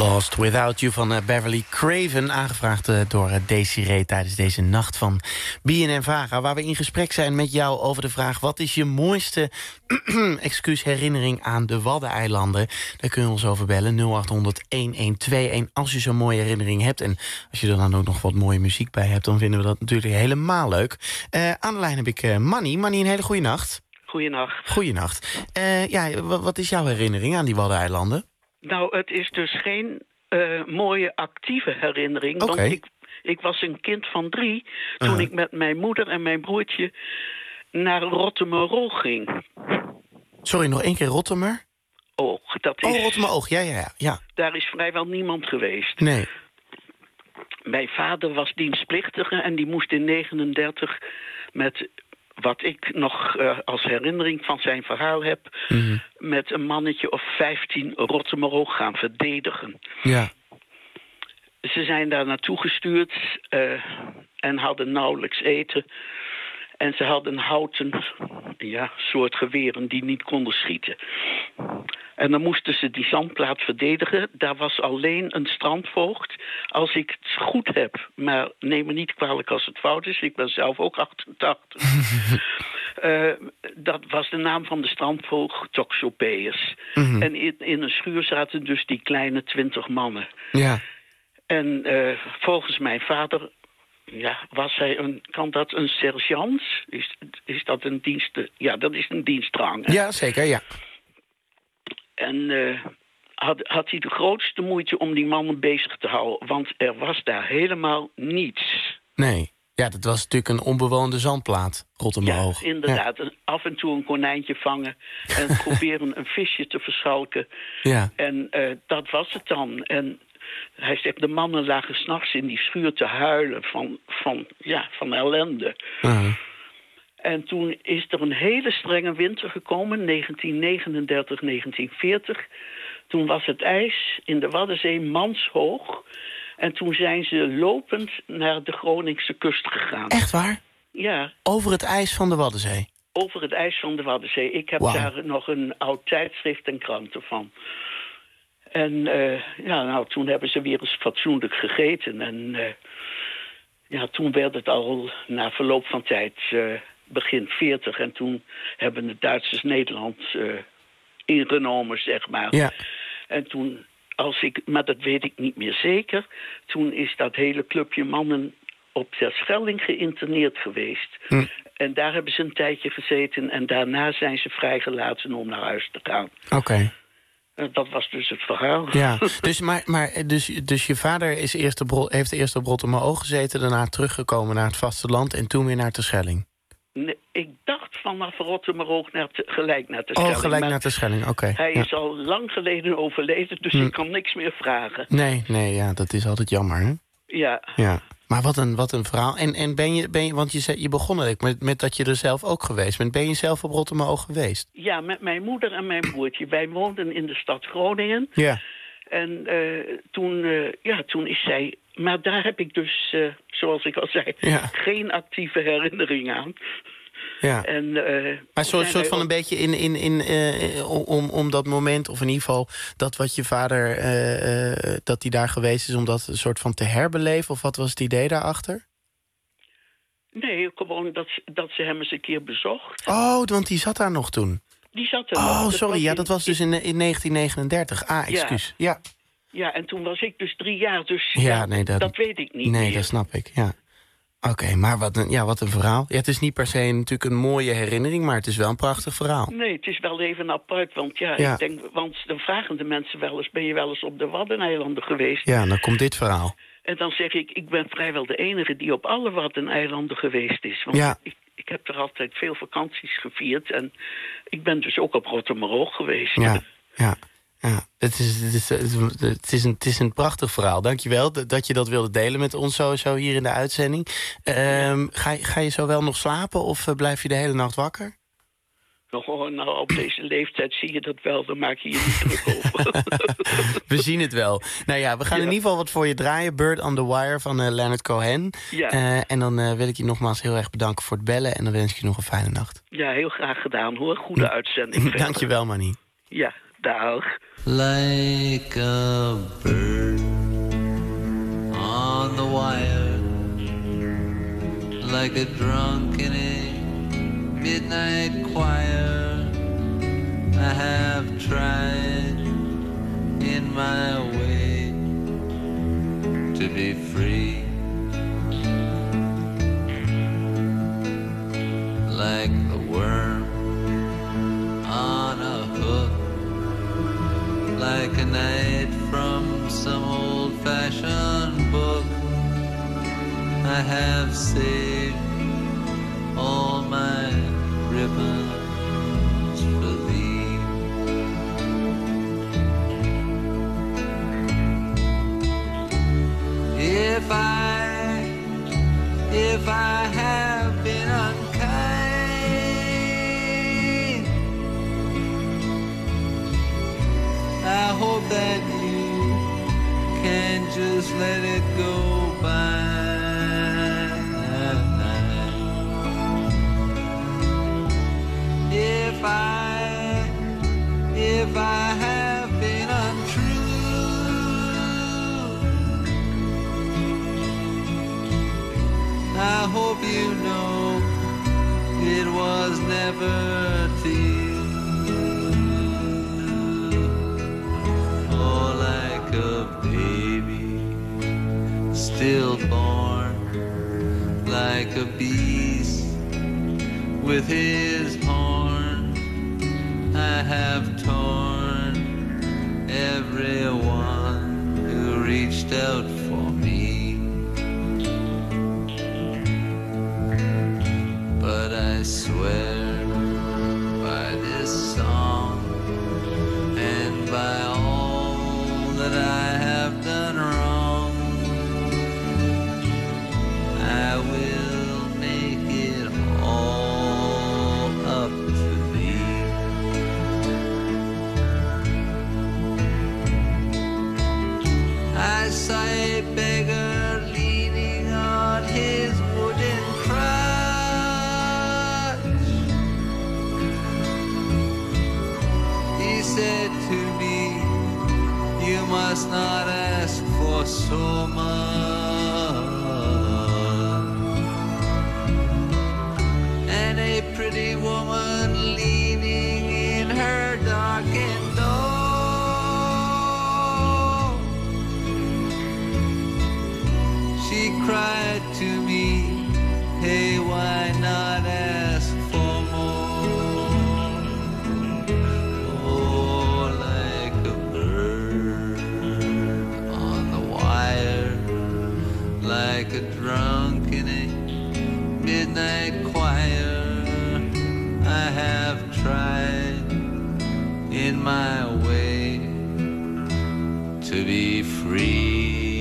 Lost Without You van uh, Beverly Craven. Aangevraagd uh, door uh, Desiree tijdens deze nacht van B N N Vara. Waar we in gesprek zijn met jou over de vraag... wat is je mooiste excuus herinnering aan de Waddeneilanden? Daar kun je ons over bellen. nul acht honderd, elf tweeënentwintig als je zo'n mooie herinnering hebt. En als je er dan ook nog wat mooie muziek bij hebt... dan vinden we dat natuurlijk helemaal leuk. Uh, aan de lijn heb ik uh, Manny. Manny, een hele goede nacht. Goeienacht. Goeienacht. Uh, ja, wat is jouw herinnering aan die Waddeneilanden? Nou, het is dus geen uh, mooie actieve herinnering. Okay. Want ik, ik was een kind van drie toen uh. ik met mijn moeder en mijn broertje naar Rottumeroog ging. Sorry, nog één keer Rottumer? Oog, dat is... Oh, Rottumeroog, ja, ja, ja. Daar is vrijwel niemand geweest. Nee. Mijn vader was dienstplichtige en die moest in negenendertig met... wat ik nog uh, als herinnering van zijn verhaal heb... Mm-hmm. met een mannetje of vijftien Rottumeroog gaan verdedigen. Ja. Ze zijn daar naartoe gestuurd uh, en hadden nauwelijks eten. En ze hadden houten ja, soort geweren die niet konden schieten. En dan moesten ze die zandplaat verdedigen. Daar was alleen een strandvoogd. Als ik het goed heb, maar neem me niet kwalijk als het fout is... ik ben zelf ook achtentachtig. uh, dat was de naam van de strandvoogd, Toxopeus. Mm-hmm. En in, in een schuur zaten dus die kleine twintig mannen. Ja. En uh, volgens mijn vader... Ja, was hij een, kan dat een sergeant? Is, is dat een dienst? Ja, dat is een dienstrang. Hè? Ja, zeker, ja. En uh, had, had hij de grootste moeite om die mannen bezig te houden. Want er was daar helemaal niets. Nee, ja, dat was natuurlijk een onbewoonde zandplaat, Rottumeroog. Ja, inderdaad. Ja. Af en toe een konijntje vangen en proberen een visje te verschalken. Ja. En uh, dat was het dan. En... Hij zegt, de mannen lagen 's nachts in die schuur te huilen van, van, ja, van ellende. Uh-huh. En toen is er een hele strenge winter gekomen, negentien negenendertig, negentien veertig. Toen was het ijs in de Waddenzee manshoog. En toen zijn ze lopend naar de Groningse kust gegaan. Echt waar? Ja. Over het ijs van de Waddenzee? Over het ijs van de Waddenzee. Ik heb wow. daar nog een oud tijdschrift en kranten van. En uh, ja, nou, toen hebben ze weer eens fatsoenlijk gegeten. En uh, ja, toen werd het al na verloop van tijd uh, begin veertig. En toen hebben de Duitsers Nederland uh, ingenomen, zeg maar. Ja. En toen, als ik, maar dat weet ik niet meer zeker... toen is dat hele clubje mannen op Terschelling geïnterneerd geweest. Hm. En daar hebben ze een tijdje gezeten... en daarna zijn ze vrijgelaten om naar huis te gaan. Oké. Okay. Dat was dus het verhaal. Ja, dus, maar, maar, dus, dus je vader is eerst op, heeft eerst op Rottumeroog gezeten... daarna teruggekomen naar het vasteland en toen weer naar Terschelling? Nee, ik dacht vanaf Rottumeroog naar te, gelijk naar Terschelling. Oh, gelijk naar Terschelling, oké. Okay. Hij ja. is al lang geleden overleden, dus hm. ik kan niks meer vragen. Nee, nee, ja, dat is altijd jammer, hè? Ja. Ja. Maar wat een, wat een verhaal. En, en ben je, ben je, want je, zei, je begon eigenlijk met, met dat je er zelf ook geweest bent. Ben je zelf op Rottumeroog geweest? Ja, met mijn moeder en mijn broertje. Wij woonden in de stad Groningen. Ja. En uh, toen, uh, ja, toen is zij... Maar daar heb ik dus, uh, zoals ik al zei, ja. geen actieve herinnering aan. Ja. En, uh, maar soort, soort van ook... een beetje in, in, in, uh, om, om dat moment, of in ieder geval dat wat je vader, uh, uh, dat hij daar geweest is, om dat een soort van te herbeleven? Of wat was het idee daarachter? Nee, gewoon dat, dat ze hem eens een keer bezocht. Oh, want die zat daar nog toen? Die zat er oh, nog. sorry, ja, dat was dus in, in negentien negenendertig. Ah, excuus. Ja. ja. Ja, en toen was ik dus drie jaar, dus ja, ja, nee, dat, dat weet ik niet Nee, meer. dat snap ik, ja. Oké, okay, maar wat een, ja, wat een verhaal. Ja, het is niet per se natuurlijk een mooie herinnering, maar het is wel een prachtig verhaal. Nee, het is wel even apart, want ja, ja. ik denk, want dan vragen de mensen wel eens, ben je wel eens op de Waddeneilanden geweest? Ja, dan komt dit verhaal. En dan zeg ik, ik ben vrijwel de enige die op alle Waddeneilanden geweest is. Want ja. ik, ik heb er altijd veel vakanties gevierd en ik ben dus ook op Rottumeroog geweest. Ja, ja. Ja, het is, het, is, het, is een, het is een prachtig verhaal. Dankjewel dat je dat wilde delen met ons zo, zo hier in de uitzending. Um, ga, ga je zo wel nog slapen of blijf je de hele nacht wakker? Oh, nou, op deze leeftijd zie je dat wel, dan maak je je niet druk over. We zien het wel. Nou ja, we gaan ja. in ieder geval wat voor je draaien. Bird on the Wire van uh, Leonard Cohen. Ja. Uh, en dan uh, wil ik je nogmaals heel erg bedanken voor het bellen. En dan wens ik je nog een fijne nacht. Ja, heel graag gedaan hoor. Goede uitzending. Dankjewel, Manny. Ja. Dag. Like a bird on the wire, like a drunk in a midnight choir. I have tried in my way to be free, like the worm on a hook, like a night from some old-fashioned book. I have saved all my ribbons for thee. If I, if I have been unkind, I hope that you can just let it go by. If I, if I have been untrue, I hope you know it was never to you. Oh, like a baby stillborn, like a beast with his horn. I have torn everyone who reached out for me, but I swear by this song and by all that I have done wrong, I will make it all up to thee. I saw a beggar leaning on his wooden crutch. He said to me, you must not ask for so much. And a pretty woman leaning in her darkened door, she cried to me, hey, why not ask for more? Oh, like a bird on the wire, like a drunk in a midnight choir. I have tried in my way to be free.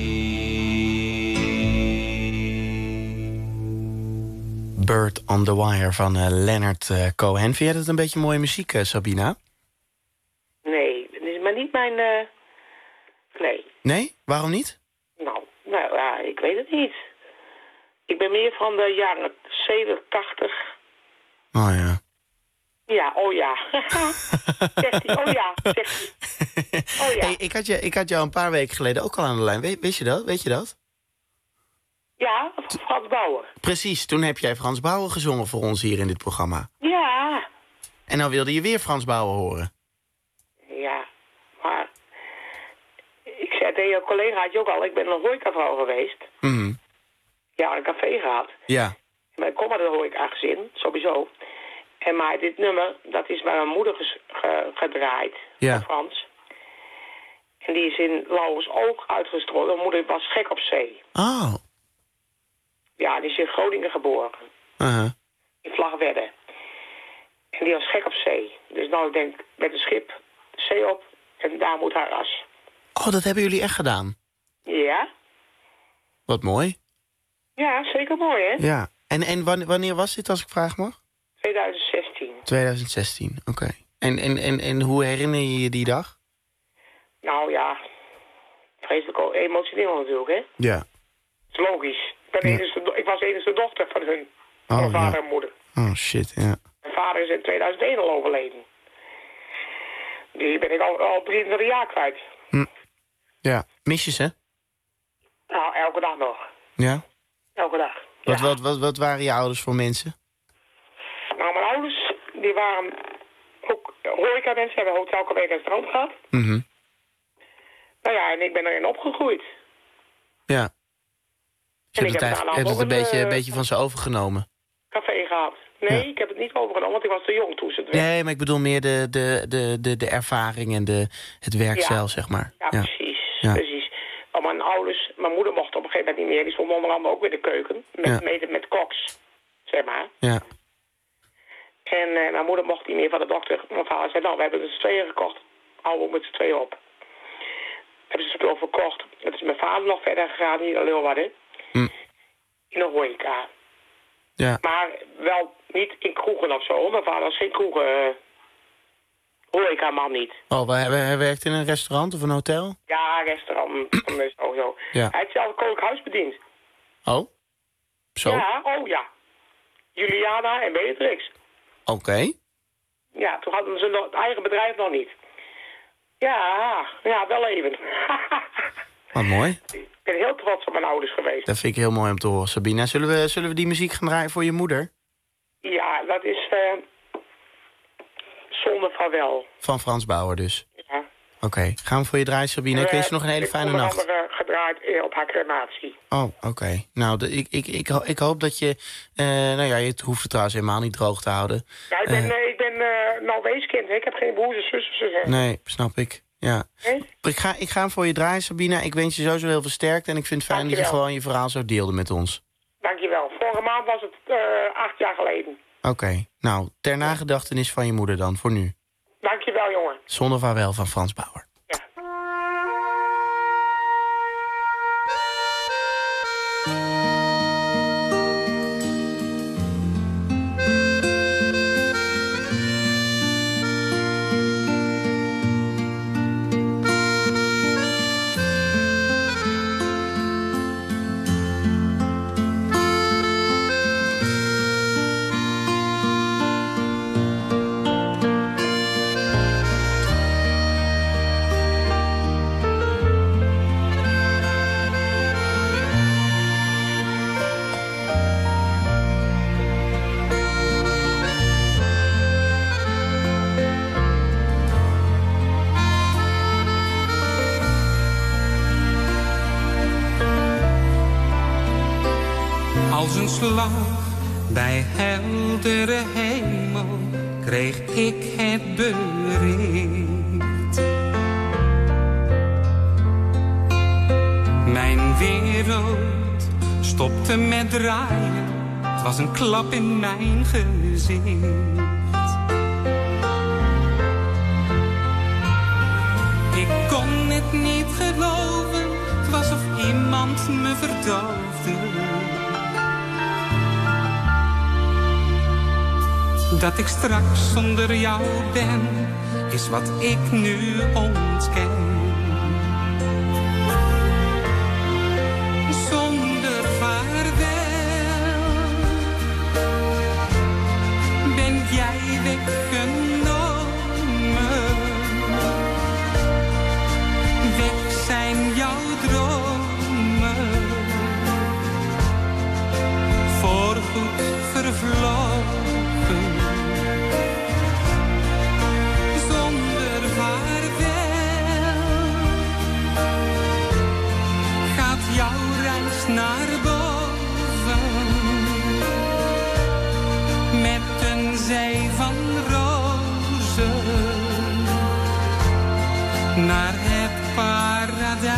Bird on the Wire van uh, Leonard uh, Cohen. Vind jij dat een beetje mooie muziek, uh, Sabina? Nee, het is maar niet mijn... Uh... Nee. Nee? Waarom niet? Nou, nou ja, ik weet het niet. Ik ben meer van de jaren zeventig, tachtig. Oh ja. Ja, oh ja. Zegt hij, oh ja, zegt hij. Oh ja. Hey, ik, had je, ik had jou een paar weken geleden ook al aan de lijn. We, weet je dat? Weet je dat? Ja, Frans Bauer. Precies, toen heb jij Frans Bauer gezongen voor ons hier in dit programma. Ja. En dan wilde je weer Frans Bauer horen. Ja, maar... Ik zei tegen jouw collega, had je ook al, ik ben een horecavrouw geweest. Mm. Ja, een café gehad. Ja. Maar ik kom uit een horeca-gezin, sowieso. En maar dit nummer, dat is bij mijn moeder ges, ge, gedraaid. Ja. Van Frans. En die is in Lauwers ook uitgestrooid. Mijn moeder was gek op zee. Oh. Ja, die is in Groningen geboren. Uh-huh. In Vlagtwedde. En die was gek op zee. Dus nou, ik denk, met een schip, zee op. En daar moet haar as. Oh, dat hebben jullie echt gedaan? Ja. Wat mooi. Ja, zeker mooi, hè? Ja. En, en wanneer was dit, als ik vraag mag? twintig zestien. twintig zestien, oké. Okay. En, en, en, en hoe herinner je je die dag? Nou ja, vreselijk emotioneel natuurlijk, hè? Ja. Dat is logisch. Ik, ben Ja. enigste, ik was de enige dochter van hun. Van Oh, mijn vader ja. en moeder. Oh, shit, ja. Mijn vader is in tweeduizend één al overleden. Die ben ik al, al drieëntwintig jaar kwijt. Hm. Ja, mis je ze? Nou, elke dag nog. Ja? Elke dag. Wat, Ja. wat, wat, wat waren je ouders voor mensen? Nou, mijn ouders, die waren ook horeca-mensen, hebben Hotel Café en Strand gehad. Mm-hmm. Nou ja, en ik ben erin opgegroeid. Ja. Dus je En ik hebt het, heb eigenlijk, daarna hebt het nog een een, beetje, eh, een beetje van ze overgenomen. Café gehad. Nee, Ja. ik heb het niet overgenomen, want ik was te jong toen ze het werd. Nee, maar ik bedoel meer de, de, de, de, de ervaring en de, het werk Ja. zelf, zeg maar. Ja, Ja. precies. Ja. precies. Want mijn ouders, mijn moeder mocht op een gegeven moment niet meer. Die stond onder andere ook in de keuken. Met, Ja. met, met koks, zeg maar. Ja. En uh, mijn moeder mocht niet meer van de dokter. Mijn vader zei, nou, we hebben er z'n tweeën gekocht. Houden we met z'n tweeën op. Hebben ze spul verkocht. Dat is mijn vader nog verder gegaan hier in Leeuwarden. Hm. In een horeca. Ja. Maar wel niet in kroegen of zo. Mijn vader was geen kroegen... Uh, horeca-man niet. Oh, hij, hij werkt in een restaurant of een hotel? Ja, restaurant. zo, zo. Ja. Hij heeft zelf een koninklijk huis bediend. Oh? Zo? Ja, oh ja. Juliana en Beatrix. Oké. Okay. Ja, toen hadden ze nog, het eigen bedrijf nog niet. Ja, ja, wel even. Wat mooi. Ik ben heel trots op mijn ouders geweest. Dat vind ik heel mooi om te horen, Sabina. Zullen we, zullen we die muziek gaan draaien voor je moeder? Ja, dat is uh, Zonder Vaarwel. Van Frans Bauer dus? Ja. Oké, okay. Gaan we voor je draaien, Sabine. Ik wens je nog een hele fijne nacht. Ik heb onder andere gedraaid op haar crematie. Oh, oké. Okay. Nou, de, ik, ik, ik, ik hoop dat je... Uh, nou ja, je hoeft het trouwens helemaal niet droog te houden. Ja, ik ben, uh, uh, ik ben uh, nou weeskind. Ik heb geen broers en zussen. Nee, snap ik. Ja. Nee? Ik, ga, ik ga hem voor je draaien, Sabina. Ik wens je sowieso heel veel sterkte. En ik vind het fijn Dankjewel. dat je gewoon je verhaal zo deelde met ons. Dankjewel. Vorige maand was het uh, acht jaar geleden. Oké. Okay. Nou, ter nagedachtenis van je moeder dan, voor nu. Dankjewel, jongen. Zonder vaarwel van Frans Bauer. Ja. Als een slag bij heldere hemel kreeg ik het bericht. Mijn wereld stopte met draaien, het was een klap in mijn gezicht. Ik kon het niet geloven, het was of iemand me verdoofde. Dat ik straks zonder jou ben, is wat ik nu ontken. Zonder vaarwel ben jij weggenomen. Weg zijn jouw dromen, voorgoed vervlogen. Naar boven met een zee van rozen naar het paradijs.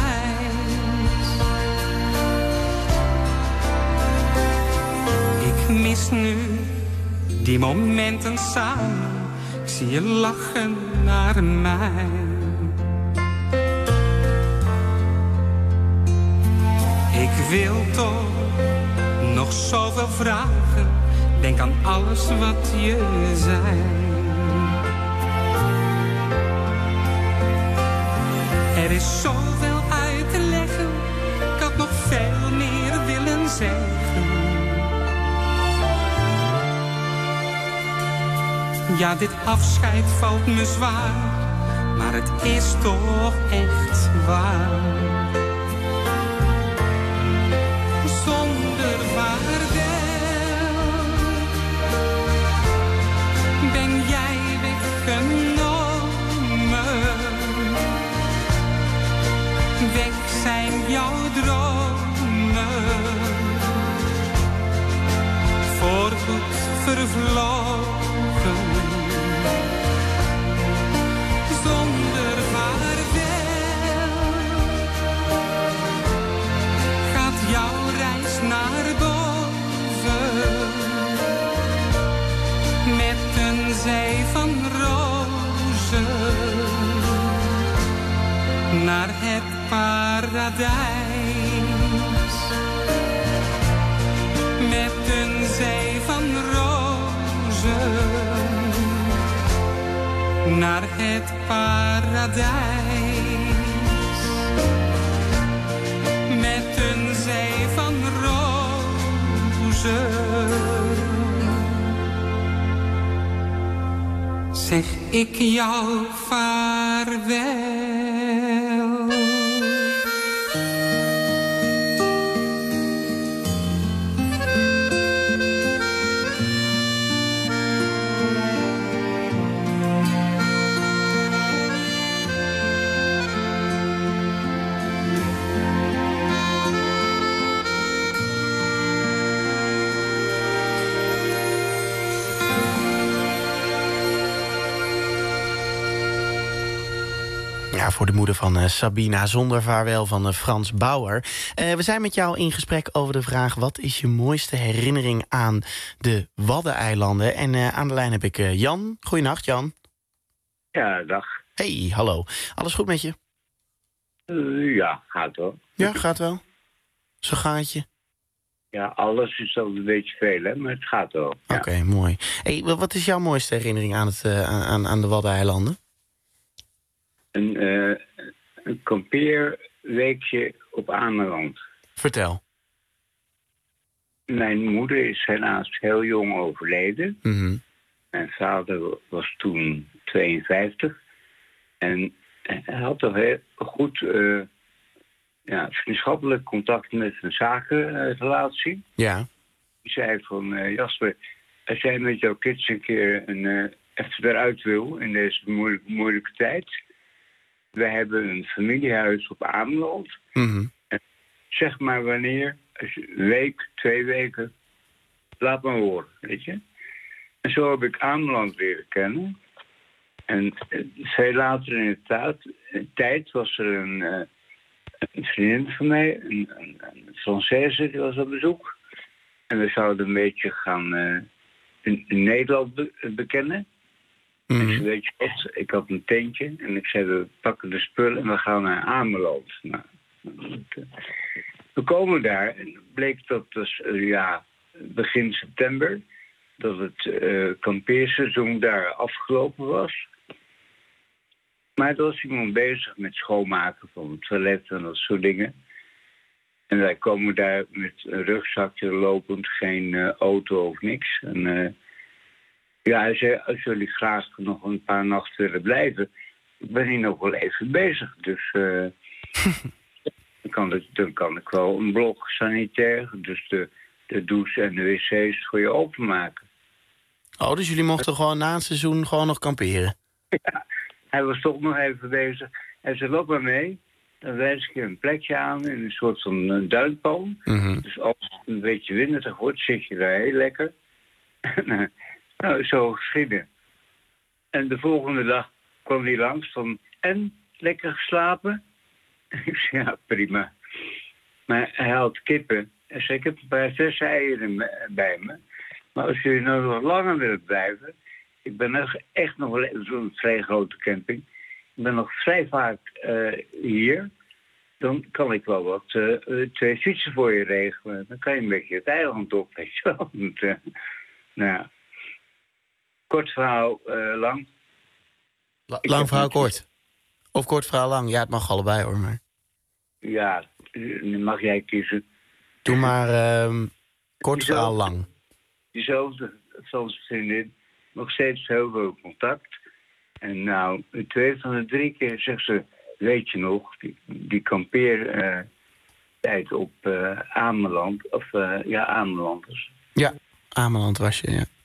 Ik mis nu die momenten samen, ik zie je lachen naar mij. Ik wil toch nog zoveel vragen, denk aan alles wat je zei. Er is zoveel uit te leggen, ik had nog veel meer willen zeggen. Ja, dit afscheid valt me zwaar, het is toch echt waar. Zonder vaarwel ben jij weggenomen. Weg zijn jouw dromen, voorgoed vervlogen. Zonder vaarwel gaat jouw reis naar boven, met een zee van rozen naar het paradijs. Met een zee van rozen naar het paradijs. Met een zee van rozen. Zeg ik jou vaarwel. Ja, voor de moeder van uh, Sabina, Zonder vaarwel van uh, Frans Bauer. Uh, we zijn met jou in gesprek over de vraag: wat is je mooiste herinnering aan de Waddeneilanden? En uh, aan de lijn heb ik uh, Jan. Goeienacht, Jan. Ja, dag. Hey, hallo. Alles goed met je? Uh, ja, gaat wel. Ja, gaat wel. Zo gaatje. Ja, alles is al een beetje veel, hè, maar het gaat wel. Ja. Oké, okay, mooi. Hey, wat is jouw mooiste herinnering aan, het, uh, aan, aan de Waddeneilanden? Een, uh, een kampeerweekje op Ameland. Vertel. Mijn moeder is helaas heel jong overleden. Mm-hmm. Mijn vader was toen tweeënvijftig. En hij had toch heel goed uh, ja, vriendschappelijk contact met een zakenrelatie. Ja. Die zei van, uh, Jasper, als jij met jouw kids een keer een, uh, even eruit wil in deze moeilijke, moeilijke tijd. Wij hebben een familiehuis op Ameland. Mm-hmm. En zeg maar wanneer, als je een week, twee weken, laat maar horen, weet je. En zo heb ik Ameland leren kennen. En veel later in de tijd, tijd was er een, uh, een vriendin van mij, een, een, een Française, die was op bezoek. En we zouden een beetje gaan uh, in, in Nederland be- bekennen. Mm-hmm. Ik zei, weet je wat, ik had een tentje en ik zei, we pakken de spullen en we gaan naar Ameland. Nou, we komen daar en bleek dat dus, uh, ja, begin september, dat het uh, kampeerseizoen daar afgelopen was. Maar er was iemand bezig met schoonmaken van het toilet en dat soort dingen. En wij komen daar met een rugzakje lopend, geen uh, auto of niks. En uh, ja, hij zei, als jullie graag nog een paar nachten willen blijven, ik ben hier nog wel even bezig. Dus uh, dan, kan het, dan kan ik wel een blok sanitair, dus de, de douche en de wc's voor je openmaken. Oh, dus jullie mochten gewoon na het seizoen gewoon nog kamperen? Ja, hij was toch nog even bezig. Hij zei, loop maar mee. Dan wijs ik je een plekje aan in een soort van uh, duinpalm. Mm-hmm. Dus als het een beetje winderig wordt, zit je daar heel lekker. Nou, zo geschieden. En de volgende dag kwam hij langs van, en, lekker geslapen? Ik zei, ja, prima. Maar hij had kippen. Hij zei, ik heb een paar verse eieren bij me. Maar als jullie nou nog langer willen blijven, ik ben nog echt nog wel zo'n vrij grote camping. Ik ben nog vrij vaak uh, hier. Dan kan ik wel wat uh, twee fietsen voor je regelen. Dan kan je een beetje het eiland op, weet je wel. Want, uh, nou ja. Kort verhaal, uh, lang. La- lang verhaal, kort. Of kort verhaal, lang. Ja, het mag allebei hoor. Maar... Ja, nu mag jij kiezen. Doe maar uh, kort diezelfde, verhaal, lang. Diezelfde Franse vriendin. Nog steeds heel veel contact. En nou, twee van de drie keer zegt ze, weet je nog, die, die kampeertijd uh, op uh, Ameland, of uh, ja, Ameland was. Ja, Ameland was je, ja.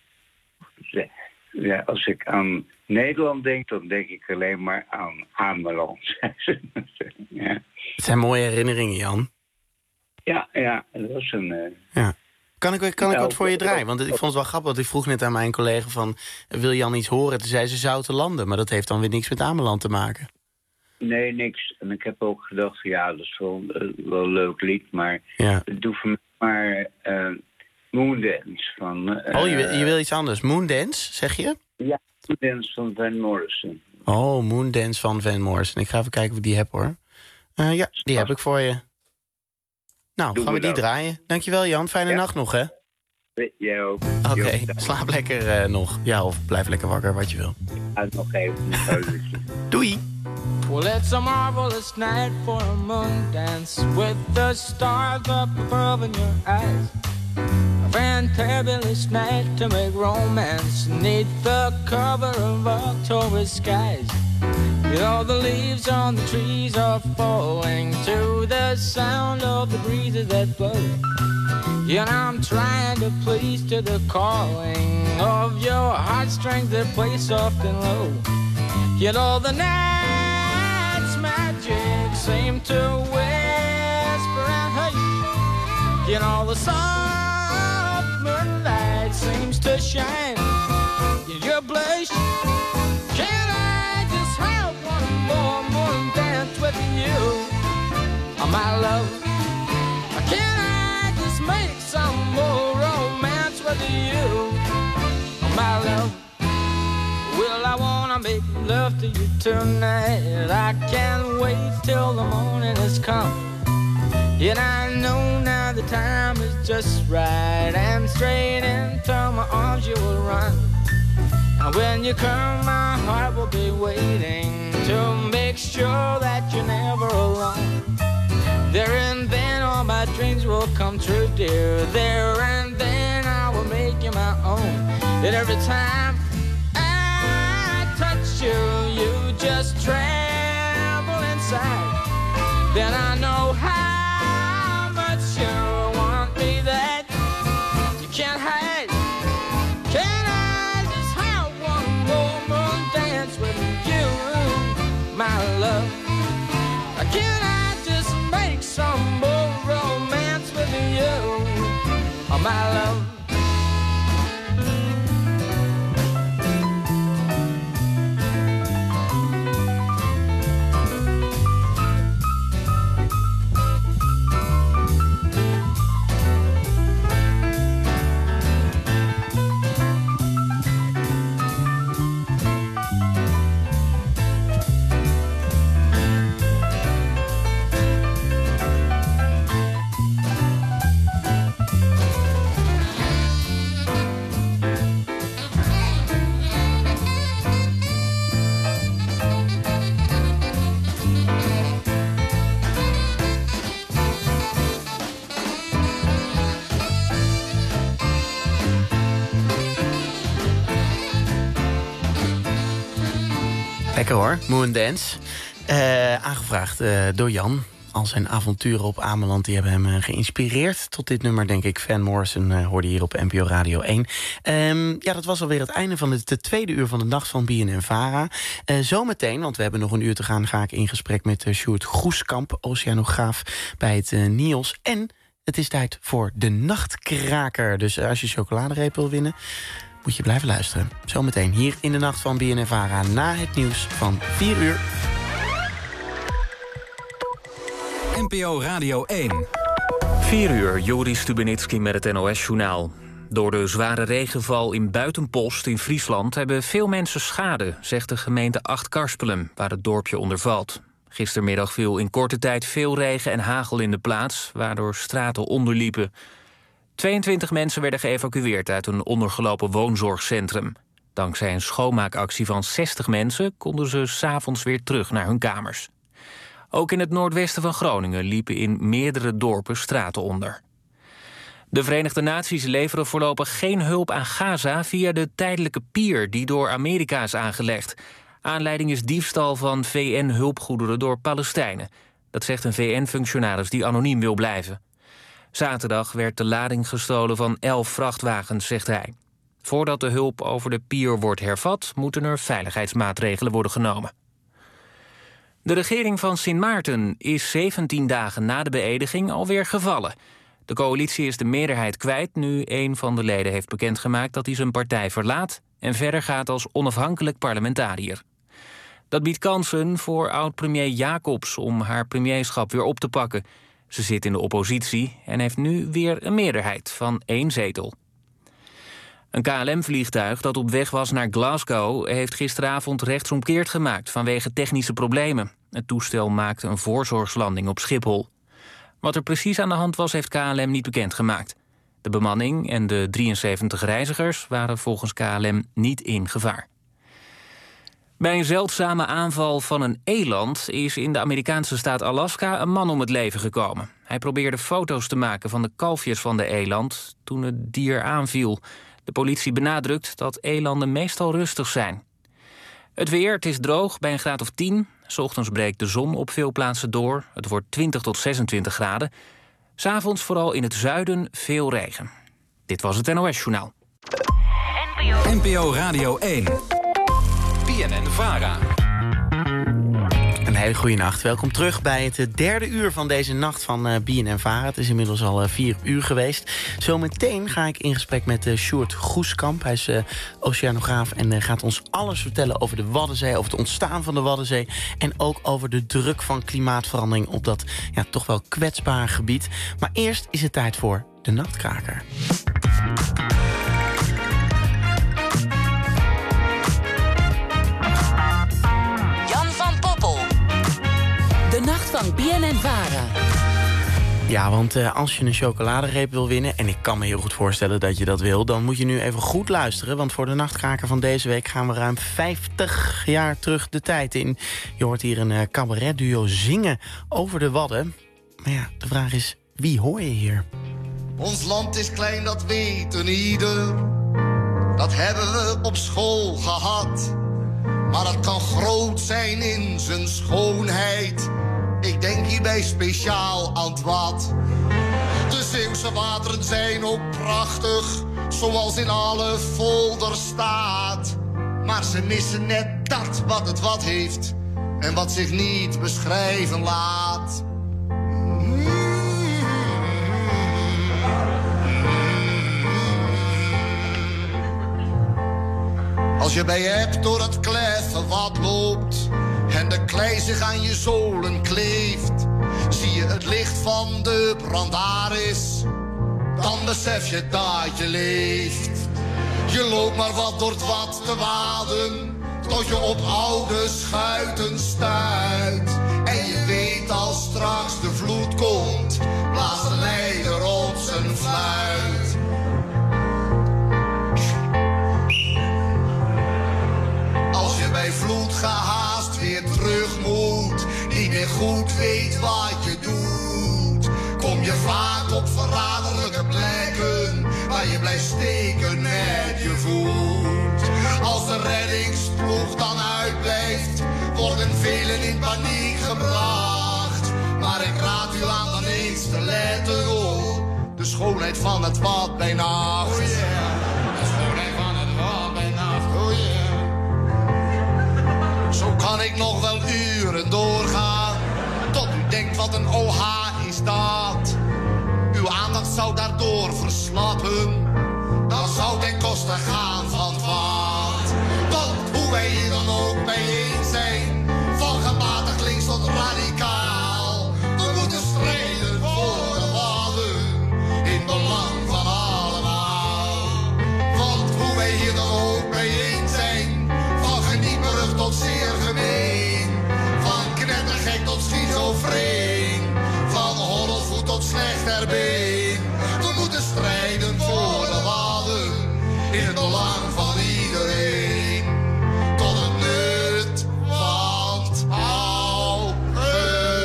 Ja, als ik aan Nederland denk, dan denk ik alleen maar aan Ameland. Ja. Het zijn mooie herinneringen, Jan. Ja, ja, dat was een... Uh... Ja. Kan ik, kan ik wat voor je draaien? Want ik vond het wel grappig, want ik vroeg net aan mijn collega van... wil Jan iets horen? Toen zei ze Zoute Landen, maar dat heeft dan weer niks met Ameland te maken. Nee, niks. En ik heb ook gedacht, ja, dat is wel, uh, wel een leuk lied, maar... Ja. doe voor mij maar uh, Moondance van... Uh, oh, je, je wil iets anders. Moondance, zeg je? Ja, Moondance van Van Morrison. Oh, Moondance van Van Morrison. Ik ga even kijken of ik die heb, hoor. Uh, ja, die heb ik voor je. Nou, Doe gaan we die dat. draaien. Dankjewel, Jan. Fijne ja. nacht nog, hè? Jij ook. Oké, okay. slaap lekker uh, nog. Ja, of blijf lekker wakker, wat je wil. Uit nog even. Doei! Well, it's a marvelous night for a moon dance with the stars up above in your eyes. A fantabulous night to make romance neath the cover of October skies. You know the leaves on the trees are falling to the sound of the breezes that blow. And I'm trying to please to the calling of your heartstrings that play soft and low. You know the night's magic seem to whisper and hush. You know the soft moonlight seems to shine in your blush. Can I just have one more moon dance with you, oh, my love? Can I just make some more romance with you, oh, my love? Well, I wanna make love to you tonight. I can't wait till the morning has come. And I know now the time is just right, and straight into my arms you will run. And when you come, my heart will be waiting to make sure that you're never alone. There and then all my dreams will come true, dear. There and then I will make you my own. And every time I touch you, you just tremble inside. Then I know how much you want me that you can't hide. Can I just have one more moon dance with you, my love? Can I just make some more romance with you, oh, my love? Lekker hoor, Moondance. Uh, aangevraagd uh, door Jan. Al zijn avonturen op Ameland die hebben hem uh, geïnspireerd. Tot dit nummer, denk ik, Van Morrison uh, hoorde hier op N P O Radio één. Um, ja, dat was alweer het einde van de, de tweede uur van de nacht van B N N Vara. Uh, zometeen, want we hebben nog een uur te gaan, ga ik in gesprek met uh, Sjoerd Groeskamp, oceanograaf bij het uh, N I O S. En het is tijd voor de Nachtkraker. Dus uh, als je chocoladereep wil winnen, moet je blijven luisteren. Zometeen hier in de nacht van B N N Vara na het nieuws van vier uur. N P O Radio één. vier uur, Joris Stubenitski met het N O S-journaal. Door de zware regenval in Buitenpost in Friesland hebben veel mensen schade, zegt de gemeente Acht-Karspelen, waar het dorpje onder valt. Gistermiddag viel in korte tijd veel regen en hagel in de plaats, waardoor straten onderliepen. tweeëntwintig mensen werden geëvacueerd uit een ondergelopen woonzorgcentrum. Dankzij een schoonmaakactie van zestig mensen konden ze 's avonds weer terug naar hun kamers. Ook in het noordwesten van Groningen liepen in meerdere dorpen straten onder. De Verenigde Naties leveren voorlopig geen hulp aan Gaza via de tijdelijke pier die door Amerika is aangelegd. Aanleiding is diefstal van V N-hulpgoederen door Palestijnen. Dat zegt een V N-functionaris die anoniem wil blijven. Zaterdag werd de lading gestolen van elf vrachtwagens, zegt hij. Voordat de hulp over de pier wordt hervat, moeten er veiligheidsmaatregelen worden genomen. De regering van Sint Maarten is zeventien dagen na de beëdiging alweer gevallen. De coalitie is de meerderheid kwijt nu een van de leden heeft bekendgemaakt dat hij zijn partij verlaat en verder gaat als onafhankelijk parlementariër. Dat biedt kansen voor oud-premier Jacobs om haar premierschap weer op te pakken. Ze zit in de oppositie en heeft nu weer een meerderheid van één zetel. Een K L M-vliegtuig dat op weg was naar Glasgow heeft gisteravond rechtsomkeerd gemaakt vanwege technische problemen. Het toestel maakte een voorzorgslanding op Schiphol. Wat er precies aan de hand was, heeft K L M niet bekendgemaakt. De bemanning en de drieënzeventig reizigers waren volgens K L M niet in gevaar. Bij een zeldzame aanval van een eland is in de Amerikaanse staat Alaska een man om het leven gekomen. Hij probeerde foto's te maken van de kalfjes van de eland toen het dier aanviel. De politie benadrukt dat elanden meestal rustig zijn. Het weer, het is droog bij een graad of tien. 's Ochtends breekt de zon op veel plaatsen door. Het wordt twintig tot zesentwintig graden. 's Avonds vooral in het zuiden veel regen. Dit was het N O S-journaal. N P O Radio één. B N N-Vara. Een hele goede nacht. Welkom terug bij het derde uur van deze nacht van uh, B N N-Vara. Het is inmiddels al uh, vier uur geweest. Zometeen ga ik in gesprek met uh, Sjoerd Goeskamp. Hij is uh, oceanograaf en uh, gaat ons alles vertellen over de Waddenzee, over het ontstaan van de Waddenzee en ook over de druk van klimaatverandering op dat ja, toch wel kwetsbare gebied. Maar eerst is het tijd voor de Nachtkraker. De nacht van B N N-Vara. Ja, want uh, als je een chocoladereep wil winnen, en ik kan me heel goed voorstellen dat je dat wil, dan moet je nu even goed luisteren, want voor de Nachtkraker van deze week gaan we ruim vijftig jaar terug de tijd in. Je hoort hier een uh, cabaretduo zingen over de Wadden. Maar ja, de vraag is, wie hoor je hier? Ons land is klein, dat weet een ieder. Dat hebben we op school gehad. Maar dat kan groot zijn in zijn schoonheid. Ik denk hierbij speciaal aan het Wad. De Zeeuwse wateren zijn ook prachtig, zoals in alle folders staat. Maar ze missen net dat wat het Wad heeft en wat zich niet beschrijven laat. Als je bij hebt door het kleffe Wad loopt en de klei zich aan je zolen kleeft, zie je het licht van de brandaris, dan besef je dat je leeft. Je loopt maar wat door het Wad te waden, tot je op oude schuiten stuit. En je weet als straks de vloed komt, blaast de leider op zijn fluit. Als je bij vloed gehaast weer terug moet, niet meer goed weet wat je doet, kom je vaak op verraderlijke plekken waar je blijft steken met je voet. Als de reddingsploeg dan uitblijft, worden velen in paniek gebracht. Maar ik raad u aan dan eens te letten op de schoonheid van het Wad bij nacht. Oh yeah. De schoonheid van het Wad bij nacht, oh yeah. Zo kan ik nog wel uren doorgaan, tot u denkt wat een O H is dat. Uw aandacht zou daardoor verslappen, dan zou ten koste gaan van het Wad. Want hoe wij hier dan ook bijeen zijn, van gematigd links tot radicaal, we moeten strijden voor de Wadden, in belang van allemaal. Want hoe wij hier dan ook bijeen zijn, van genieperig tot zeer gemeen, van knettergek tot schizofreen, van horrelvoet tot slecht erbeen. We moeten strijden voor de Wadden, in het belang van iedereen, tot het nut van het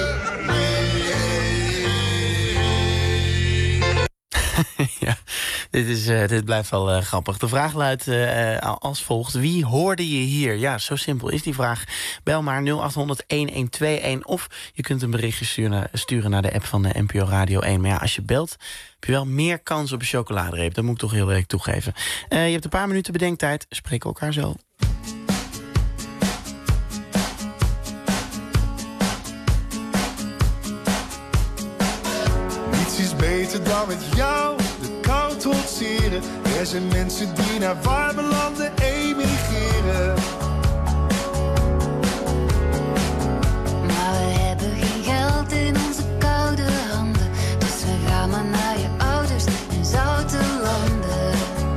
algemeen. Ja, Dit, is, uh, dit blijft wel uh, grappig. De vraag luidt uh, als volgt. Wie hoorde je hier? Ja, zo simpel is die vraag. Bel maar nul acht honderd een een twee een of je kunt een berichtje sturen, sturen naar de app van de N P O Radio één. Maar ja, als je belt, heb je wel meer kans op een chocoladereep. Dat moet ik toch heel erg toegeven. Uh, je hebt een paar minuten bedenktijd. Spreken elkaar zo. Niets is beter dan met jou de kou trotseren. Er zijn mensen die naar warme landen emigreren. Maar we hebben geen geld in onze koude handen. Dus we gaan maar naar je ouders in zoute landen.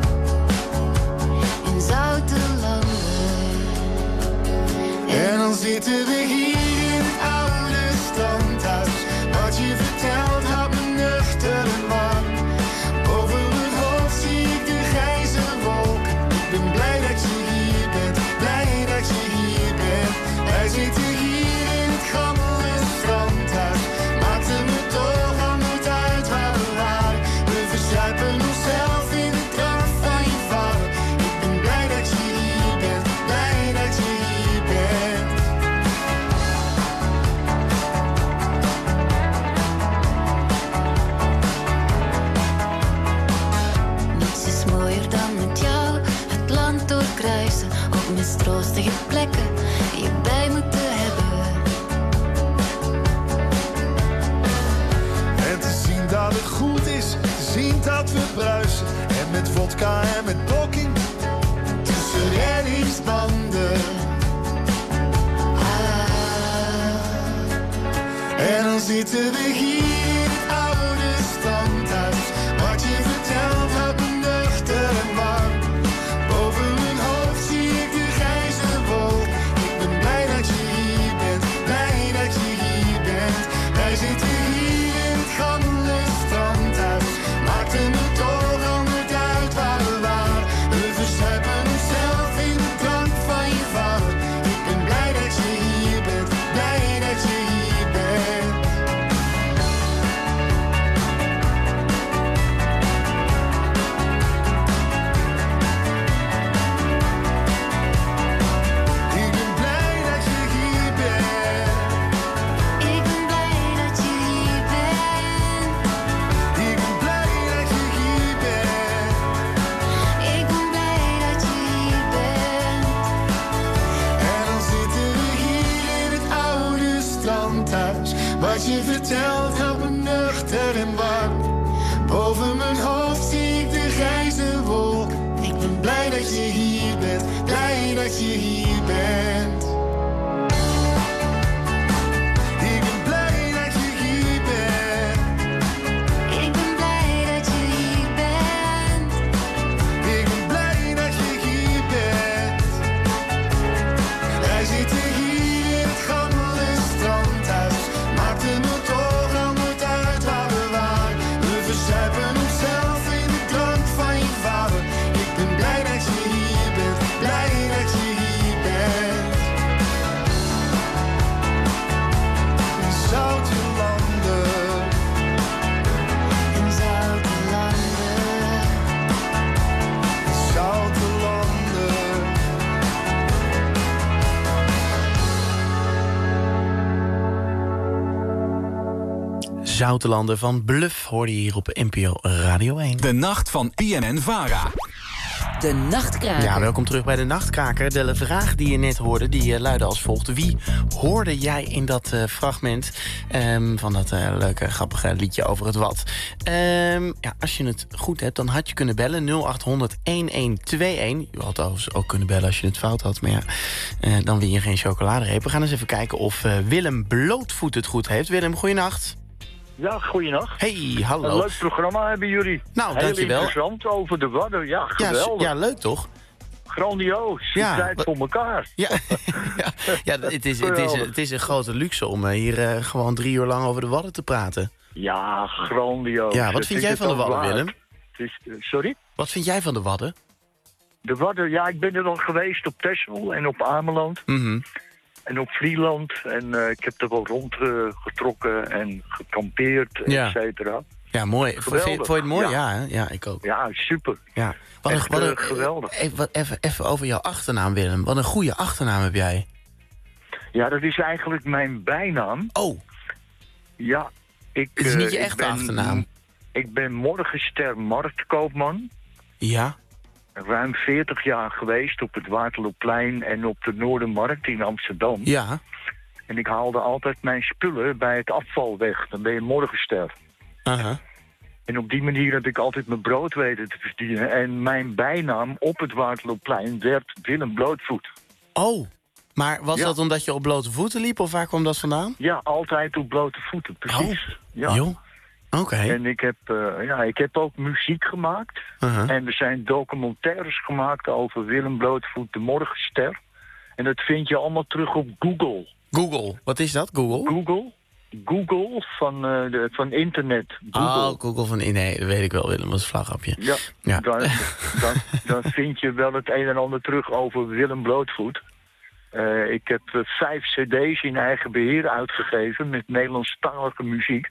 In zoute landen. En dan zitten we hier in het oude standhuis. Wat je vertelt houdt me nuchter en warm. Over mijn hoofd zie ik de grijze wolken. Ik ben blij dat je hier bent, blij dat je hier bent. Wij zitten hier in het gammele strandhuis. Maakte me toch al nooit uit waar we waren. We verzuipen onszelf in de drank van je vader. Ik ben blij dat je hier bent, blij dat je hier bent. Niets is mooier dan met jou het land doorkruisen. Op mistroostige plekken je bij moeten hebben. En te zien dat het goed is, te zien dat we bruisen. En met vodka en met blokking tussen reddingsbanden. Ah. En dan zitten we hier in het oude standhuis. Wat je vertelt houdt me nuchter en warm. Boven mijn hoofd zie ik de grijze wolk. Ik ben blij dat je hier bent, blij dat je hier bent. Wij zitten hier in het gammele strandhuis. Maakte me toch al nooit uit waar we waren. We verzuipen onszelf in de drank van je vader. Ik ben blij dat je hier bent, blij dat je hier bent. Ik ben blij dat je hier bent. Ik ben blij dat je hier bent. Ik ben blij dat je hier bent. Ik ben blij dat je hier bent. En dan zitten we hier in het oude strandhuis. Wat je vertelt houdt me nuchter en warm. Boven mijn hoofd zie ik de grijze wolk. Ik ben blij dat je hier bent, blij dat je hier bent. Ik ben blij dat je hier bent. Ik ben blij dat je hier bent. Ik ben blij dat je hier bent. Wij zitten hier in het gammele strandhuis. Maakte me toch al nooit uit waar we waren. We verzuipen onszelf in de drank van je vader. Ik ben blij dat je hier bent, blij dat je hier bent. In zoute landen. In zoute landen. Zoute landen. Zoute landen van Bluff hoorde je hier op N P O Radio één. De nacht van B N N Vara. De Nachtkraker. Ja, welkom terug bij de Nachtkraker. De vraag die je net hoorde, die uh, luidde als volgt. Wie hoorde jij in dat uh, fragment um, van dat uh, leuke, grappige liedje over het wat? Um, ja, als je het goed hebt, dan had je kunnen bellen nul acht honderd een een twee een. Je had overigens ook kunnen bellen als je het fout had. Maar ja, uh, dan win je geen chocoladereep. We gaan eens even kijken of uh, Willem Blootvoet het goed heeft. Willem, goeienacht. Ja, goeienacht. Hey, hallo. Een leuk programma hebben jullie. Nou, heel dankjewel. Interessant over de Wadden. Ja, geweldig. Ja, ja, leuk toch? Grandioos. Ja, Ja, tijd voor elkaar. Ja, ja, ja het, is, het, is, het is een grote luxe om uh, hier uh, gewoon drie uur lang over de Wadden te praten. Ja, grandioos. Ja, wat Het vind is jij het van de ook Wadden, waard. Willem? Het is, uh, sorry? Wat vind jij van de Wadden? De Wadden, ja, ik ben er al geweest op Texel en op Ameland. Mm-hmm. En op Vlieland. En uh, ik heb er wel rondgetrokken uh, en gekampeerd, Ja. et cetera. Ja, mooi. Vond je, vond je het mooi? Ja, ja, ja, ik ook. Ja, super. Ja. Wat een, Echt, wat een, uh, geweldig. Even, wat, even, even over jouw achternaam, Willem. Wat een goede achternaam heb jij. Ja, dat is eigenlijk mijn bijnaam. Oh. Ja. Ik, Het is niet je uh, echte ik ben, achternaam. Ik ben Morgenster marktkoopman. Ja. Ruim veertig jaar geweest op het Waterloopplein en op de Noordermarkt in Amsterdam. Ja. En ik haalde altijd mijn spullen bij het afval weg. Dan ben je Morgenster. Aha. En op die manier heb ik altijd mijn brood weten te verdienen. En mijn bijnaam op het Waterloopplein werd Willem Blootvoet. Oh, maar was Ja. dat omdat je op blote voeten liep of waar kwam dat vandaan? Ja, altijd op blote voeten, precies. Oh, ja. joh. Oké. Okay. En ik heb, uh, ja, ik heb ook muziek gemaakt. Uh-huh. En er zijn documentaires gemaakt over Willem Blootvoet, de Morgenster. En dat vind je allemaal terug op Google. Google, wat is dat, Google? Google. Google van, uh, de, van internet. Google. Oh, Google van... Nee, dat weet ik wel, Willem, dat is een vlaggrapje. Ja, ja. Dan, dan, dan vind je wel het een en ander terug over Willem Blootvoet. Uh, ik heb uh, vijf cd's in eigen beheer uitgegeven met Nederlandstalige muziek.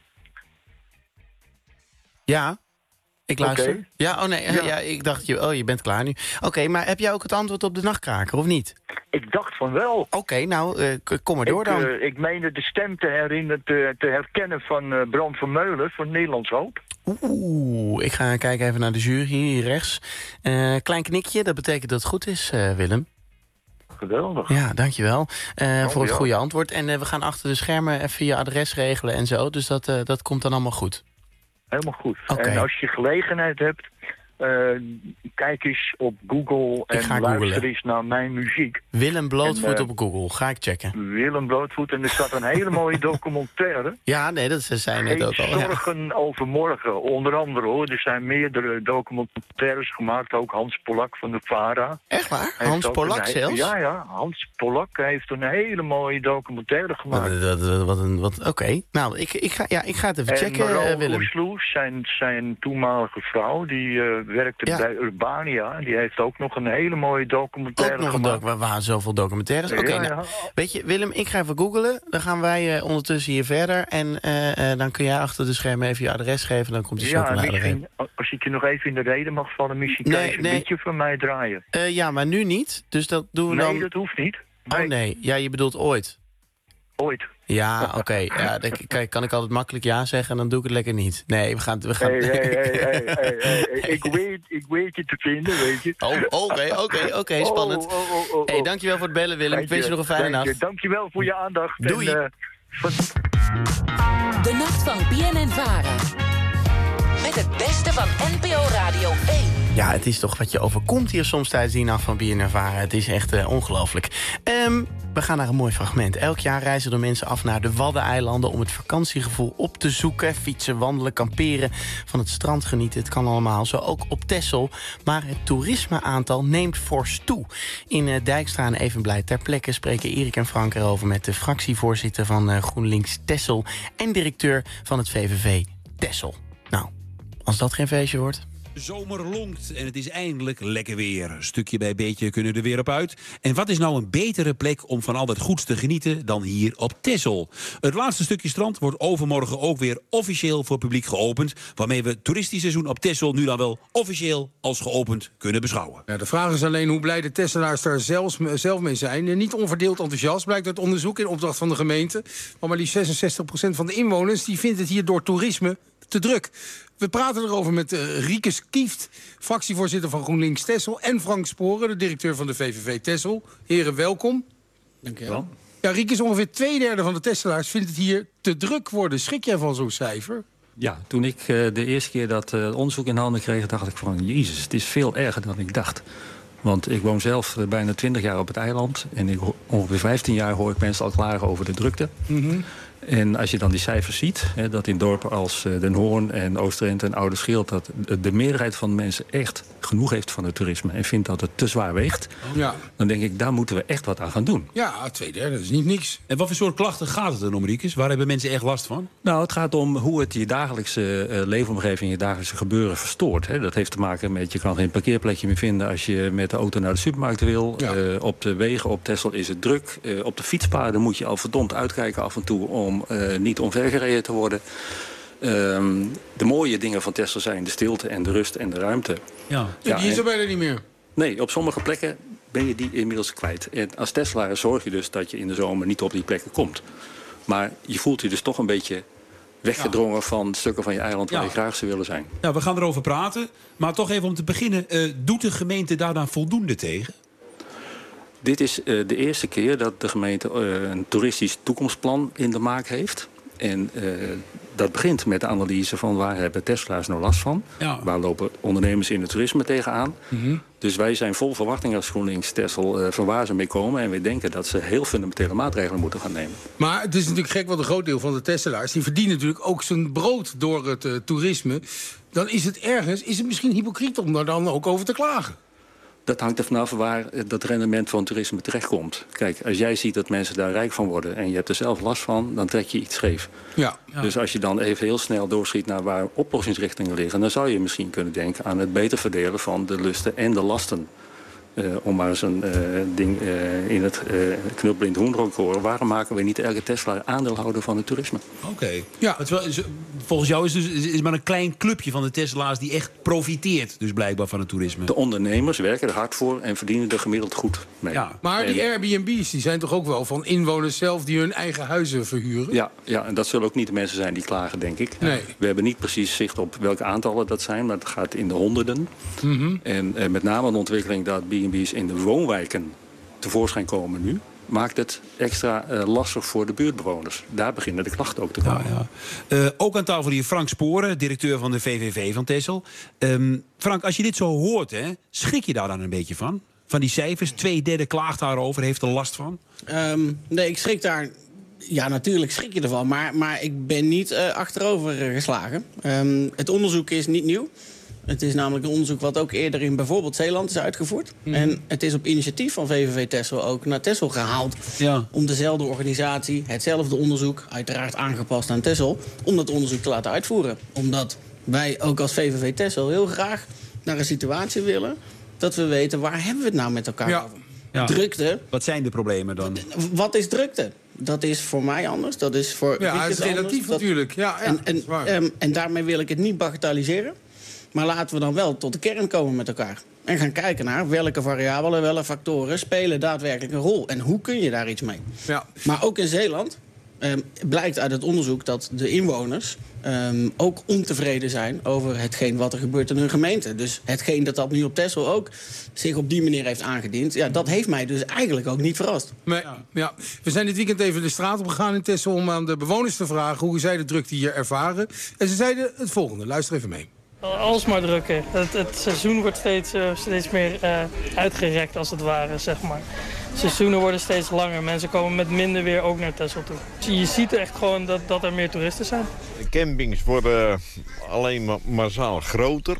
Ja, ik luister. Okay. Ja, oh nee, ja. ja, ik dacht, je, oh, je bent klaar nu. Oké, okay, maar heb jij ook het antwoord op de nachtkraker, of niet? Ik dacht van wel. Oké, okay, nou, uh, kom maar door ik, dan. Uh, ik meende de stem te herinneren, te, te herkennen van uh, Bram van Meulen van Nederlands Hoop. Oeh, ik ga kijken even naar de jury hier rechts. Uh, klein knikje, dat betekent dat het goed is, uh, Willem. Geweldig. Ja, dankjewel uh, oh, voor het ja. goede antwoord. En uh, we gaan achter de schermen even je adres regelen en zo. Dus dat, uh, dat komt dan allemaal goed. Helemaal goed. Okay. En als je gelegenheid hebt, uh, kijk eens op Google en luister googlen. eens naar mijn muziek. Willem Blootvoet en, uh, op Google, ga ik checken. Willem Blootvoet, en er staat een hele mooie documentaire. Ja, nee, dat zei net ook al. Geen zorgen ja. over morgen, onder andere hoor. Er zijn meerdere documentaires gemaakt, ook Hans Polak van de VARA. Echt waar? Hans Polak een, zelfs? Ja, ja, Hans Polak heeft een hele mooie documentaire gemaakt. Wat, wat, wat een, wat, Oké, okay. nou, ik, ik, ga, ja, ik ga het even en checken, uh, Willem. Oesloes, zijn, zijn toenmalige vrouw, die uh, werkte ja. bij Urbania. Die heeft ook nog een hele mooie documentaire ook nog gemaakt. Een doc- we hadden zoveel documentaires. Oké, okay, ja, nou, ja. weet je, Willem, ik ga even googlen. Dan gaan wij uh, ondertussen hier verder. En uh, uh, dan kun jij achter de schermen even je adres geven. Dan komt die chocolade ja, erin. Als ik je nog even in de reden mag vallen, misschien nee, kan je nee. een beetje van mij draaien. Uh, ja, maar nu niet. Dus dat doen we nee, dan... Nee, dat hoeft niet. Nee. Oh nee, ja, je bedoelt ooit. Ooit. Ja, oké. Okay. Ja, dan kan, kan ik altijd makkelijk ja zeggen en dan doe ik het lekker niet. Nee, we gaan... We gaan... Hey, hey, hey, hey, hey, hey. Ik, weet, ik weet je te vinden, weet je. Oh, oké, oké, oké. Spannend. Oh, oh, oh, oh. Hey, dankjewel voor het bellen, Willem. Dank ik wens je nog een fijne dank nacht. Je. Dankjewel voor je aandacht. Doei. En, uh, van... De nacht van B N N Vara. Met het beste van N P O Radio één. Ja, het is toch wat je overkomt hier soms tijdens die nacht van B N N Vara. Het is echt uh, ongelooflijk. Um, we gaan naar een mooi fragment. Elk jaar reizen er mensen af naar de Waddeneilanden om het vakantiegevoel op te zoeken. Fietsen, wandelen, kamperen, van het strand genieten. Het kan allemaal, zo ook op Texel. Maar het toerismeaantal neemt fors toe. In uh, Dijkstra en Evenblij ter plekke spreken Erik en Frank erover met de fractievoorzitter van uh, GroenLinks Texel en directeur van het V V V Texel. Nou, als dat geen feestje wordt... De zomer lonkt en het is eindelijk lekker weer. Stukje bij beetje kunnen we er weer op uit. En wat is nou een betere plek om van al dat goeds te genieten dan hier op Texel? Het laatste stukje strand wordt overmorgen ook weer officieel voor publiek geopend, waarmee we het toeristisch seizoen op Texel nu dan wel officieel als geopend kunnen beschouwen. Ja, de vraag is alleen hoe blij de Tesselaars daar zelfs, zelf mee zijn. En niet onverdeeld enthousiast, blijkt uit onderzoek in opdracht van de gemeente. Maar maar liefst zesenzestig procent van de inwoners die vindt het hier door toerisme te druk. We praten erover met uh, Rieke Kieft, fractievoorzitter van GroenLinks Texel, en Frank Sporen, de directeur van de V V V Texel. Heren, welkom. Dank je wel. Ja, Rieke, is ongeveer twee derde van de Tesselaars vindt het hier te druk worden. Schrik jij van zo'n cijfer? Ja, toen ik uh, de eerste keer dat uh, onderzoek in handen kreeg, dacht ik van, jezus, het is veel erger dan ik dacht. Want ik woon zelf uh, bijna twintig jaar op het eiland. En ik, ongeveer vijftien jaar hoor ik mensen al klagen over de drukte. Mm-hmm. En als je dan die cijfers ziet, hè, dat in dorpen als uh, Den Hoorn en Oosterend en Oude Schild, dat de meerderheid van de mensen echt genoeg heeft van het toerisme en vindt dat het te zwaar weegt, ja. Dan denk ik, daar moeten we echt wat aan gaan doen. Ja, twee derde, dat is niet niks. En wat voor soort klachten gaat het dan om, Riekes? Waar hebben mensen echt last van? Nou, het gaat om hoe het je dagelijkse uh, leefomgeving, je dagelijkse gebeuren verstoort. Hè. Dat heeft te maken met, je kan geen parkeerplekje meer vinden als je met de auto naar de supermarkt wil. Ja. Uh, op de wegen op Texel is het druk. Uh, op de fietspaden moet je al verdomd uitkijken af en toe om uh, niet omvergereden te worden. Um, de mooie dingen van Texel zijn de stilte en de rust en de ruimte. Ja. Ja, die is er bijna niet meer. Nee, op sommige plekken ben je die inmiddels kwijt. En als Tesselaar zorg je dus dat je in de zomer niet op die plekken komt. Maar je voelt je dus toch een beetje weggedrongen ja. van stukken van je eiland waar ja. je graag zou willen zijn. Ja, we gaan erover praten. Maar toch even om te beginnen, uh, doet de gemeente daar dan voldoende tegen? Dit is uh, de eerste keer dat de gemeente uh, een toeristisch toekomstplan in de maak heeft. En uh, dat begint met de analyse van waar hebben Tesselaars nou last van. Ja. Waar lopen ondernemers in het toerisme tegenaan. Mm-hmm. Dus wij zijn vol verwachting als GroenLinks Texel uh, van waar ze mee komen. En we denken dat ze heel fundamentele maatregelen moeten gaan nemen. Maar het is natuurlijk gek, want een groot deel van de Tesselaars die verdienen natuurlijk ook zijn brood door het uh, toerisme. Dan is het ergens, is het misschien hypocriet om daar dan ook over te klagen? Dat hangt er vanaf waar dat rendement van toerisme terechtkomt. Kijk, als jij ziet dat mensen daar rijk van worden en je hebt er zelf last van, dan trek je iets scheef. Ja, ja. Dus als je dan even heel snel doorschiet naar waar oplossingsrichtingen liggen, dan zou je misschien kunnen denken aan het beter verdelen van de lusten en de lasten. Uh, om maar eens een uh, ding uh, in het uh, knuppelend hoenderhok te horen. Waarom maken we niet elke Tesla aandeelhouder van het toerisme? Oké. Okay. Ja, het is, volgens jou is het dus, is maar een klein clubje van de Tesla's die echt profiteert, dus blijkbaar van het toerisme. De ondernemers werken er hard voor en verdienen er gemiddeld goed mee. Ja, maar die Airbnb's die zijn toch ook wel van inwoners zelf die hun eigen huizen verhuren? Ja, ja, en dat zullen ook niet de mensen zijn die klagen, denk ik. Nee. We hebben niet precies zicht op welke aantallen dat zijn, maar het gaat in de honderden. Mm-hmm. En uh, met name de ontwikkeling dat B en B's in de woonwijken tevoorschijn komen nu, maakt het extra uh, lastig voor de buurtbewoners. Daar beginnen de klachten ook te komen. Ja, ja. Uh, ook aan tafel hier Frank Sporen, directeur van de V V V van Texel. Um, Frank, als je dit zo hoort, hè, schrik je daar dan een beetje van? Van die cijfers? Twee derde klaagt daarover, heeft er last van? Um, nee, ik schrik daar... Ja, natuurlijk schrik je ervan, maar, maar ik ben niet uh, achterover geslagen. Um, het onderzoek is niet nieuw. Het is namelijk een onderzoek wat ook eerder in bijvoorbeeld Zeeland is uitgevoerd. Mm. En het is op initiatief van V V V Texel ook naar Texel gehaald. Ja. Om dezelfde organisatie, hetzelfde onderzoek, uiteraard aangepast aan Texel, om dat onderzoek te laten uitvoeren. Omdat wij ook als V V V Texel heel graag naar een situatie willen dat we weten waar hebben we het nou met elkaar ja. over. Ja. Drukte. Wat zijn de problemen dan? Wat is drukte? Dat is voor mij anders. Dat is voor ja, het is relatief anders. natuurlijk. Ja, ja, en, en, um, en daarmee wil ik het niet bagatelliseren. Maar laten we dan wel tot de kern komen met elkaar. En gaan kijken naar welke variabelen, welke factoren spelen daadwerkelijk een rol. En hoe kun je daar iets mee? Ja. Maar ook in Zeeland um, blijkt uit het onderzoek dat de inwoners um, ook ontevreden zijn over hetgeen wat er gebeurt in hun gemeente. Dus hetgeen dat dat nu op Texel ook zich op die manier heeft aangediend. Ja, dat heeft mij dus eigenlijk ook niet verrast. Nee, ja. Ja. We zijn dit weekend even de straat op gegaan in Texel om aan de bewoners te vragen hoe zij de drukte hier ervaren. En ze zeiden het volgende. Luister even mee. Alsmaar drukker. Het, het seizoen wordt steeds, uh, steeds meer uh, uitgerekt als het ware, zeg maar. Seizoenen worden steeds langer. Mensen komen met minder weer ook naar Texel toe. Dus je ziet echt gewoon dat, dat er meer toeristen zijn. De campings worden alleen maar massaal groter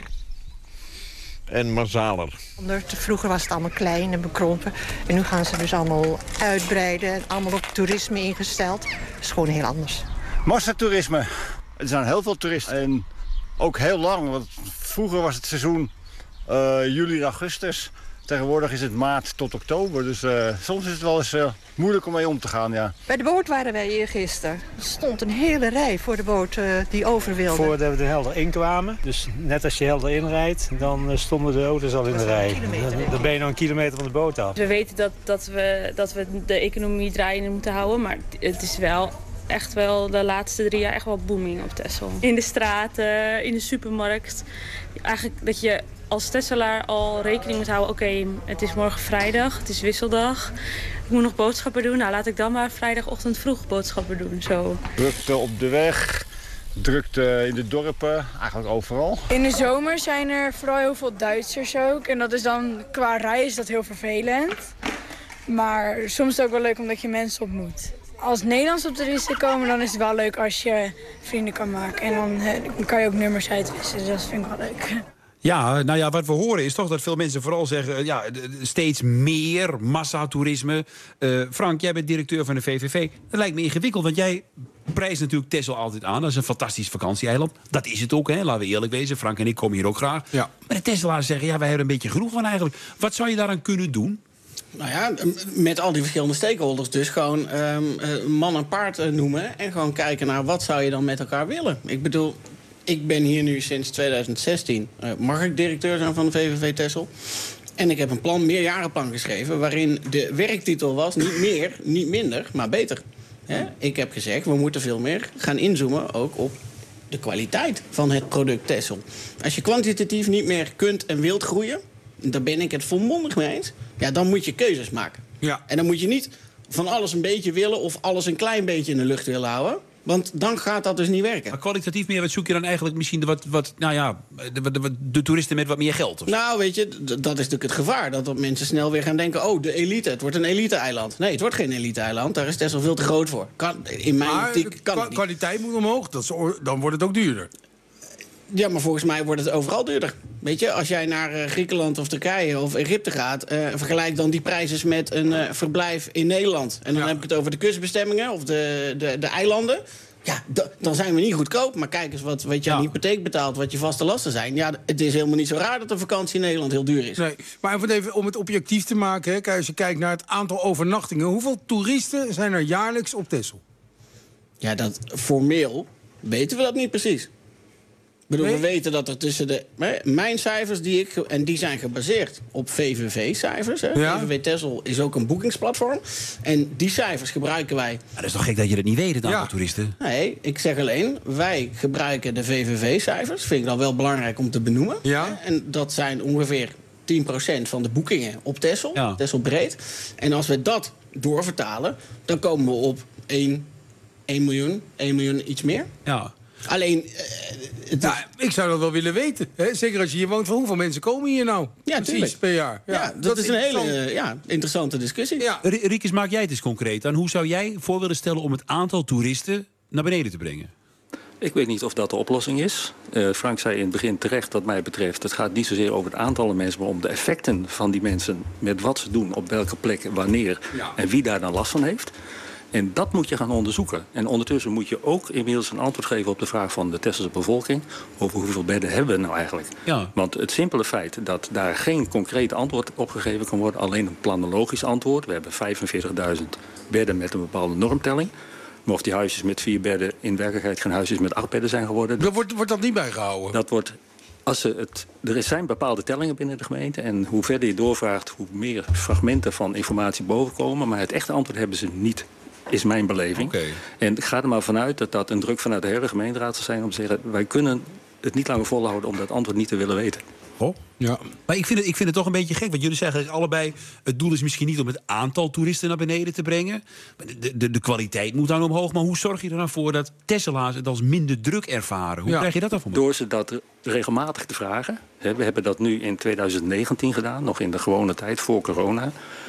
en massaler. Vroeger was het allemaal klein en bekrompen. En nu gaan ze dus allemaal uitbreiden en allemaal op toerisme ingesteld. Dat is gewoon heel anders. Massatoerisme. Er zijn heel veel toeristen. En ook heel lang, want vroeger was het seizoen uh, juli, augustus. Tegenwoordig is het maart tot oktober, dus uh, soms is het wel eens uh, moeilijk om mee om te gaan, ja. Bij de boot waren wij eergisteren. Er stond een hele rij voor de boot uh, die over wilde. Voordat we de Helder in kwamen, dus net als je Helder inrijdt, dan uh, stonden de auto's al in de rij. Dan, dan ben je nog een kilometer van de boot af. We weten dat, dat, we, dat we de economie draaiende moeten houden, maar het is wel... echt wel de laatste drie jaar echt wel booming op Texel. In de straten, in de supermarkt. Eigenlijk dat je als Texelaar al rekening moet houden. Oké, okay, het is morgen vrijdag, het is wisseldag. Ik moet nog boodschappen doen. Nou, laat ik dan maar vrijdagochtend vroeg boodschappen doen. Zo. Drukte op de weg, drukte in de dorpen, eigenlijk overal. In de zomer zijn er vooral heel veel Duitsers ook. En dat is dan, qua rij is dat heel vervelend. Maar soms is het ook wel leuk omdat je mensen ontmoet. Als Nederlandse toeristen komen, dan is het wel leuk als je vrienden kan maken. En dan, dan kan je ook nummers uitwisselen, dus dat vind ik wel leuk. Ja, nou ja, wat we horen is toch dat veel mensen vooral zeggen... ja, steeds meer massatoerisme. Uh, Frank, jij bent directeur van de V V V. Dat lijkt me ingewikkeld, want jij prijst natuurlijk Texel altijd aan. Dat is een fantastisch vakantieeiland. Dat is het ook, hè? Laten we eerlijk wezen. Frank en ik komen hier ook graag. Ja. Maar de Texelaars zeggen, ja, wij hebben er een beetje genoeg van eigenlijk. Wat zou je daaraan kunnen doen? Nou ja, met al die verschillende stakeholders dus gewoon um, uh, man en paard uh, noemen... en gewoon kijken naar wat zou je dan met elkaar willen. Ik bedoel, ik ben hier nu sinds tweeduizend zestien... Uh, mag ik directeur zijn van de V V V Texel. En ik heb een plan, meerjarenplan geschreven... waarin de werktitel was niet meer, niet minder, maar beter. Hè? Ik heb gezegd, we moeten veel meer gaan inzoomen ook op de kwaliteit van het product Texel. Als je kwantitatief niet meer kunt en wilt groeien... daar ben ik het volmondig mee eens. Ja, dan moet je keuzes maken. Ja. En dan moet je niet van alles een beetje willen... of alles een klein beetje in de lucht willen houden. Want dan gaat dat dus niet werken. Maar kwalitatief meer, wat zoek je dan eigenlijk misschien... de, wat, wat, nou ja, de, de, de toeristen met wat meer geld? Of? Nou, weet je, d- dat is natuurlijk het gevaar. Dat, dat mensen snel weer gaan denken... oh, de elite, het wordt een elite-eiland. Nee, het wordt geen elite-eiland. Daar is Texel veel te groot voor. Kan, in mijn maar optiek kan de het niet. kwaliteit moet omhoog, dat is, dan wordt het ook duurder. Ja, maar volgens mij wordt het overal duurder. Weet je, als jij naar uh, Griekenland of Turkije of Egypte gaat... Uh, vergelijk dan die prijzen met een uh, verblijf in Nederland. En dan ja. heb ik het over de kustbestemmingen of de, de, de eilanden. Ja, d- dan zijn we niet goedkoop. Maar kijk eens wat, wat je ja. aan hypotheek betaalt, wat je vaste lasten zijn. Ja, het is helemaal niet zo raar dat een vakantie in Nederland heel duur is. Nee, maar even om het objectief te maken... Hè, kijk, als je kijkt naar het aantal overnachtingen... hoeveel toeristen zijn er jaarlijks op Texel? Ja, dat formeel weten we dat niet precies. Ik bedoel, nee. We weten dat er tussen de... Mijn cijfers, die ik, en die zijn gebaseerd op V V V-cijfers. Hè. Ja. V V V Texel is ook een boekingsplatform. En die cijfers gebruiken wij... Maar dat is toch gek dat je dat niet weet, het aantal ja. toeristen? Nee, ik zeg alleen, wij gebruiken de V V V-cijfers. Vind ik dan wel belangrijk om te benoemen. Ja. En dat zijn ongeveer tien procent van de boekingen op Texel. Ja. Texel breed. En als we dat doorvertalen, dan komen we op één miljoen, één miljoen iets meer. Ja. Alleen... Uh, het nou, ik zou dat wel willen weten. Hè? Zeker als je hier woont. Van hoeveel mensen komen hier nou? Ja, precies per jaar. Ja, ja, dat, dat is een hele uh, ja, interessante discussie. Ja. Riekes, maak jij het eens concreet aan. Hoe zou jij voor willen stellen om het aantal toeristen naar beneden te brengen? Ik weet niet of dat de oplossing is. Uh, Frank zei in het begin terecht wat mij betreft... het gaat niet zozeer over het aantal mensen... maar om de effecten van die mensen... met wat ze doen, op welke plek, wanneer... Ja. en wie daar dan last van heeft. En dat moet je gaan onderzoeken. En ondertussen moet je ook inmiddels een antwoord geven op de vraag van de Tesselse bevolking... over hoeveel bedden hebben we nou eigenlijk. Ja. Want het simpele feit dat daar geen concreet antwoord op gegeven kan worden... alleen een planologisch antwoord. We hebben vijfenveertigduizend bedden met een bepaalde normtelling. Maar of die huisjes met vier bedden in werkelijkheid geen huisjes met acht bedden zijn geworden... Dat wordt, wordt dat niet bijgehouden? Dat wordt... Als ze het, er zijn bepaalde tellingen binnen de gemeente... en hoe verder je doorvraagt, hoe meer fragmenten van informatie bovenkomen... maar het echte antwoord hebben ze niet, is mijn beleving. Okay. En ik ga er maar vanuit dat dat een druk vanuit de hele gemeenteraad zal zijn... om te zeggen, wij kunnen het niet langer volhouden om dat antwoord niet te willen weten. Oh, ja. Maar ik vind, het, ik vind het toch een beetje gek. Want jullie zeggen allebei, het doel is misschien niet om het aantal toeristen naar beneden te brengen. De, de, de kwaliteit moet dan omhoog. Maar hoe zorg je er dan voor dat Tesselaars het als minder druk ervaren? Hoe ja. krijg je dat dan voor? Door ze dat regelmatig te vragen. We hebben dat nu in tweeduizend negentien gedaan, nog in de gewone tijd voor corona.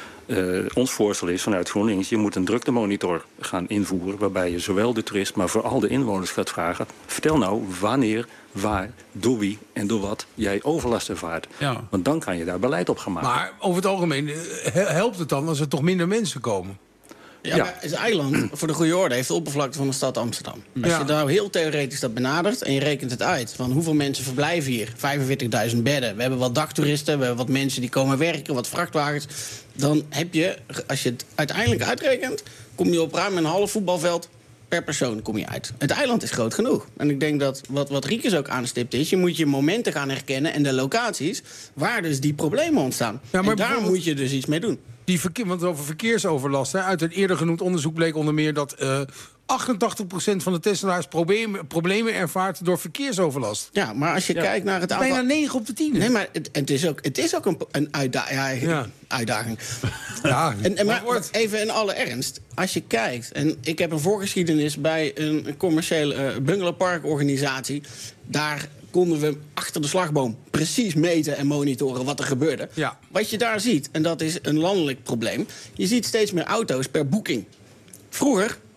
Uh, ons voorstel is vanuit GroenLinks, je moet een druktemonitor gaan invoeren... waarbij je zowel de toerist, maar vooral de inwoners gaat vragen... vertel nou wanneer, waar, door wie en door wat jij overlast ervaart. Ja. Want dan kan je daar beleid op gaan maken. Maar over het algemeen helpt het dan als er toch minder mensen komen? Ja, ja. Maar het eiland, voor de goede orde, heeft de oppervlakte van de stad Amsterdam. Als ja. je nou heel theoretisch dat benadert en je rekent het uit... van hoeveel mensen verblijven hier, vijfenveertigduizend bedden... we hebben wat dagtoeristen, we hebben wat mensen die komen werken... wat vrachtwagens, dan heb je, als je het uiteindelijk uitrekent... kom je op ruim een half voetbalveld per persoon kom je uit. Het eiland is groot genoeg. En ik denk dat wat, wat Riekes ook aanstipt is... je moet je momenten gaan herkennen en de locaties... waar dus die problemen ontstaan. Ja, maar en daar moet je dus iets mee doen. Die verkeer, want over verkeersoverlast. Hè, uit een eerder genoemd onderzoek bleek onder meer dat uh, achtentachtig procent van de Tesselaars problemen, problemen ervaart door verkeersoverlast. Ja, maar als je ja. kijkt naar het aantal... Bijna negen op de tien. Nee, maar het, het is ook, het is ook een, een uitda ja, ja. uitdaging. Ja, en, en maar even in alle ernst. Als je kijkt, en ik heb een voorgeschiedenis bij een commerciële uh, bungalowparkorganisatie. Daar konden we achter de slagboom precies meten en monitoren wat er gebeurde. Ja. Wat je daar ziet, en dat is een landelijk probleem... je ziet steeds meer auto's per boeking. Vroeger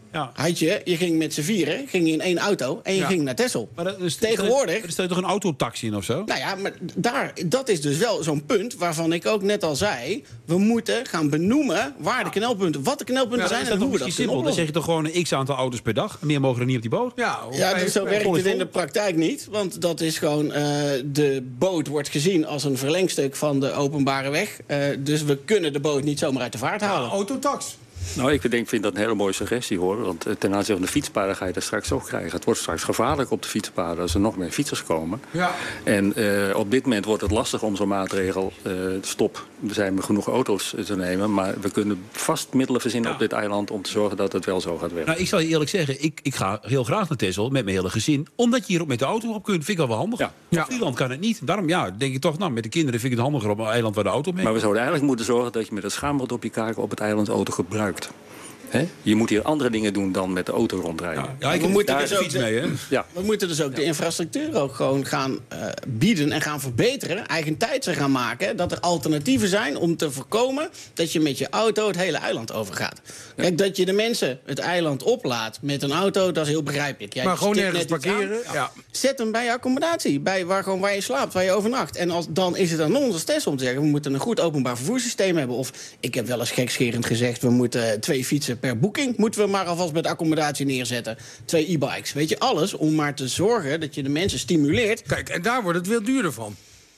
Ja. Had je, je ging met z'n vieren, ging je in één auto en je Ja. ging naar Texel. Maar dat is, Tegenwoordig... Er staat toch een autotaxi in of zo? Nou ja, maar daar, dat is dus wel zo'n punt waarvan ik ook net al zei... we moeten gaan benoemen waar de knelpunten, wat de knelpunten Ja, zijn is en dat hoe we toch dat misschien kunnen simpel? Dan zeg je toch gewoon een x-aantal auto's per dag. Meer mogen er niet op die boot. Ja, Ja, dus zo werkt het in de praktijk niet. Want dat is gewoon... Uh, de boot wordt gezien als een verlengstuk van de openbare weg. Uh, dus we kunnen de boot niet zomaar uit de vaart halen. Ja, autotax. Nou, ik denk, vind dat een hele mooie suggestie, hoor. Want ten aanzien van de fietspaden ga je dat straks ook krijgen. Het wordt straks gevaarlijk op de fietspaden als er nog meer fietsers komen. Ja. En uh, op dit moment wordt het lastig om zo'n maatregel... Uh, stop, er zijn maar genoeg auto's te nemen... maar we kunnen vast middelen verzinnen ja. op dit eiland... om te zorgen dat het wel zo gaat werken. Nou, ik zal je eerlijk zeggen, ik, ik ga heel graag naar Texel met mijn hele gezin. Omdat je hier ook met de auto op kunt, vind ik al wel handig. Ja. Ja. Op Vlieland kan het niet. Daarom ja, denk ik toch, nou, met de kinderen vind ik het handiger op een eiland waar de auto mee. Maar we zouden eigenlijk moeten zorgen dat je met het schaamrot op je kaken... op het eiland de auto gebruikt. He? Je moet hier andere dingen doen dan met de auto rondrijden. Ja, ja ik we, moeten dus ook de, mee, hè? Ja. we moeten dus ook de infrastructuur ook gewoon gaan uh, bieden en gaan verbeteren. Eigentijds gaan maken. Dat er alternatieven zijn om te voorkomen dat je met je auto het hele eiland overgaat. Ja. Kijk, dat je de mensen het eiland oplaat met een auto, dat is heel begrijpelijk. Jij maar gewoon ergens parkeren. Ja. Ja. Zet hem bij je accommodatie. Bij waar, gewoon waar je slaapt, waar je overnacht. En als, dan is het aan ons als Texel om te zeggen... we moeten een goed openbaar vervoerssysteem hebben. Of ik heb wel eens gekscherend gezegd... we moeten twee fietsen per boeking moeten we maar alvast met accommodatie neerzetten. Twee e-bikes. Weet je, alles om maar te zorgen dat je de mensen stimuleert. Kijk, en daar wordt het veel duurder van.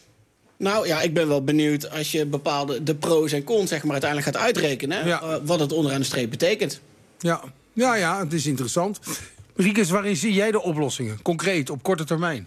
Nou ja, ik ben wel benieuwd als je bepaalde de pro's en cons zeg maar uiteindelijk gaat uitrekenen. Ja. Uh, wat het onderaan de streep betekent. Ja, ja, ja, het is interessant. Riekes, waarin zie jij de oplossingen? Concreet, op korte termijn?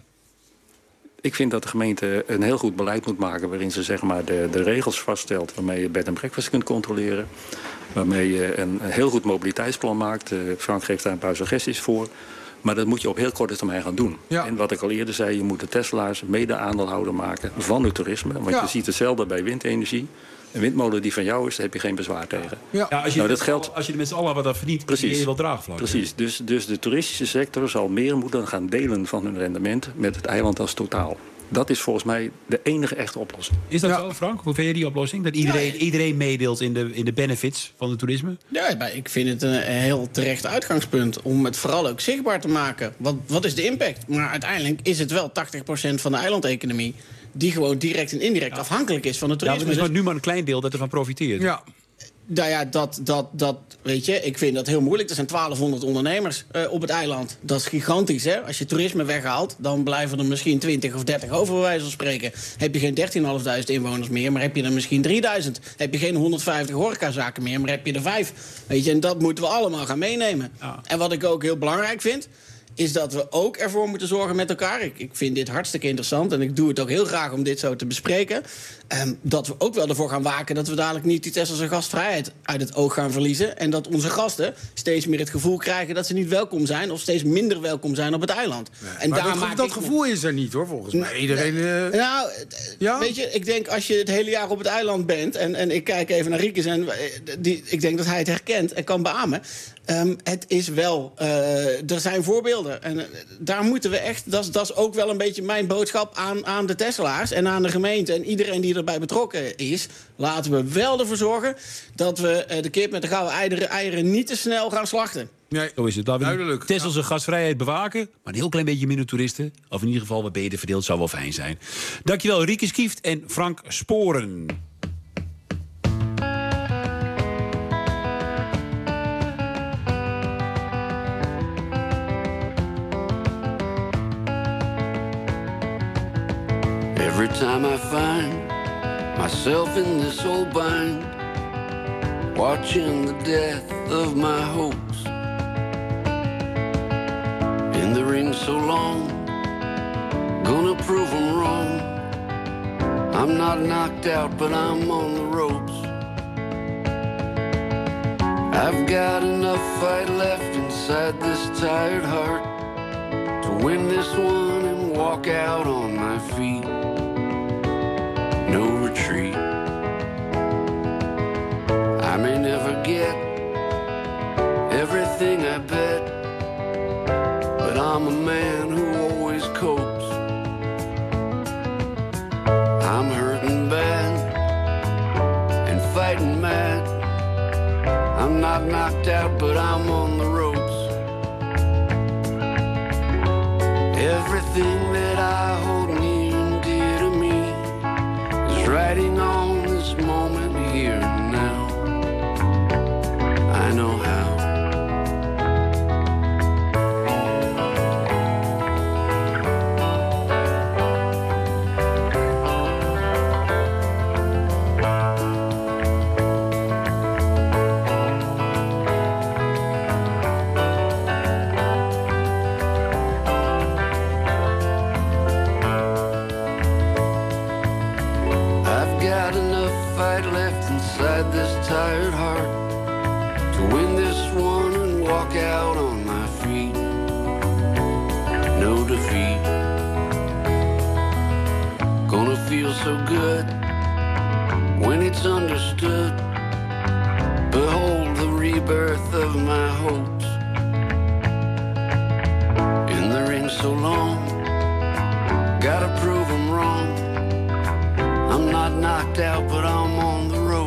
Ik vind dat de gemeente een heel goed beleid moet maken... waarin ze zeg maar, de, de regels vaststelt waarmee je bed en breakfast kunt controleren. Waarmee je een, een heel goed mobiliteitsplan maakt. Uh, Frank geeft daar een paar suggesties voor. Maar dat moet je op heel korte termijn gaan doen. Ja. En wat ik al eerder zei, je moet de Tesla's mede-aandeelhouder maken van het toerisme. Want ja. je ziet hetzelfde bij windenergie. Een windmolen die van jou is, daar heb je geen bezwaar tegen. Ja. Ja, als, je nou, dat geldt... als je er met z'n allen wat aan verdient, precies. heb je wel draagvlak. Precies, dus, dus de toeristische sector zal meer moeten gaan delen van hun rendement met het eiland als totaal. Dat is volgens mij de enige echte oplossing. Is dat ja. zo, Frank? Hoe vind je die oplossing? Dat iedereen, ja. iedereen meedeelt in de, in de benefits van het toerisme? Ja, ik vind het een heel terecht uitgangspunt om het vooral ook zichtbaar te maken. Wat, wat is de impact? Maar uiteindelijk is het wel tachtig procent van de eilandeconomie... die gewoon direct en indirect ja. afhankelijk is van het toerisme. Ja, maar het is maar nu maar een klein deel dat ervan profiteert. Ja. Nou ja, dat, dat, dat, weet je, ik vind dat heel moeilijk. Er zijn twaalfhonderd ondernemers uh, op het eiland. Dat is gigantisch, hè. Als je toerisme weghaalt, dan blijven er misschien twintig of dertig over, bij wijze van spreken. Heb je geen dertienduizend inwoners meer, maar heb je er misschien drieduizend. Heb je geen honderdvijftig horecazaken meer, maar heb je er vijf. Weet je, en dat moeten we allemaal gaan meenemen. Ja. En wat ik ook heel belangrijk vind... is dat we ook ervoor moeten zorgen met elkaar. Ik, ik vind dit hartstikke interessant en ik doe het ook heel graag om dit zo te bespreken. Um, dat we ook wel ervoor gaan waken dat we dadelijk niet die Tesselse gastvrijheid uit het oog gaan verliezen. En dat onze gasten steeds meer het gevoel krijgen dat ze niet welkom zijn of steeds minder welkom zijn op het eiland. Nee, en maar daar dat, dat gevoel me... is er niet, hoor, volgens mij. Iedereen... Uh... Nou, ja? Weet je, ik denk als je het hele jaar op het eiland bent en, en ik kijk even naar Riekes en die, ik denk dat hij het herkent en kan beamen. Um, het is wel, uh, er zijn voorbeelden. En uh, daar moeten we echt, dat is ook wel een beetje mijn boodschap aan, aan de Tesselaars en aan de gemeente en iedereen die erbij betrokken is. Laten we wel ervoor zorgen dat we uh, de kip met de gouden eieren, eieren niet te snel gaan slachten. Nee, zo is het. Laten we de Tesselse ja. gastvrijheid bewaken, maar een heel klein beetje minder toeristen. Of in ieder geval wat beter verdeeld zou wel fijn zijn. Dankjewel Riekes Kieft en Frank Sporen. Every time I find myself in this old bind, watching the death of my hopes, in the ring so long, gonna prove them wrong. I'm not knocked out, but I'm on the ropes. I've got enough fight left inside this tired heart to win this one and walk out on my feet. No retreat. I may never get everything I bet, but I'm a man who always copes. I'm hurting bad and fighting mad. I'm not knocked out, but I'm on the road. everything that I hold near and dear to me is riding on this moment here and now. I know how. Inside this tired heart to win this one and walk out on my feet. No defeat. Gonna feel so good when it's understood. Behold the rebirth of my hopes. In the ring so long, gotta prove I'm wrong. I'm not knocked out, but I'm on the ropes.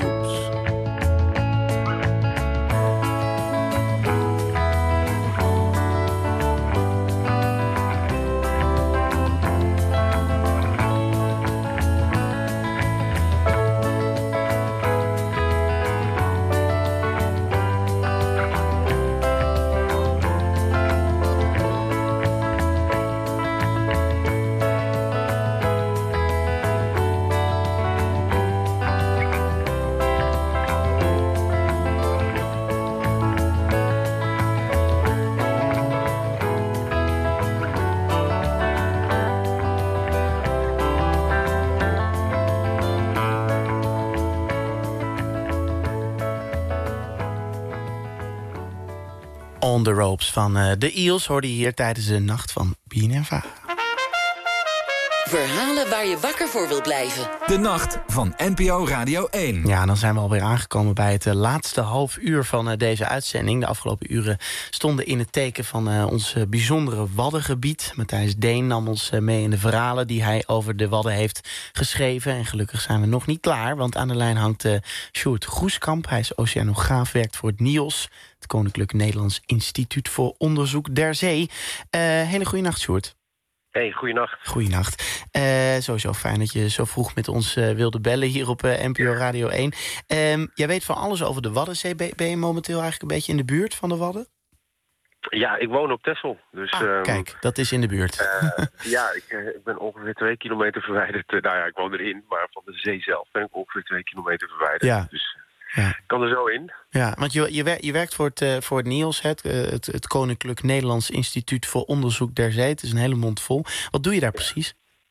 On the Ropes van uh, de Eels hoorde je hier tijdens de Nacht van B N N Vara. Verhalen waar je wakker voor wilt blijven. De Nacht van N P O Radio één. Ja, dan zijn we alweer aangekomen bij het uh, laatste half uur van uh, deze uitzending. De afgelopen uren stonden in het teken van uh, ons uh, bijzondere Waddengebied. Matthijs Deen nam ons uh, mee in de verhalen die hij over de Wadden heeft geschreven. En gelukkig zijn we nog niet klaar, want aan de lijn hangt uh, Sjoerd Groeskamp. Hij is oceanograaf, werkt voor het N I O S, het Koninklijk Nederlands Instituut voor Onderzoek der Zee. Uh, hele goede nacht, Sjoerd. Hey, goeienacht. Goeienacht. Uh, sowieso fijn dat je zo vroeg met ons uh, wilde bellen hier op uh, N P O Radio één. Um, jij weet van alles over de Waddenzee. Ben, ben je momenteel eigenlijk een beetje in de buurt van de Wadden? Ja, ik woon op Texel. Dus, ah, um, kijk, dat is in de buurt. Uh, ja, ik, uh, ik ben ongeveer twee kilometer verwijderd. Uh, nou ja, ik woon erin, maar van de zee zelf ben ik ongeveer twee kilometer verwijderd. Ja. Dus ja. ik kan er zo in. Ja, want je, je, werkt, je werkt voor het, uh, voor het N I O S, het, uh, het, het Koninklijk Nederlands Instituut voor Onderzoek der Zee. Het is een hele mond vol. Wat doe je daar precies?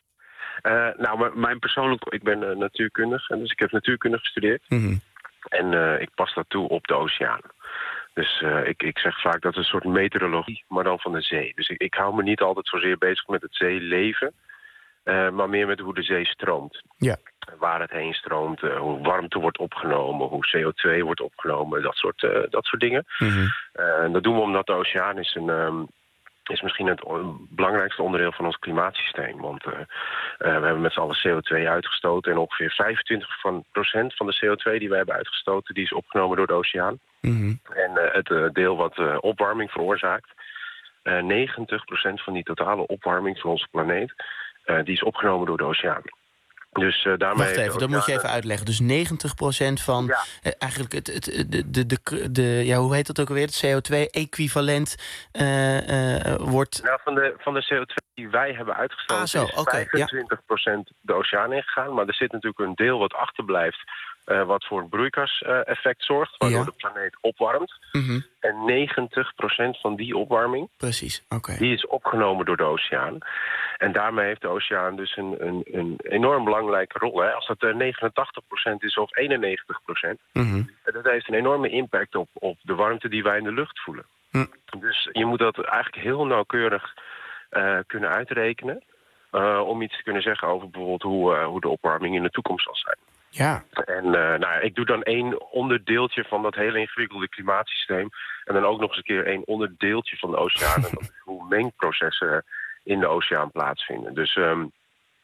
Uh, nou, mijn persoonlijk, ik ben uh, natuurkundig, en dus ik heb natuurkunde gestudeerd. Mm-hmm. En uh, ik pas dat toe op de oceaan. Dus uh, ik, ik zeg vaak dat is een soort meteorologie, maar dan van de zee. Dus ik, ik hou me niet altijd zozeer bezig met het zeeleven, uh, maar meer met hoe de zee stroomt. Ja. Waar het heen stroomt, uh, hoe warmte wordt opgenomen, hoe C O twee wordt opgenomen, dat soort, uh, dat soort dingen. Mm-hmm. Uh, en dat doen we omdat de oceaan is een... Um, is misschien het belangrijkste onderdeel van ons klimaatsysteem. Want uh, uh, we hebben met z'n allen C O twee uitgestoten en ongeveer vijfentwintig procent van de C O twee die wij hebben uitgestoten, die is opgenomen door de oceaan. Mm-hmm. En uh, het uh, deel wat uh, opwarming veroorzaakt, uh, negentig procent van die totale opwarming van onze planeet, uh, die is opgenomen door de oceaan. Dus, uh, daarmee Wacht even, dat moet je even uitleggen. Dus negentig procent van ja. uh, eigenlijk het, het, de, de, de, de, ja, hoe heet dat ook alweer? Het C O twee-equivalent uh, uh, wordt... Nou, van de, van de C O twee die wij hebben uitgestoten ah, zo, is okay, vijfentwintig procent ja. de oceaan ingegaan. Maar er zit natuurlijk een deel wat achterblijft, uh, wat voor een broeikaseffect uh, zorgt, waardoor ja. de planeet opwarmt. Mm-hmm. En negentig procent van die opwarming, precies, okay. die is opgenomen door de oceaan. En daarmee heeft de oceaan dus een, een, een enorm belangrijke rol. Hè? Als dat uh, negenentachtig procent is of eenennegentig procent, mm-hmm. dat heeft een enorme impact op, op de warmte die wij in de lucht voelen. Mm. Dus je moet dat eigenlijk heel nauwkeurig uh, kunnen uitrekenen, Uh, om iets te kunnen zeggen over bijvoorbeeld hoe, uh, hoe de opwarming in de toekomst zal zijn. Ja. En uh, nou ja, ik doe dan één onderdeeltje van dat hele ingewikkelde klimaatsysteem. En dan ook nog eens een keer één onderdeeltje van de oceaan. En dat is hoe mengprocessen in de oceaan plaatsvinden. Dus um,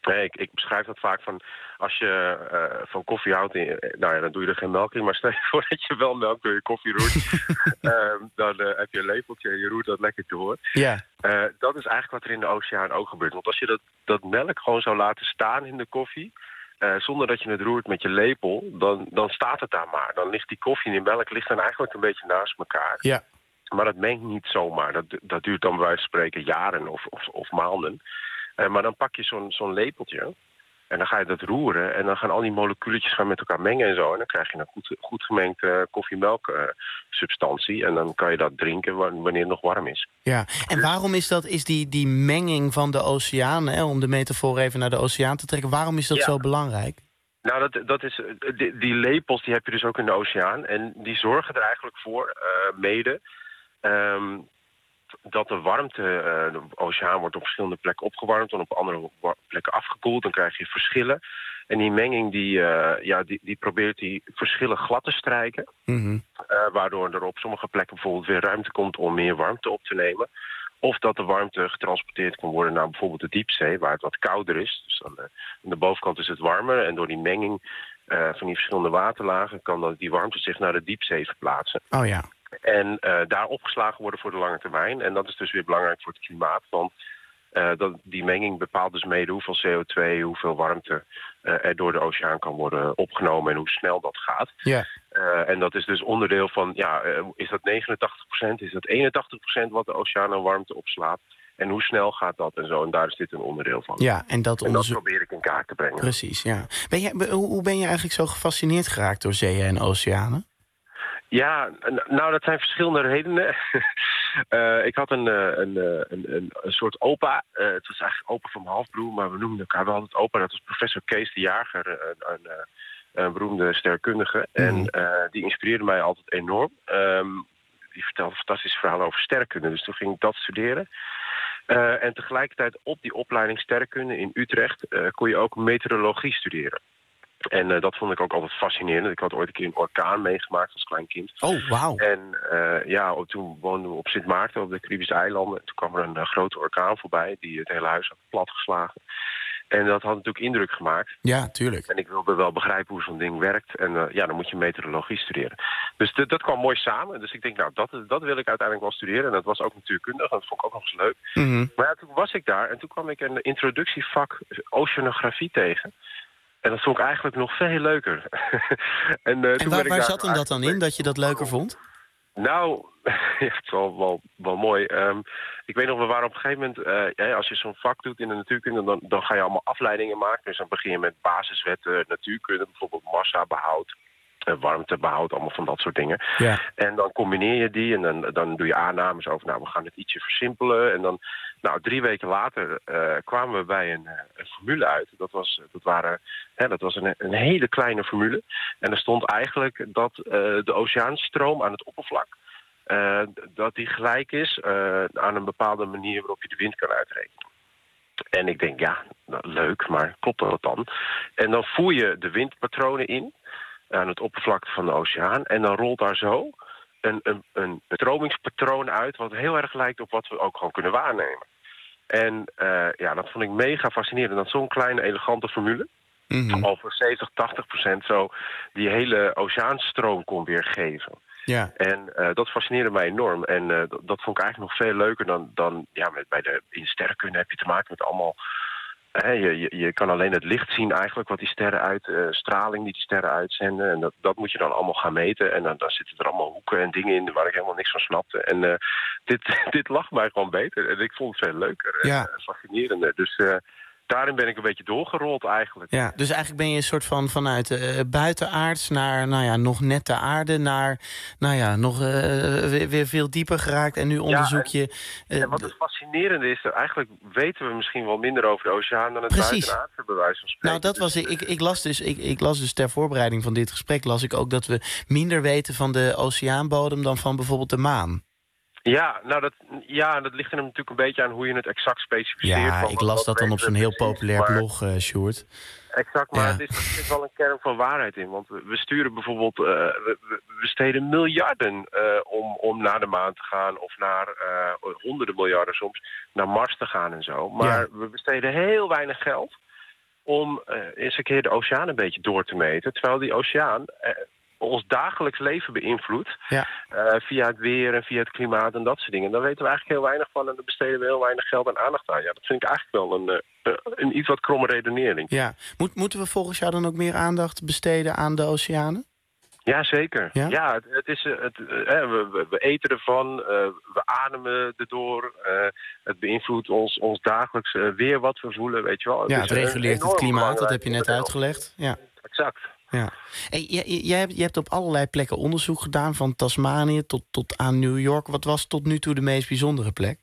Nee, ik, ik beschrijf dat vaak van, als je uh, van koffie houdt, in, nou ja, dan doe je er geen melk in, maar stel je voor dat je wel melk door je koffie roert, um, dan uh, heb je een lepeltje en je roert dat lekker door. Ja. Uh, dat is eigenlijk wat er in de oceaan ook gebeurt. Want als je dat, dat melk gewoon zou laten staan in de koffie, uh, zonder dat je het roert met je lepel, dan, dan staat het daar maar. Dan ligt die koffie en die melk ligt dan eigenlijk een beetje naast elkaar. Ja. Maar dat mengt niet zomaar. Dat, dat duurt dan bij wijze van spreken jaren of, of, of maanden. Uh, maar dan pak je zo'n zo'n lepeltje en dan ga je dat roeren en dan gaan al die moleculetjes gaan met elkaar mengen en zo. En dan krijg je een goed, goed gemengd uh, koffiemelk uh, substantie en dan kan je dat drinken wanneer het nog warm is. Ja, en waarom is dat, is die, die menging van de oceaan, hè, om de metafoor even naar de oceaan te trekken, waarom is dat ja. zo belangrijk? Nou, dat, dat is, die, die lepels die heb je dus ook in de oceaan en die zorgen er eigenlijk voor, uh, mede, um, dat de warmte, uh, de oceaan wordt op verschillende plekken opgewarmd en op andere plekken afgekoeld. Dan krijg je verschillen. En die menging die, uh, ja, die, die probeert die verschillen glad te strijken. Mm-hmm. Uh, waardoor er op sommige plekken bijvoorbeeld weer ruimte komt om meer warmte op te nemen. Of dat de warmte getransporteerd kan worden naar bijvoorbeeld de diepzee, waar het wat kouder is. Dus aan de, aan de bovenkant is het warmer. En door die menging uh, van die verschillende waterlagen kan dat die warmte zich naar de diepzee verplaatsen. Oh ja. En uh, daar opgeslagen worden voor de lange termijn. En dat is dus weer belangrijk voor het klimaat. Want uh, dat, die menging bepaalt dus mede hoeveel C O twee, hoeveel warmte uh, er door de oceaan kan worden opgenomen en hoe snel dat gaat. Ja. Uh, en dat is dus onderdeel van, ja, uh, is dat negenentachtig procent, is dat eenentachtig procent wat de oceaan aan warmte opslaat? En hoe snel gaat dat en zo? En daar is dit een onderdeel van. Ja, en dat, en dat probeer ik in kaart te brengen. Precies, ja. Ben je, hoe ben je eigenlijk zo gefascineerd geraakt door zeeën en oceanen? Ja, nou, dat zijn verschillende redenen. uh, ik had een, een, een, een, een soort opa. Uh, het was eigenlijk opa van mijn halfbroer, maar we noemden elkaar wel altijd opa. Dat was professor Kees de Jager, een, een, een beroemde sterrenkundige. Mm. En uh, die inspireerde mij altijd enorm. Um, die vertelde fantastische verhalen over sterrenkunde, dus toen ging ik dat studeren. Uh, en tegelijkertijd op die opleiding sterrenkunde in Utrecht uh, kon je ook meteorologie studeren. En uh, dat vond ik ook altijd fascinerend. Ik had ooit een keer een orkaan meegemaakt als klein kind. Oh, wauw. En uh, ja, toen woonden we op Sint Maarten op de Caribische eilanden. En toen kwam er een uh, grote orkaan voorbij die het hele huis had platgeslagen. En dat had natuurlijk indruk gemaakt. Ja, tuurlijk. En ik wilde wel begrijpen hoe zo'n ding werkt. En uh, ja, dan moet je meteorologie studeren. Dus d- dat kwam mooi samen. Dus ik denk, nou, dat, dat wil ik uiteindelijk wel studeren. En dat was ook natuurkundig. En dat vond ik ook nog eens leuk. Mm-hmm. Maar ja, toen was ik daar. En toen kwam ik een introductievak oceanografie tegen. En dat vond ik eigenlijk nog veel leuker. en uh, en toen waar, ben ik waar daar zat hem dat dan in, dat je dat leuker vond? Nou, ja, het is wel, wel, wel mooi. Um, ik weet nog, we waren op een gegeven moment, uh, ja, als je zo'n vak doet in de natuurkunde, dan, dan ga je allemaal afleidingen maken. Dus dan begin je met basiswetten natuurkunde, bijvoorbeeld massabehoud, uh, warmtebehoud, allemaal van dat soort dingen. Ja. En dan combineer je die en dan, dan doe je aannames over, nou, we gaan het ietsje versimpelen. En dan, nou, drie weken later uh, kwamen we bij een, uh, een formule uit. Dat was, dat waren, hè, dat was een, een hele kleine formule. En er stond eigenlijk dat uh, de oceaanstroom aan het oppervlak, Uh, dat die gelijk is uh, aan een bepaalde manier waarop je de wind kan uitrekenen. En ik denk, ja, nou, leuk, maar klopt dat dan? En dan voer je de windpatronen in aan het oppervlak van de oceaan. En dan rolt daar zo een, een, een stromingspatroon uit wat heel erg lijkt op wat we ook gewoon kunnen waarnemen. En uh, ja, dat vond ik mega fascinerend. Dat zo'n kleine, elegante formule, mm-hmm. al voor zeventig, tachtig procent zo die hele oceaanstroom kon weergeven. Ja. En uh, dat fascineerde mij enorm. En uh, dat, dat vond ik eigenlijk nog veel leuker dan, dan ja, met, bij de, in sterrenkunde heb je te maken met allemaal. Uh, je, je, je kan alleen het licht zien eigenlijk, wat die sterren uit, uh, straling die die sterren uitzenden. En dat, dat moet je dan allemaal gaan meten. En dan, dan zitten er allemaal hoeken en dingen in waar ik helemaal niks van snapte. En uh, dit, dit lag mij gewoon beter. En ik vond het veel leuker ja. en fascinerender. Dus uh, daarin ben ik een beetje doorgerold eigenlijk. Ja, dus eigenlijk ben je een soort van vanuit uh, buitenaards naar, nou ja, nog net de aarde, naar, nou ja, nog uh, weer, weer veel dieper geraakt. En nu onderzoek je. Ja, en, uh, en wat het fascinerende is, eigenlijk weten we misschien wel minder over de oceaan dan het Precies. buitenaardse, bij wijze van spreken. Nou, dat was ik. Ik, ik, las dus, ik, ik las dus ter voorbereiding van dit gesprek, las ik ook dat we minder weten van de oceaanbodem dan van bijvoorbeeld de maan. Ja, nou dat, ja, dat ligt er natuurlijk een beetje aan hoe je het exact specificeert. Ja, van, ik las dat dan op zo'n heel populair maar, blog, uh, Sjoerd. Exact, maar ja. het is, er zit wel een kern van waarheid in. Want we, we sturen bijvoorbeeld, uh, we, we steden miljarden uh, om, om naar de maan te gaan. Of naar uh, honderden miljarden soms, naar Mars te gaan en zo. Maar ja. we besteden heel weinig geld om uh, eens een keer de oceaan een beetje door te meten. Terwijl die oceaan uh, ons dagelijks leven beïnvloedt. Ja. Uh, via het weer en via het klimaat en dat soort dingen. Daar weten we eigenlijk heel weinig van en daar besteden we heel weinig geld en aandacht aan. Ja, dat vind ik eigenlijk wel een, uh, een iets wat kromme redenering. Ja. Moet, moeten we volgens jou dan ook meer aandacht besteden aan de oceanen? Ja, zeker. Ja, ja het, het is, het, uh, we, we, we eten ervan, uh, we ademen erdoor. Uh, het beïnvloedt ons, ons dagelijks uh, weer wat we voelen, weet je wel. Ja, het, het reguleert het klimaat, dat heb je net uitgelegd. Ja. Exact. Ja. Hey, jij, jij, hebt, jij hebt op allerlei plekken onderzoek gedaan, van Tasmanië tot, tot aan New York. Wat was tot nu toe de meest bijzondere plek?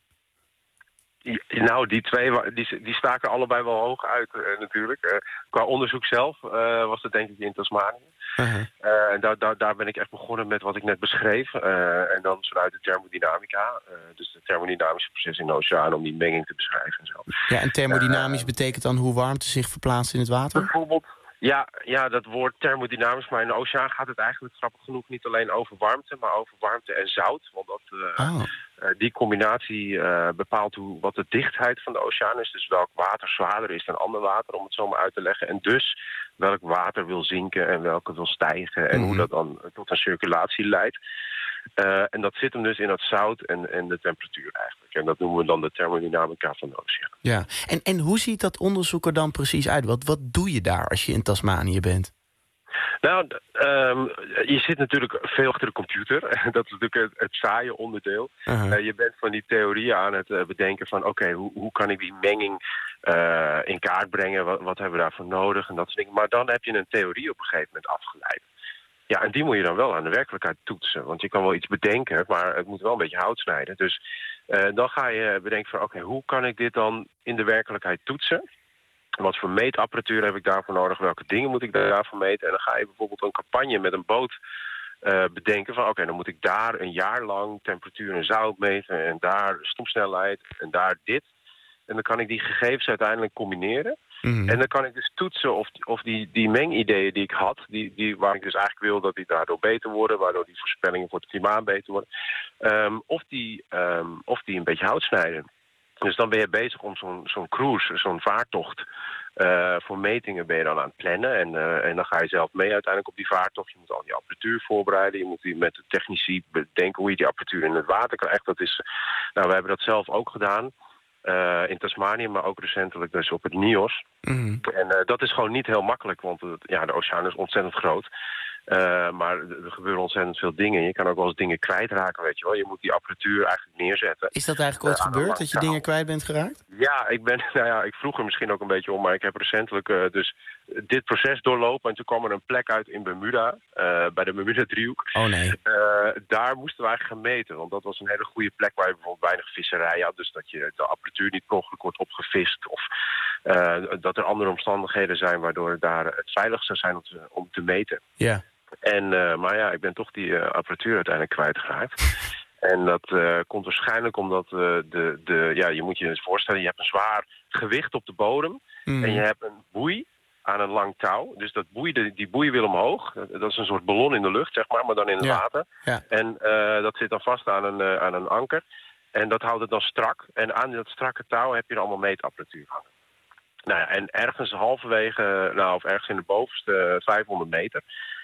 Ja, nou, die twee die, die staken allebei wel hoog uit uh, natuurlijk. Uh, qua onderzoek zelf uh, was het denk ik in Tasmanië. Uh-huh. Uh, en daar, daar, daar ben ik echt begonnen met wat ik net beschreef. Uh, en dan vanuit de thermodynamica. Uh, dus de thermodynamische processen in de oceaan om die menging te beschrijven en zo. Ja, en thermodynamisch uh, betekent dan hoe warmte zich verplaatst in het water? Bijvoorbeeld. Ja, ja, dat woord thermodynamisch, maar in de oceaan gaat het eigenlijk grappig genoeg niet alleen over warmte, maar over warmte en zout. Want dat, uh, oh. uh, die combinatie uh, bepaalt hoe, wat de dichtheid van de oceaan is. Dus welk water zwaarder is dan ander water, om het zo maar uit te leggen. En dus welk water wil zinken en welke wil stijgen en mm-hmm. hoe dat dan tot een circulatie leidt. Uh, en dat zit hem dus in het zout en, en de temperatuur eigenlijk. En dat noemen we dan de thermodynamica van de oceaan. Ja, en, en hoe ziet dat onderzoek er dan precies uit? Wat, wat doe je daar als je in Tasmanië bent? Nou, um, je zit natuurlijk veel achter de computer. Dat is natuurlijk het, het saaie onderdeel. Uh-huh. Uh, je bent van die theorieën aan het uh, bedenken van... oké, okay, hoe, hoe kan ik die menging uh, in kaart brengen? Wat, wat hebben we daarvoor nodig? En dat soort dingen. Maar dan heb je een theorie op een gegeven moment afgeleid. Ja, en die moet je dan wel aan de werkelijkheid toetsen. Want je kan wel iets bedenken, maar het moet wel een beetje hout snijden. Dus uh, dan ga je bedenken van... oké, okay, hoe kan ik dit dan in de werkelijkheid toetsen? Wat voor meetapparatuur heb ik daarvoor nodig? Welke dingen moet ik daarvoor meten? En dan ga je bijvoorbeeld een campagne met een boot uh, bedenken van... oké, okay, dan moet ik daar een jaar lang temperatuur en zout meten... en daar stoomsnelheid en daar dit. En dan kan ik die gegevens uiteindelijk combineren... Mm-hmm. En dan kan ik dus toetsen of, of die, die mengideeën die ik had... Die, die, waar ik dus eigenlijk wil dat die daardoor beter worden... waardoor die voorspellingen voor het klimaat beter worden... Um, of, die, um, of die een beetje hout snijden. Dus dan ben je bezig om zo'n zo'n cruise, zo'n vaartocht... Uh, voor metingen ben je dan aan het plannen. En, uh, en dan ga je zelf mee uiteindelijk op die vaartocht. Je moet al die apparatuur voorbereiden. Je moet die met de technici bedenken hoe je die apparatuur in het water krijgt. Dat is, nou, we hebben dat zelf ook gedaan... Uh, in Tasmanië, maar ook recentelijk dus op het N I O S. Mm-hmm. En uh, dat is gewoon niet heel makkelijk, want uh, ja, de oceaan is ontzettend groot. Uh, maar er gebeuren ontzettend veel dingen. Je kan ook wel eens dingen kwijtraken, weet je wel. Je moet die apparatuur eigenlijk neerzetten. Is dat eigenlijk ooit uh, gebeurd, dat je dingen kwijt bent geraakt? Ja, ik ben, nou ja, ik vroeg er misschien ook een beetje om, maar ik heb recentelijk uh, dus dit proces doorlopen. En toen kwam er een plek uit in Bermuda, uh, bij de Bermuda-driehoek. Oh nee. Uh, daar moesten we eigenlijk gaan meten, want dat was een hele goede plek waar je bijvoorbeeld weinig visserij had. Dus dat je de apparatuur niet per ongeluk wordt opgevist. Of uh, dat er andere omstandigheden zijn waardoor het daar het veilig zou zijn om te, om te meten. Ja. Yeah. En, uh, maar ja, ik ben toch die uh, apparatuur uiteindelijk kwijtgeraakt. En dat uh, komt waarschijnlijk omdat uh, de, de, ja, je moet je eens voorstellen, je hebt een zwaar gewicht op de bodem. Mm. En je hebt een boei aan een lang touw. Dus dat boei, die, die boei wil omhoog. Dat is een soort ballon in de lucht, zeg maar, maar dan in het ja. water. Ja. En uh, dat zit dan vast aan een, uh, aan een anker. En dat houdt het dan strak. En aan dat strakke touw heb je er allemaal meetapparatuur hangen. Nou ja, en ergens halverwege, nou, of ergens in de bovenste vijfhonderd meter...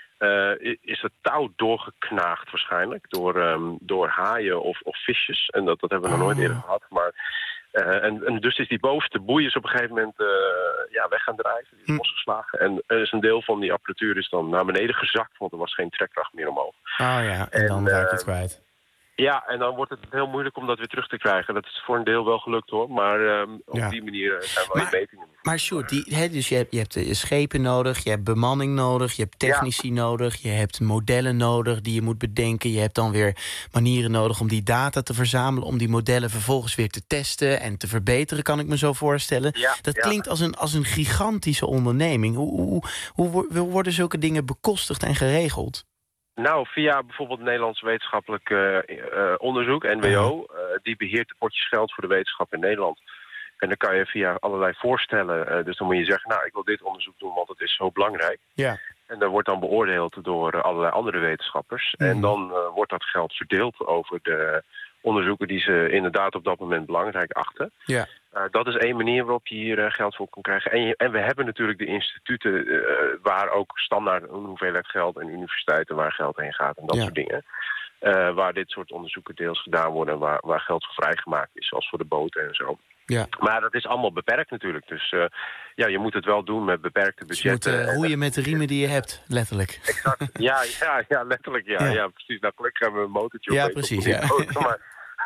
Uh, is het touw doorgeknaagd waarschijnlijk door, um, door haaien of, of visjes. En dat, dat hebben we nog nooit eerder gehad. Maar, uh, en, en dus is die bovenste boei is op een gegeven moment uh, ja, weg gaan drijven. Die is hm. losgeslagen. En er is een deel van die apparatuur is dan naar beneden gezakt, want er was geen trekkracht meer omhoog. Oh ja, en, en dan raak je het kwijt. Ja, en dan wordt het heel moeilijk om dat weer terug te krijgen. Dat is voor een deel wel gelukt hoor, maar um, op ja. die manier zijn wel maar, metingen. Maar Sjoerd, die, he, dus je hebt, je hebt schepen nodig, je hebt bemanning nodig, je hebt technici ja. nodig, je hebt modellen nodig die je moet bedenken. Je hebt dan weer manieren nodig om die data te verzamelen, om die modellen vervolgens weer te testen en te verbeteren, kan ik me zo voorstellen. Ja, dat ja. klinkt als een, als een gigantische onderneming. Hoe, hoe, hoe, hoe worden zulke dingen bekostigd en geregeld? Nou, via bijvoorbeeld Nederlands wetenschappelijk uh, uh, onderzoek, N W O. Uh, die beheert de potjes geld voor de wetenschap in Nederland. En dan kan je via allerlei voorstellen... Uh, dus dan moet je zeggen, nou, ik wil dit onderzoek doen, want het is zo belangrijk. Ja. En dat wordt dan beoordeeld door uh, allerlei andere wetenschappers. Mm. En dan uh, wordt dat geld verdeeld over de onderzoeken die ze inderdaad op dat moment belangrijk achten. Ja. Uh, dat is één manier waarop je hier uh, geld voor kan krijgen. En, je, en we hebben natuurlijk de instituten uh, waar ook standaard een hoeveelheid geld en universiteiten waar geld heen gaat en dat Ja. soort dingen. Uh, waar dit soort onderzoeken deels gedaan worden en waar, waar geld voor vrijgemaakt is, zoals voor de boten en zo. Ja. Maar dat is allemaal beperkt natuurlijk. Dus uh, ja, je moet het wel doen met beperkte Dus je moet budgetten. uh, roeien met de riemen die je hebt, letterlijk. Exact. Ja, ja, ja, letterlijk. Ja, Ja. ja. precies. Nou, gelukkig hebben we een motortje op. Ja, een precies, op die ja. motor, maar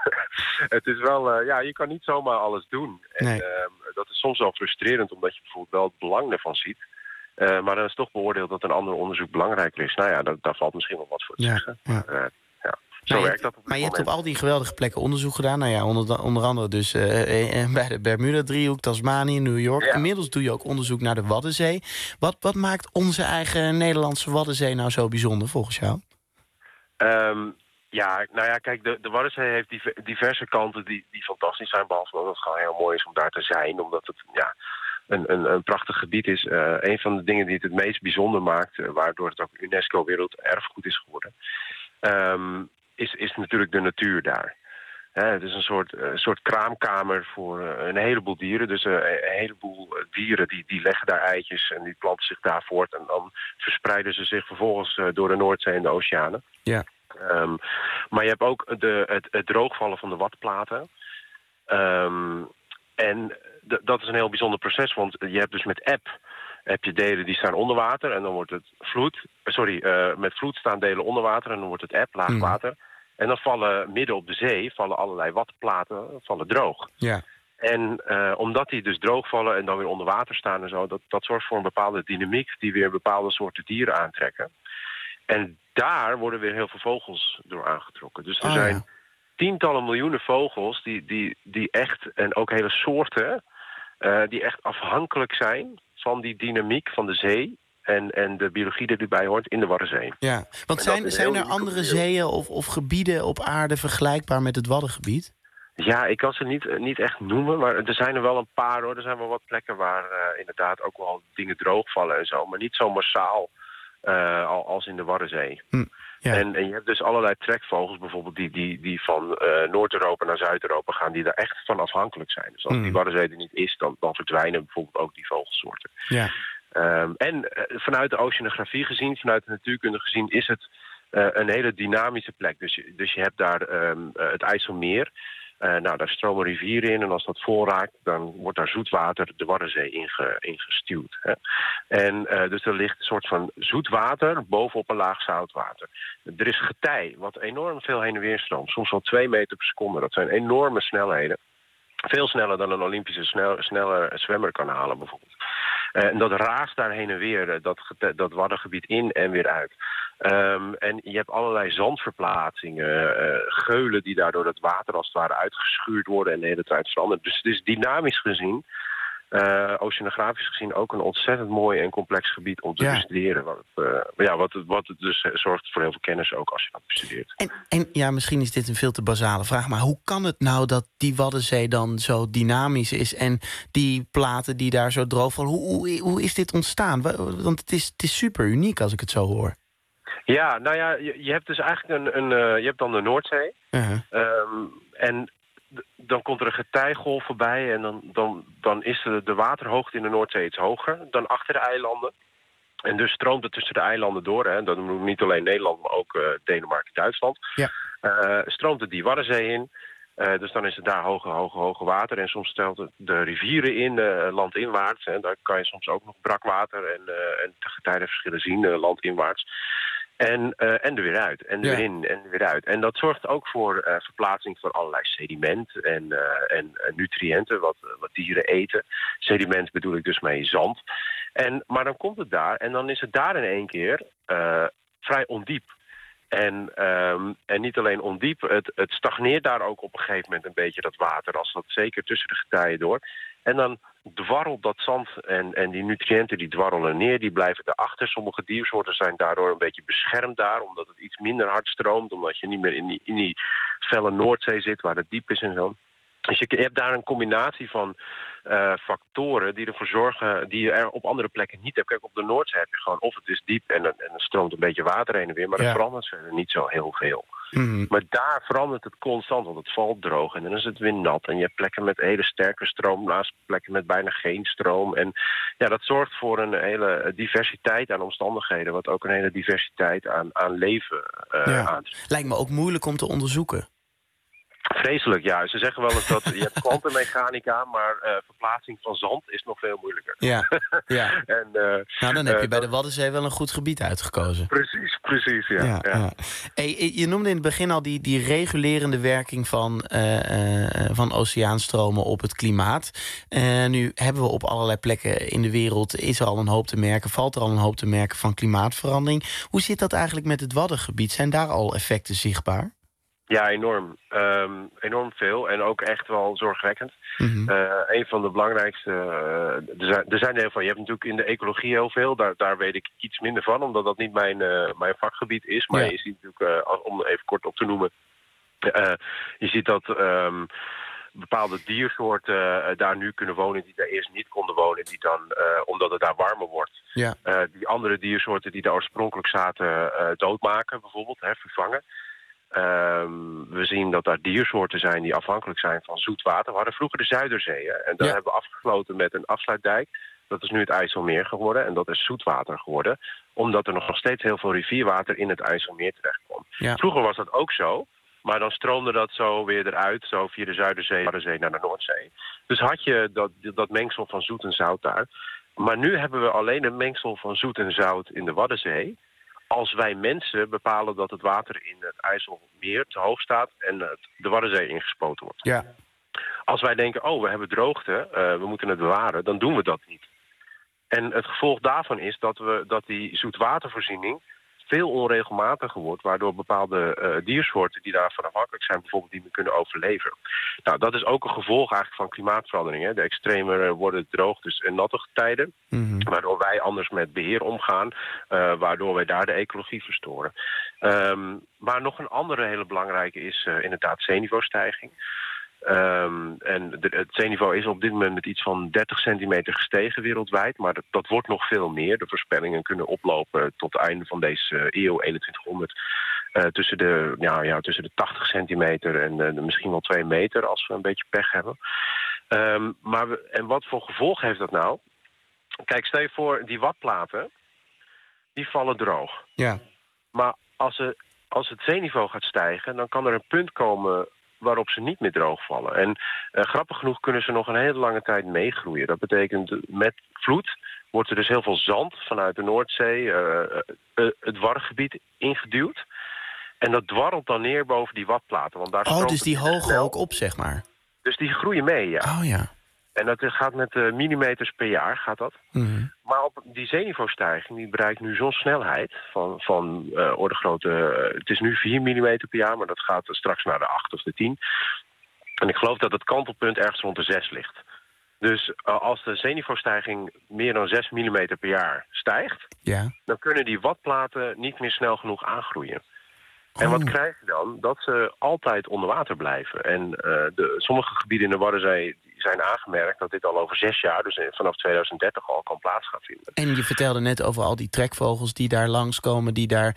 het is wel, uh, ja, je kan niet zomaar alles doen. En Nee. uh, dat is soms wel frustrerend, omdat je bijvoorbeeld wel het belang ervan ziet. Uh, maar dan is toch beoordeeld dat een ander onderzoek belangrijker is. Nou ja, daar, daar valt misschien wel wat voor te Ja, zeggen. ja. Maar, uh, ja, zo Maar je, werkt dat op dit maar je hebt op moment. al die geweldige plekken onderzoek gedaan. Nou ja, onder, onder andere dus uh, uh, bij de Bermuda-driehoek, Tasmanië, New York. Ja. Inmiddels doe je ook onderzoek naar de Waddenzee. Wat, wat maakt onze eigen Nederlandse Waddenzee nou zo bijzonder volgens jou? Um, ja, nou ja, kijk, de, de Waddenzee heeft diver, diverse kanten die, die fantastisch zijn. Behalve dat het gewoon heel mooi is om daar te zijn. Omdat het ja, een, een, een prachtig gebied is. Uh, een van de dingen die het het meest bijzonder maakt, uh, waardoor het ook UNESCO Werelderfgoed is geworden, um, is, is natuurlijk de natuur daar. Hè, het is een soort, uh, soort kraamkamer voor uh, een heleboel dieren. Dus uh, een heleboel uh, dieren die, die leggen daar eitjes en die planten zich daar voort. En dan verspreiden ze zich vervolgens uh, door de Noordzee en de oceanen. Ja. Um, maar je hebt ook de, het, het droogvallen van de watplaten. Um, en d- dat is een heel bijzonder proces, want je hebt dus met eb heb je delen die staan onder water en dan wordt het vloed. Sorry, uh, met vloed staan delen onder water en dan wordt het eb, laag Mm. water. En dan vallen midden op de zee vallen allerlei watplaten vallen droog. Ja. En uh, omdat die dus droog vallen en dan weer onder water staan en zo, dat, dat zorgt voor een bepaalde dynamiek die weer bepaalde soorten dieren aantrekken. En daar worden weer heel veel vogels door aangetrokken. Dus er Oh, zijn ja. tientallen miljoenen vogels die, die, die echt, en ook hele soorten, uh, die echt afhankelijk zijn van die dynamiek van de zee en, en de biologie die erbij hoort in de Waddenzee. Ja, En want dat zijn, is zijn heel er uniek op andere de wereld. zeeën of, of gebieden op aarde vergelijkbaar met het Waddengebied? Ja, ik kan ze niet, niet echt noemen, maar er zijn er wel een paar hoor. Er zijn wel wat plekken waar uh, inderdaad ook wel dingen droogvallen en zo, maar niet zo massaal uh, als in de Waddenzee. Hm, ja. En, en je hebt dus allerlei trekvogels bijvoorbeeld die, die, die van uh, Noord-Europa naar Zuid-Europa gaan, die daar echt van afhankelijk zijn. Dus als Mm. die Waddenzee er niet is, dan, dan verdwijnen bijvoorbeeld ook die vogelsoorten. Ja. Um, en uh, vanuit de oceanografie gezien, vanuit de natuurkunde gezien, is het uh, een hele dynamische plek. Dus, je- dus je hebt daar um, uh, het IJsselmeer. Uh, nou, daar stromen rivieren in en als dat vol raakt, dan wordt daar zoetwater de Waddenzee inge, ingestuwd. Hè. En uh, dus er ligt een soort van zoetwater bovenop een laag zoutwater. Er is getij, wat enorm veel heen en weer stroomt. Soms wel twee meter per seconde. Dat zijn enorme snelheden. Veel sneller dan een Olympische snel, snelle zwemmer kan halen bijvoorbeeld. Uh, en dat raast daar heen en weer, uh, dat, gete- dat Waddengebied in en weer uit. Um, en je hebt allerlei zandverplaatsingen, uh, geulen die daardoor het water als het ware uitgeschuurd worden en de hele tijd veranderen. Dus het is dynamisch gezien, uh, oceanografisch gezien, ook een ontzettend mooi en complex gebied om te Ja. bestuderen. Wat het, uh, ja, wat, het, wat het dus uh, zorgt voor heel veel kennis ook als je dat bestudeert. En, en ja, misschien is dit een veel te basale vraag, maar hoe kan het nou dat die Waddenzee dan zo dynamisch is en die platen die daar zo droog vallen, hoe, hoe, hoe is dit ontstaan? Wa- Want het is, het is super uniek als ik het zo hoor. Ja, nou ja, je, je hebt dus eigenlijk een, een uh, je hebt dan de Noordzee. Uh-huh. Um, en d- dan komt er een getijgolf voorbij en dan, dan, dan is de, de waterhoogte in de Noordzee iets hoger dan achter de eilanden. En dus stroomt het tussen de eilanden door. Hè. Dat doen we niet alleen Nederland, maar ook uh, Denemarken en Duitsland. Ja. Uh, stroomt het die Waddenzee in. Uh, dus dan is het daar hoge, hoge, hoge water. En soms stelt het de rivieren in, uh, landinwaarts. Hè. Daar kan je soms ook nog brakwater en, uh, en getijdenverschillen zien, uh, landinwaarts. En, uh, en er weer uit. En er Ja. weer in en er weer uit. En dat zorgt ook voor uh, verplaatsing van allerlei sediment en, uh, en uh, nutriënten, wat, uh, wat dieren eten. Sediment bedoel ik dus mee zand. En, maar dan komt het daar en dan is het daar in één keer uh, vrij ondiep. En, um, en niet alleen ondiep, het, het stagneert daar ook op een gegeven moment een beetje dat water, als dat zeker tussen de getijen door. En dan dwarrelt dat zand en, en die nutriënten die dwarrelen neer, die blijven erachter. Sommige diersoorten zijn daardoor een beetje beschermd daar, omdat het iets minder hard stroomt, omdat je niet meer in die, in die felle Noordzee zit waar het diep is en zo. Dus je, je hebt daar een combinatie van uh, factoren die ervoor zorgen, die je er op andere plekken niet hebt. Kijk, op de Noordzee heb je gewoon of het is diep en, en er stroomt een beetje water heen en weer, maar Ja. er verandert verder niet zo heel veel. Mm. Maar daar verandert het constant, want het valt droog en dan is het weer nat. En je hebt plekken met hele sterke stroom naast plekken met bijna geen stroom. En ja, dat zorgt voor een hele diversiteit aan omstandigheden, wat ook een hele diversiteit aan, aan leven uh, ja. aan. Lijkt me ook moeilijk om te onderzoeken. Vreselijk, ja. Ze zeggen wel eens dat je hebt kwantummechanica, maar uh, verplaatsing van zand is nog veel moeilijker. Ja, ja. en, uh, nou, dan heb je uh, bij de Waddenzee wel een goed gebied uitgekozen. Precies, precies, ja. ja, ja. ja. Hey, je noemde in het begin al die, die regulerende werking van, uh, uh, van oceaanstromen op het klimaat. Uh, nu hebben we op allerlei plekken in de wereld, is er al een hoop te merken, valt er al een hoop te merken van klimaatverandering. Hoe zit dat eigenlijk met het Waddengebied? Zijn daar al effecten zichtbaar? Ja, enorm. Um, enorm veel en ook echt wel zorgwekkend. Mm-hmm. Uh, een van de belangrijkste... Uh, er, zijn, er zijn heel veel. Je hebt natuurlijk in de ecologie heel veel. Daar, daar weet ik iets minder van, omdat dat niet mijn, uh, mijn vakgebied is. Maar ja. je ziet natuurlijk, uh, om even kort op te noemen... Uh, je ziet dat... Um, bepaalde diersoorten uh, daar nu kunnen wonen die daar eerst niet konden wonen, die dan, uh, omdat het daar warmer wordt, ja. uh, die andere diersoorten die daar oorspronkelijk zaten uh, doodmaken, bijvoorbeeld, hè, vervangen. Um, we zien dat daar diersoorten zijn die afhankelijk zijn van zoet water. We hadden vroeger de Zuiderzee, hè, en daar ja. hebben we afgesloten met een afsluitdijk. Dat is nu het IJsselmeer geworden en dat is zoetwater geworden, omdat er nog steeds heel veel rivierwater in het IJsselmeer terechtkomt. Ja. Vroeger was dat ook zo. Maar dan stroomde dat zo weer eruit, zo via de Zuiderzee, Waddenzee naar de Noordzee. Dus had je dat, dat mengsel van zoet en zout daar. Maar nu hebben we alleen een mengsel van zoet en zout in de Waddenzee. Als wij mensen bepalen dat het water in het IJsselmeer te hoog staat en het, de Waddenzee ingespoten wordt. Ja. Als wij denken, oh, we hebben droogte, uh, we moeten het bewaren, dan doen we dat niet. En het gevolg daarvan is dat, we, dat die zoetwatervoorziening veel onregelmatiger wordt, waardoor bepaalde uh, diersoorten die daarvan afhankelijk zijn bijvoorbeeld niet meer kunnen overleven. Nou, dat is ook een gevolg eigenlijk van klimaatverandering. Hè. De extremer worden droogtes en natte tijden, mm-hmm. waardoor wij anders met beheer omgaan, uh, waardoor wij daar de ecologie verstoren. Um, maar nog een andere hele belangrijke is uh, inderdaad zeeniveaustijging. Um, en de, het zeeniveau is op dit moment met iets van dertig centimeter gestegen wereldwijd, maar dat, dat wordt nog veel meer. De voorspellingen kunnen oplopen tot het einde van deze eeuw, eenentwintighonderd, uh, tussen, de, ja, ja, tussen de tachtig centimeter en uh, misschien wel twee meter als we een beetje pech hebben. Um, maar we, en wat voor gevolg heeft dat nou? Kijk, stel je voor, die watplaten, die vallen droog. Ja. Maar als, er, als het zeeniveau gaat stijgen, dan kan er een punt komen waarop ze niet meer droog vallen. En uh, grappig genoeg kunnen ze nog een hele lange tijd meegroeien. Dat betekent, met vloed wordt er dus heel veel zand vanuit de Noordzee, uh, uh, het Waddengebied ingeduwd. En dat dwarrelt dan neer boven die watplaten. Want daar oh, dus die hogen ook op, zeg maar. Dus die groeien mee, ja. Oh ja. En dat gaat met uh, millimeters per jaar, gaat dat. Mm-hmm. Maar op die zeeniveaustijging, die bereikt nu zo'n snelheid van, van uh, orde grootte... Uh, het is nu vier millimeter per jaar, maar dat gaat straks naar de acht of de tien. En ik geloof dat het kantelpunt ergens rond de zes ligt. Dus uh, als de zeeniveaustijging meer dan zes millimeter per jaar stijgt, ja. dan kunnen die watplaten niet meer snel genoeg aangroeien. En oh. wat krijg je dan? Dat ze altijd onder water blijven. En uh, de, sommige gebieden in de Waddenzee zijn aangemerkt dat dit al over zes jaar, dus vanaf tweeduizend dertig al kan plaats gaan vinden. En je vertelde net over al die trekvogels die daar langskomen, die daar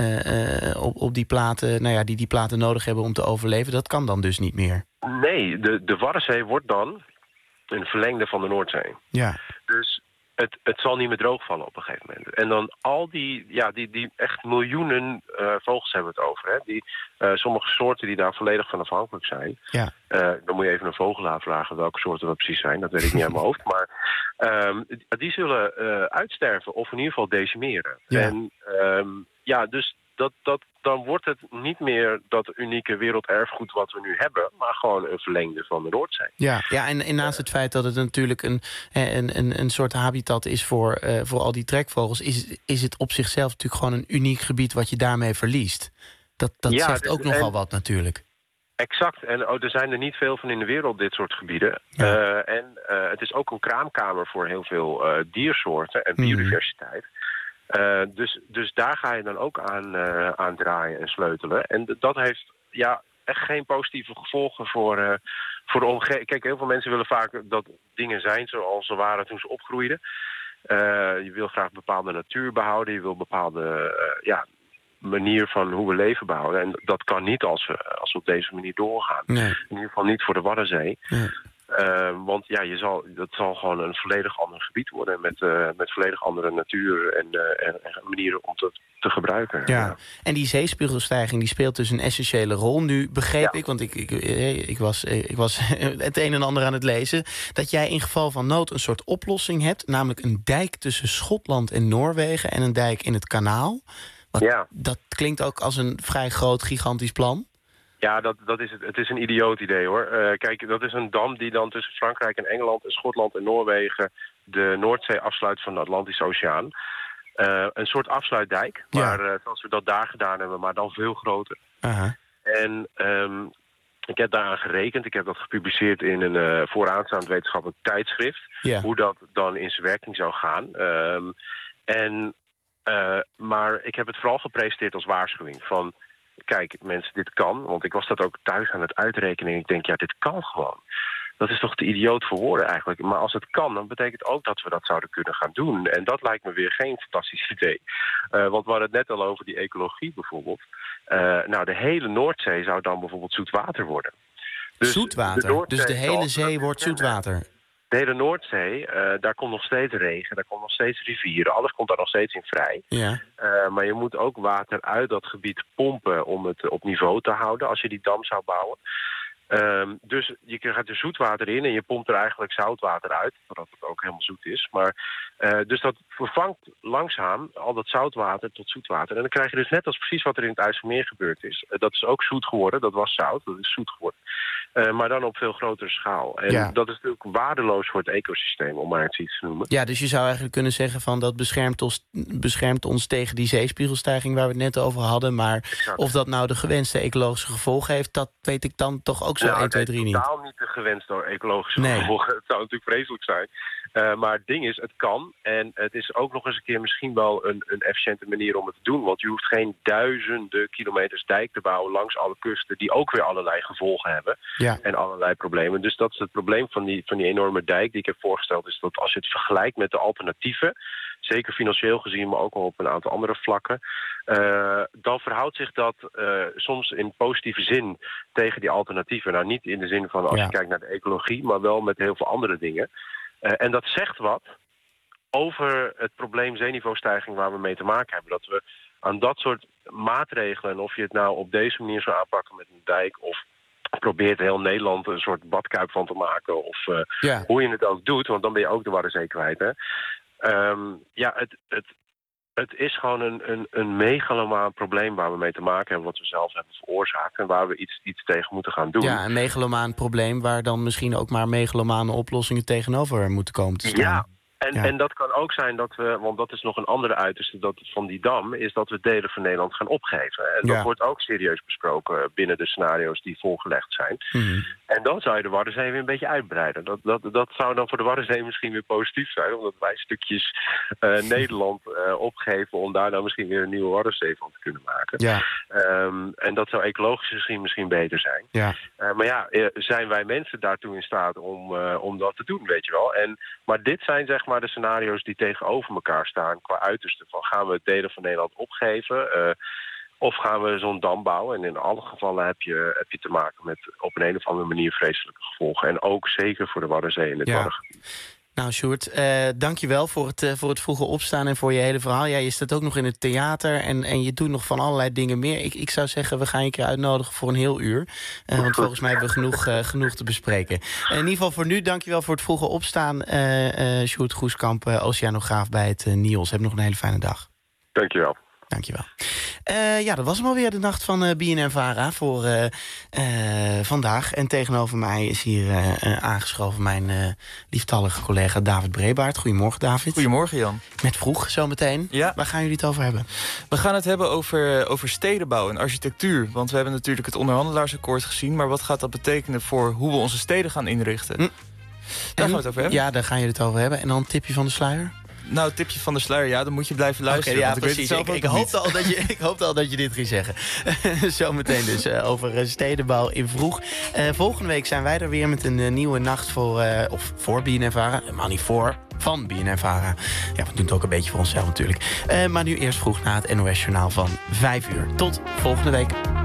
uh, uh, op, op die platen, nou ja, die die platen nodig hebben om te overleven. Dat kan dan dus niet meer. Nee, de, de Waddenzee wordt dan een verlengde van de Noordzee. Ja. Dus Het, het zal niet meer droogvallen op een gegeven moment. En dan al die, ja, die, die echt miljoenen uh, vogels hebben we het over. Hè? Die, uh, sommige soorten die daar volledig van afhankelijk zijn. Ja. Uh, dan moet je even een vogelaar vragen welke soorten dat precies zijn. Dat weet ik niet uit mijn hoofd. Maar um, die zullen uh, uitsterven of in ieder geval decimeren. Ja. En um, ja, dus dat, dat, dan wordt het niet meer dat unieke werelderfgoed wat we nu hebben, maar gewoon een verlengde van de Noordzee. Ja, ja en, en naast het feit dat het natuurlijk een, een, een, een soort habitat is voor, uh, voor al die trekvogels, is, is het op zichzelf natuurlijk gewoon een uniek gebied wat je daarmee verliest. Dat, dat ja, zegt dus, ook nogal en, wat natuurlijk. Exact. En oh, er zijn er niet veel van in de wereld, dit soort gebieden. Ja. Uh, en uh, het is ook een kraamkamer voor heel veel uh, diersoorten en biodiversiteit. Mm. Uh, dus, dus daar ga je dan ook aan, uh, aan draaien en sleutelen. En d- dat heeft ja, echt geen positieve gevolgen voor, uh, voor de omgeving. Kijk, heel veel mensen willen vaak dat dingen zijn zoals ze waren toen ze opgroeiden. Uh, je wil graag bepaalde natuur behouden. Je wil bepaalde uh, ja, manier van hoe we leven behouden. En dat kan niet als we, als we op deze manier doorgaan. Nee. In ieder geval niet voor de Waddenzee. Nee. Uh, want ja, je zal, dat zal gewoon een volledig ander gebied worden met, uh, met volledig andere natuur en, uh, en, en manieren om het te gebruiken. Ja. Ja. En die zeespiegelstijging die speelt dus een essentiële rol. Nu begreep ja. ik, want ik, ik, ik, was, ik was het een en ander aan het lezen, dat jij in geval van nood een soort oplossing hebt, namelijk een dijk tussen Schotland en Noorwegen en een dijk in het kanaal. Wat, ja. Dat klinkt ook als een vrij groot, gigantisch plan. Ja, dat, dat is het. Het is een idioot idee, hoor. Uh, kijk, dat is een dam die dan tussen Frankrijk en Engeland en Schotland en Noorwegen de Noordzee afsluit van de Atlantische Oceaan. Uh, een soort afsluitdijk, ja. maar uh, zoals we dat daar gedaan hebben, maar dan veel groter. Aha. En um, ik heb daaraan gerekend. Ik heb dat gepubliceerd in een uh, vooraanstaand wetenschappelijk tijdschrift. Ja. Hoe dat dan in zijn werking zou gaan. Um, en, uh, maar ik heb het vooral gepresenteerd als waarschuwing van, kijk mensen, dit kan. Want ik was dat ook thuis aan het uitrekenen. En ik denk, ja, dit kan gewoon. Dat is toch te idioot voor woorden eigenlijk. Maar als het kan, dan betekent ook dat we dat zouden kunnen gaan doen. En dat lijkt me weer geen fantastisch idee. Uh, want we hadden het net al over die ecologie bijvoorbeeld. Uh, nou, de hele Noordzee zou dan bijvoorbeeld zoetwater worden. Dus zoetwater? De dus de hele zee wordt zoetwater? De hele Noordzee, uh, daar komt nog steeds regen, daar komt nog steeds rivieren. Alles komt daar nog steeds in vrij. Ja. Uh, maar je moet ook water uit dat gebied pompen om het op niveau te houden als je die dam zou bouwen. Um, dus je krijgt er zoetwater in en je pompt er eigenlijk zoutwater uit, zodat het ook helemaal zoet is. Maar, uh, dus dat vervangt langzaam al dat zoutwater tot zoetwater. En dan krijg je dus net als precies wat er in het IJsselmeer gebeurd is. Uh, dat is ook zoet geworden, dat was zout, dat is zoet geworden. Uh, maar dan op veel grotere schaal. En ja. dat is natuurlijk waardeloos voor het ecosysteem, om maar iets te noemen. Ja, dus je zou eigenlijk kunnen zeggen van dat beschermt ons, beschermt ons tegen die zeespiegelstijging waar we het net over hadden. Maar exact. Of dat nou de gewenste ecologische gevolgen heeft, dat weet ik dan toch ook zo nou, één, twee, drie niet. Het is totaal niet de gewenste ecologische nee. gevolgen. Het zou natuurlijk vreselijk zijn. Uh, maar het ding is, het kan. En het is ook nog eens een keer misschien wel een, een efficiënte manier om het te doen. Want je hoeft geen duizenden kilometers dijk te bouwen langs alle kusten, die ook weer allerlei gevolgen hebben. Ja. En allerlei problemen. Dus dat is het probleem van die, van die enorme dijk die ik heb voorgesteld. Is dat als je het vergelijkt met de alternatieven, zeker financieel gezien, maar ook al op een aantal andere vlakken, uh, dan verhoudt zich dat uh, soms in positieve zin tegen die alternatieven. Nou, niet in de zin van als ja. je kijkt naar de ecologie, maar wel met heel veel andere dingen. Uh, en dat zegt wat over het probleem zeeniveaustijging waar we mee te maken hebben. Dat we aan dat soort maatregelen, of je het nou op deze manier zou aanpakken met een dijk, of probeert heel Nederland een soort badkuip van te maken, of uh, ja. hoe je het ook doet, want dan ben je ook de Waddenzee kwijt. Hè? Um, ja, het, het, het is gewoon een, een, een megalomaan probleem waar we mee te maken hebben, wat we zelf hebben veroorzaakt en waar we iets, iets tegen moeten gaan doen. Ja, een megalomaan probleem waar dan misschien ook maar megalomane oplossingen tegenover moeten komen te staan. Ja. En, ja. en dat kan ook zijn dat we, want dat is nog een andere uiterste dat van die dam, is dat we delen van Nederland gaan opgeven. En dat ja. wordt ook serieus besproken binnen de scenario's die voorgelegd zijn. Mm-hmm. En dan zou je de Waddenzee weer een beetje uitbreiden. Dat, dat, dat zou dan voor de Waddenzee misschien weer positief zijn, omdat wij stukjes uh, Nederland uh, opgeven om daar nou misschien weer een nieuwe Waddenzee van te kunnen maken. Ja. Um, en dat zou ecologisch misschien, misschien beter zijn. Ja. Uh, maar ja, uh, zijn wij mensen daartoe in staat om, uh, om dat te doen, weet je wel. En, maar dit zijn zeg maar maar de scenario's die tegenover elkaar staan qua uiterste. Van gaan we het delen van Nederland opgeven? Uh, of gaan we zo'n dam bouwen? En in alle gevallen heb je, heb je te maken met op een, een of andere manier vreselijke gevolgen. En ook zeker voor de Waddenzee in het ja. Waddengebied. Nou, Sjoerd, uh, dank je wel voor het, uh, voor het vroege opstaan en voor je hele verhaal. Ja, je staat ook nog in het theater en, en je doet nog van allerlei dingen meer. Ik, ik zou zeggen, we gaan je een keer uitnodigen voor een heel uur. Uh, want volgens mij hebben we genoeg, uh, genoeg te bespreken. Uh, in ieder geval voor nu, dank je wel voor het vroege opstaan. Uh, uh, Sjoerd Groeskamp, uh, oceanograaf bij het uh, N I O S. Heb nog een hele fijne dag. Dank je wel. Dank je wel. Uh, ja, dat was hem alweer, de nacht van uh, B N N Vara voor uh, uh, vandaag. En tegenover mij is hier uh, uh, aangeschoven mijn uh, lieftallige collega David Brebaert. Goedemorgen, David. Goedemorgen, Jan. Met vroeg, zometeen. Ja. Waar gaan jullie het over hebben? We gaan het hebben over, over stedenbouw en architectuur. Want we hebben natuurlijk het onderhandelaarsakkoord gezien. Maar wat gaat dat betekenen voor hoe we onze steden gaan inrichten? Hm. Daar en, gaan we het over hebben. Ja, daar gaan jullie het over hebben. En dan een tipje van de sluier? Nou, tipje van de sluier, ja, dan moet je blijven luisteren. Okay, ja, want ik precies. Weet het ik, ik, hoopte al dat je, ik hoopte al dat je dit ging zeggen. Zometeen dus uh, over uh, stedenbouw in Vroeg. Uh, volgende week zijn wij er weer met een uh, nieuwe nacht voor, uh, of voor B N N Vara. Maar niet voor, van B N N Vara. Ja, we doen het ook een beetje voor onszelf natuurlijk. Uh, maar nu eerst vroeg na het N O S Journaal van vijf uur. Tot volgende week.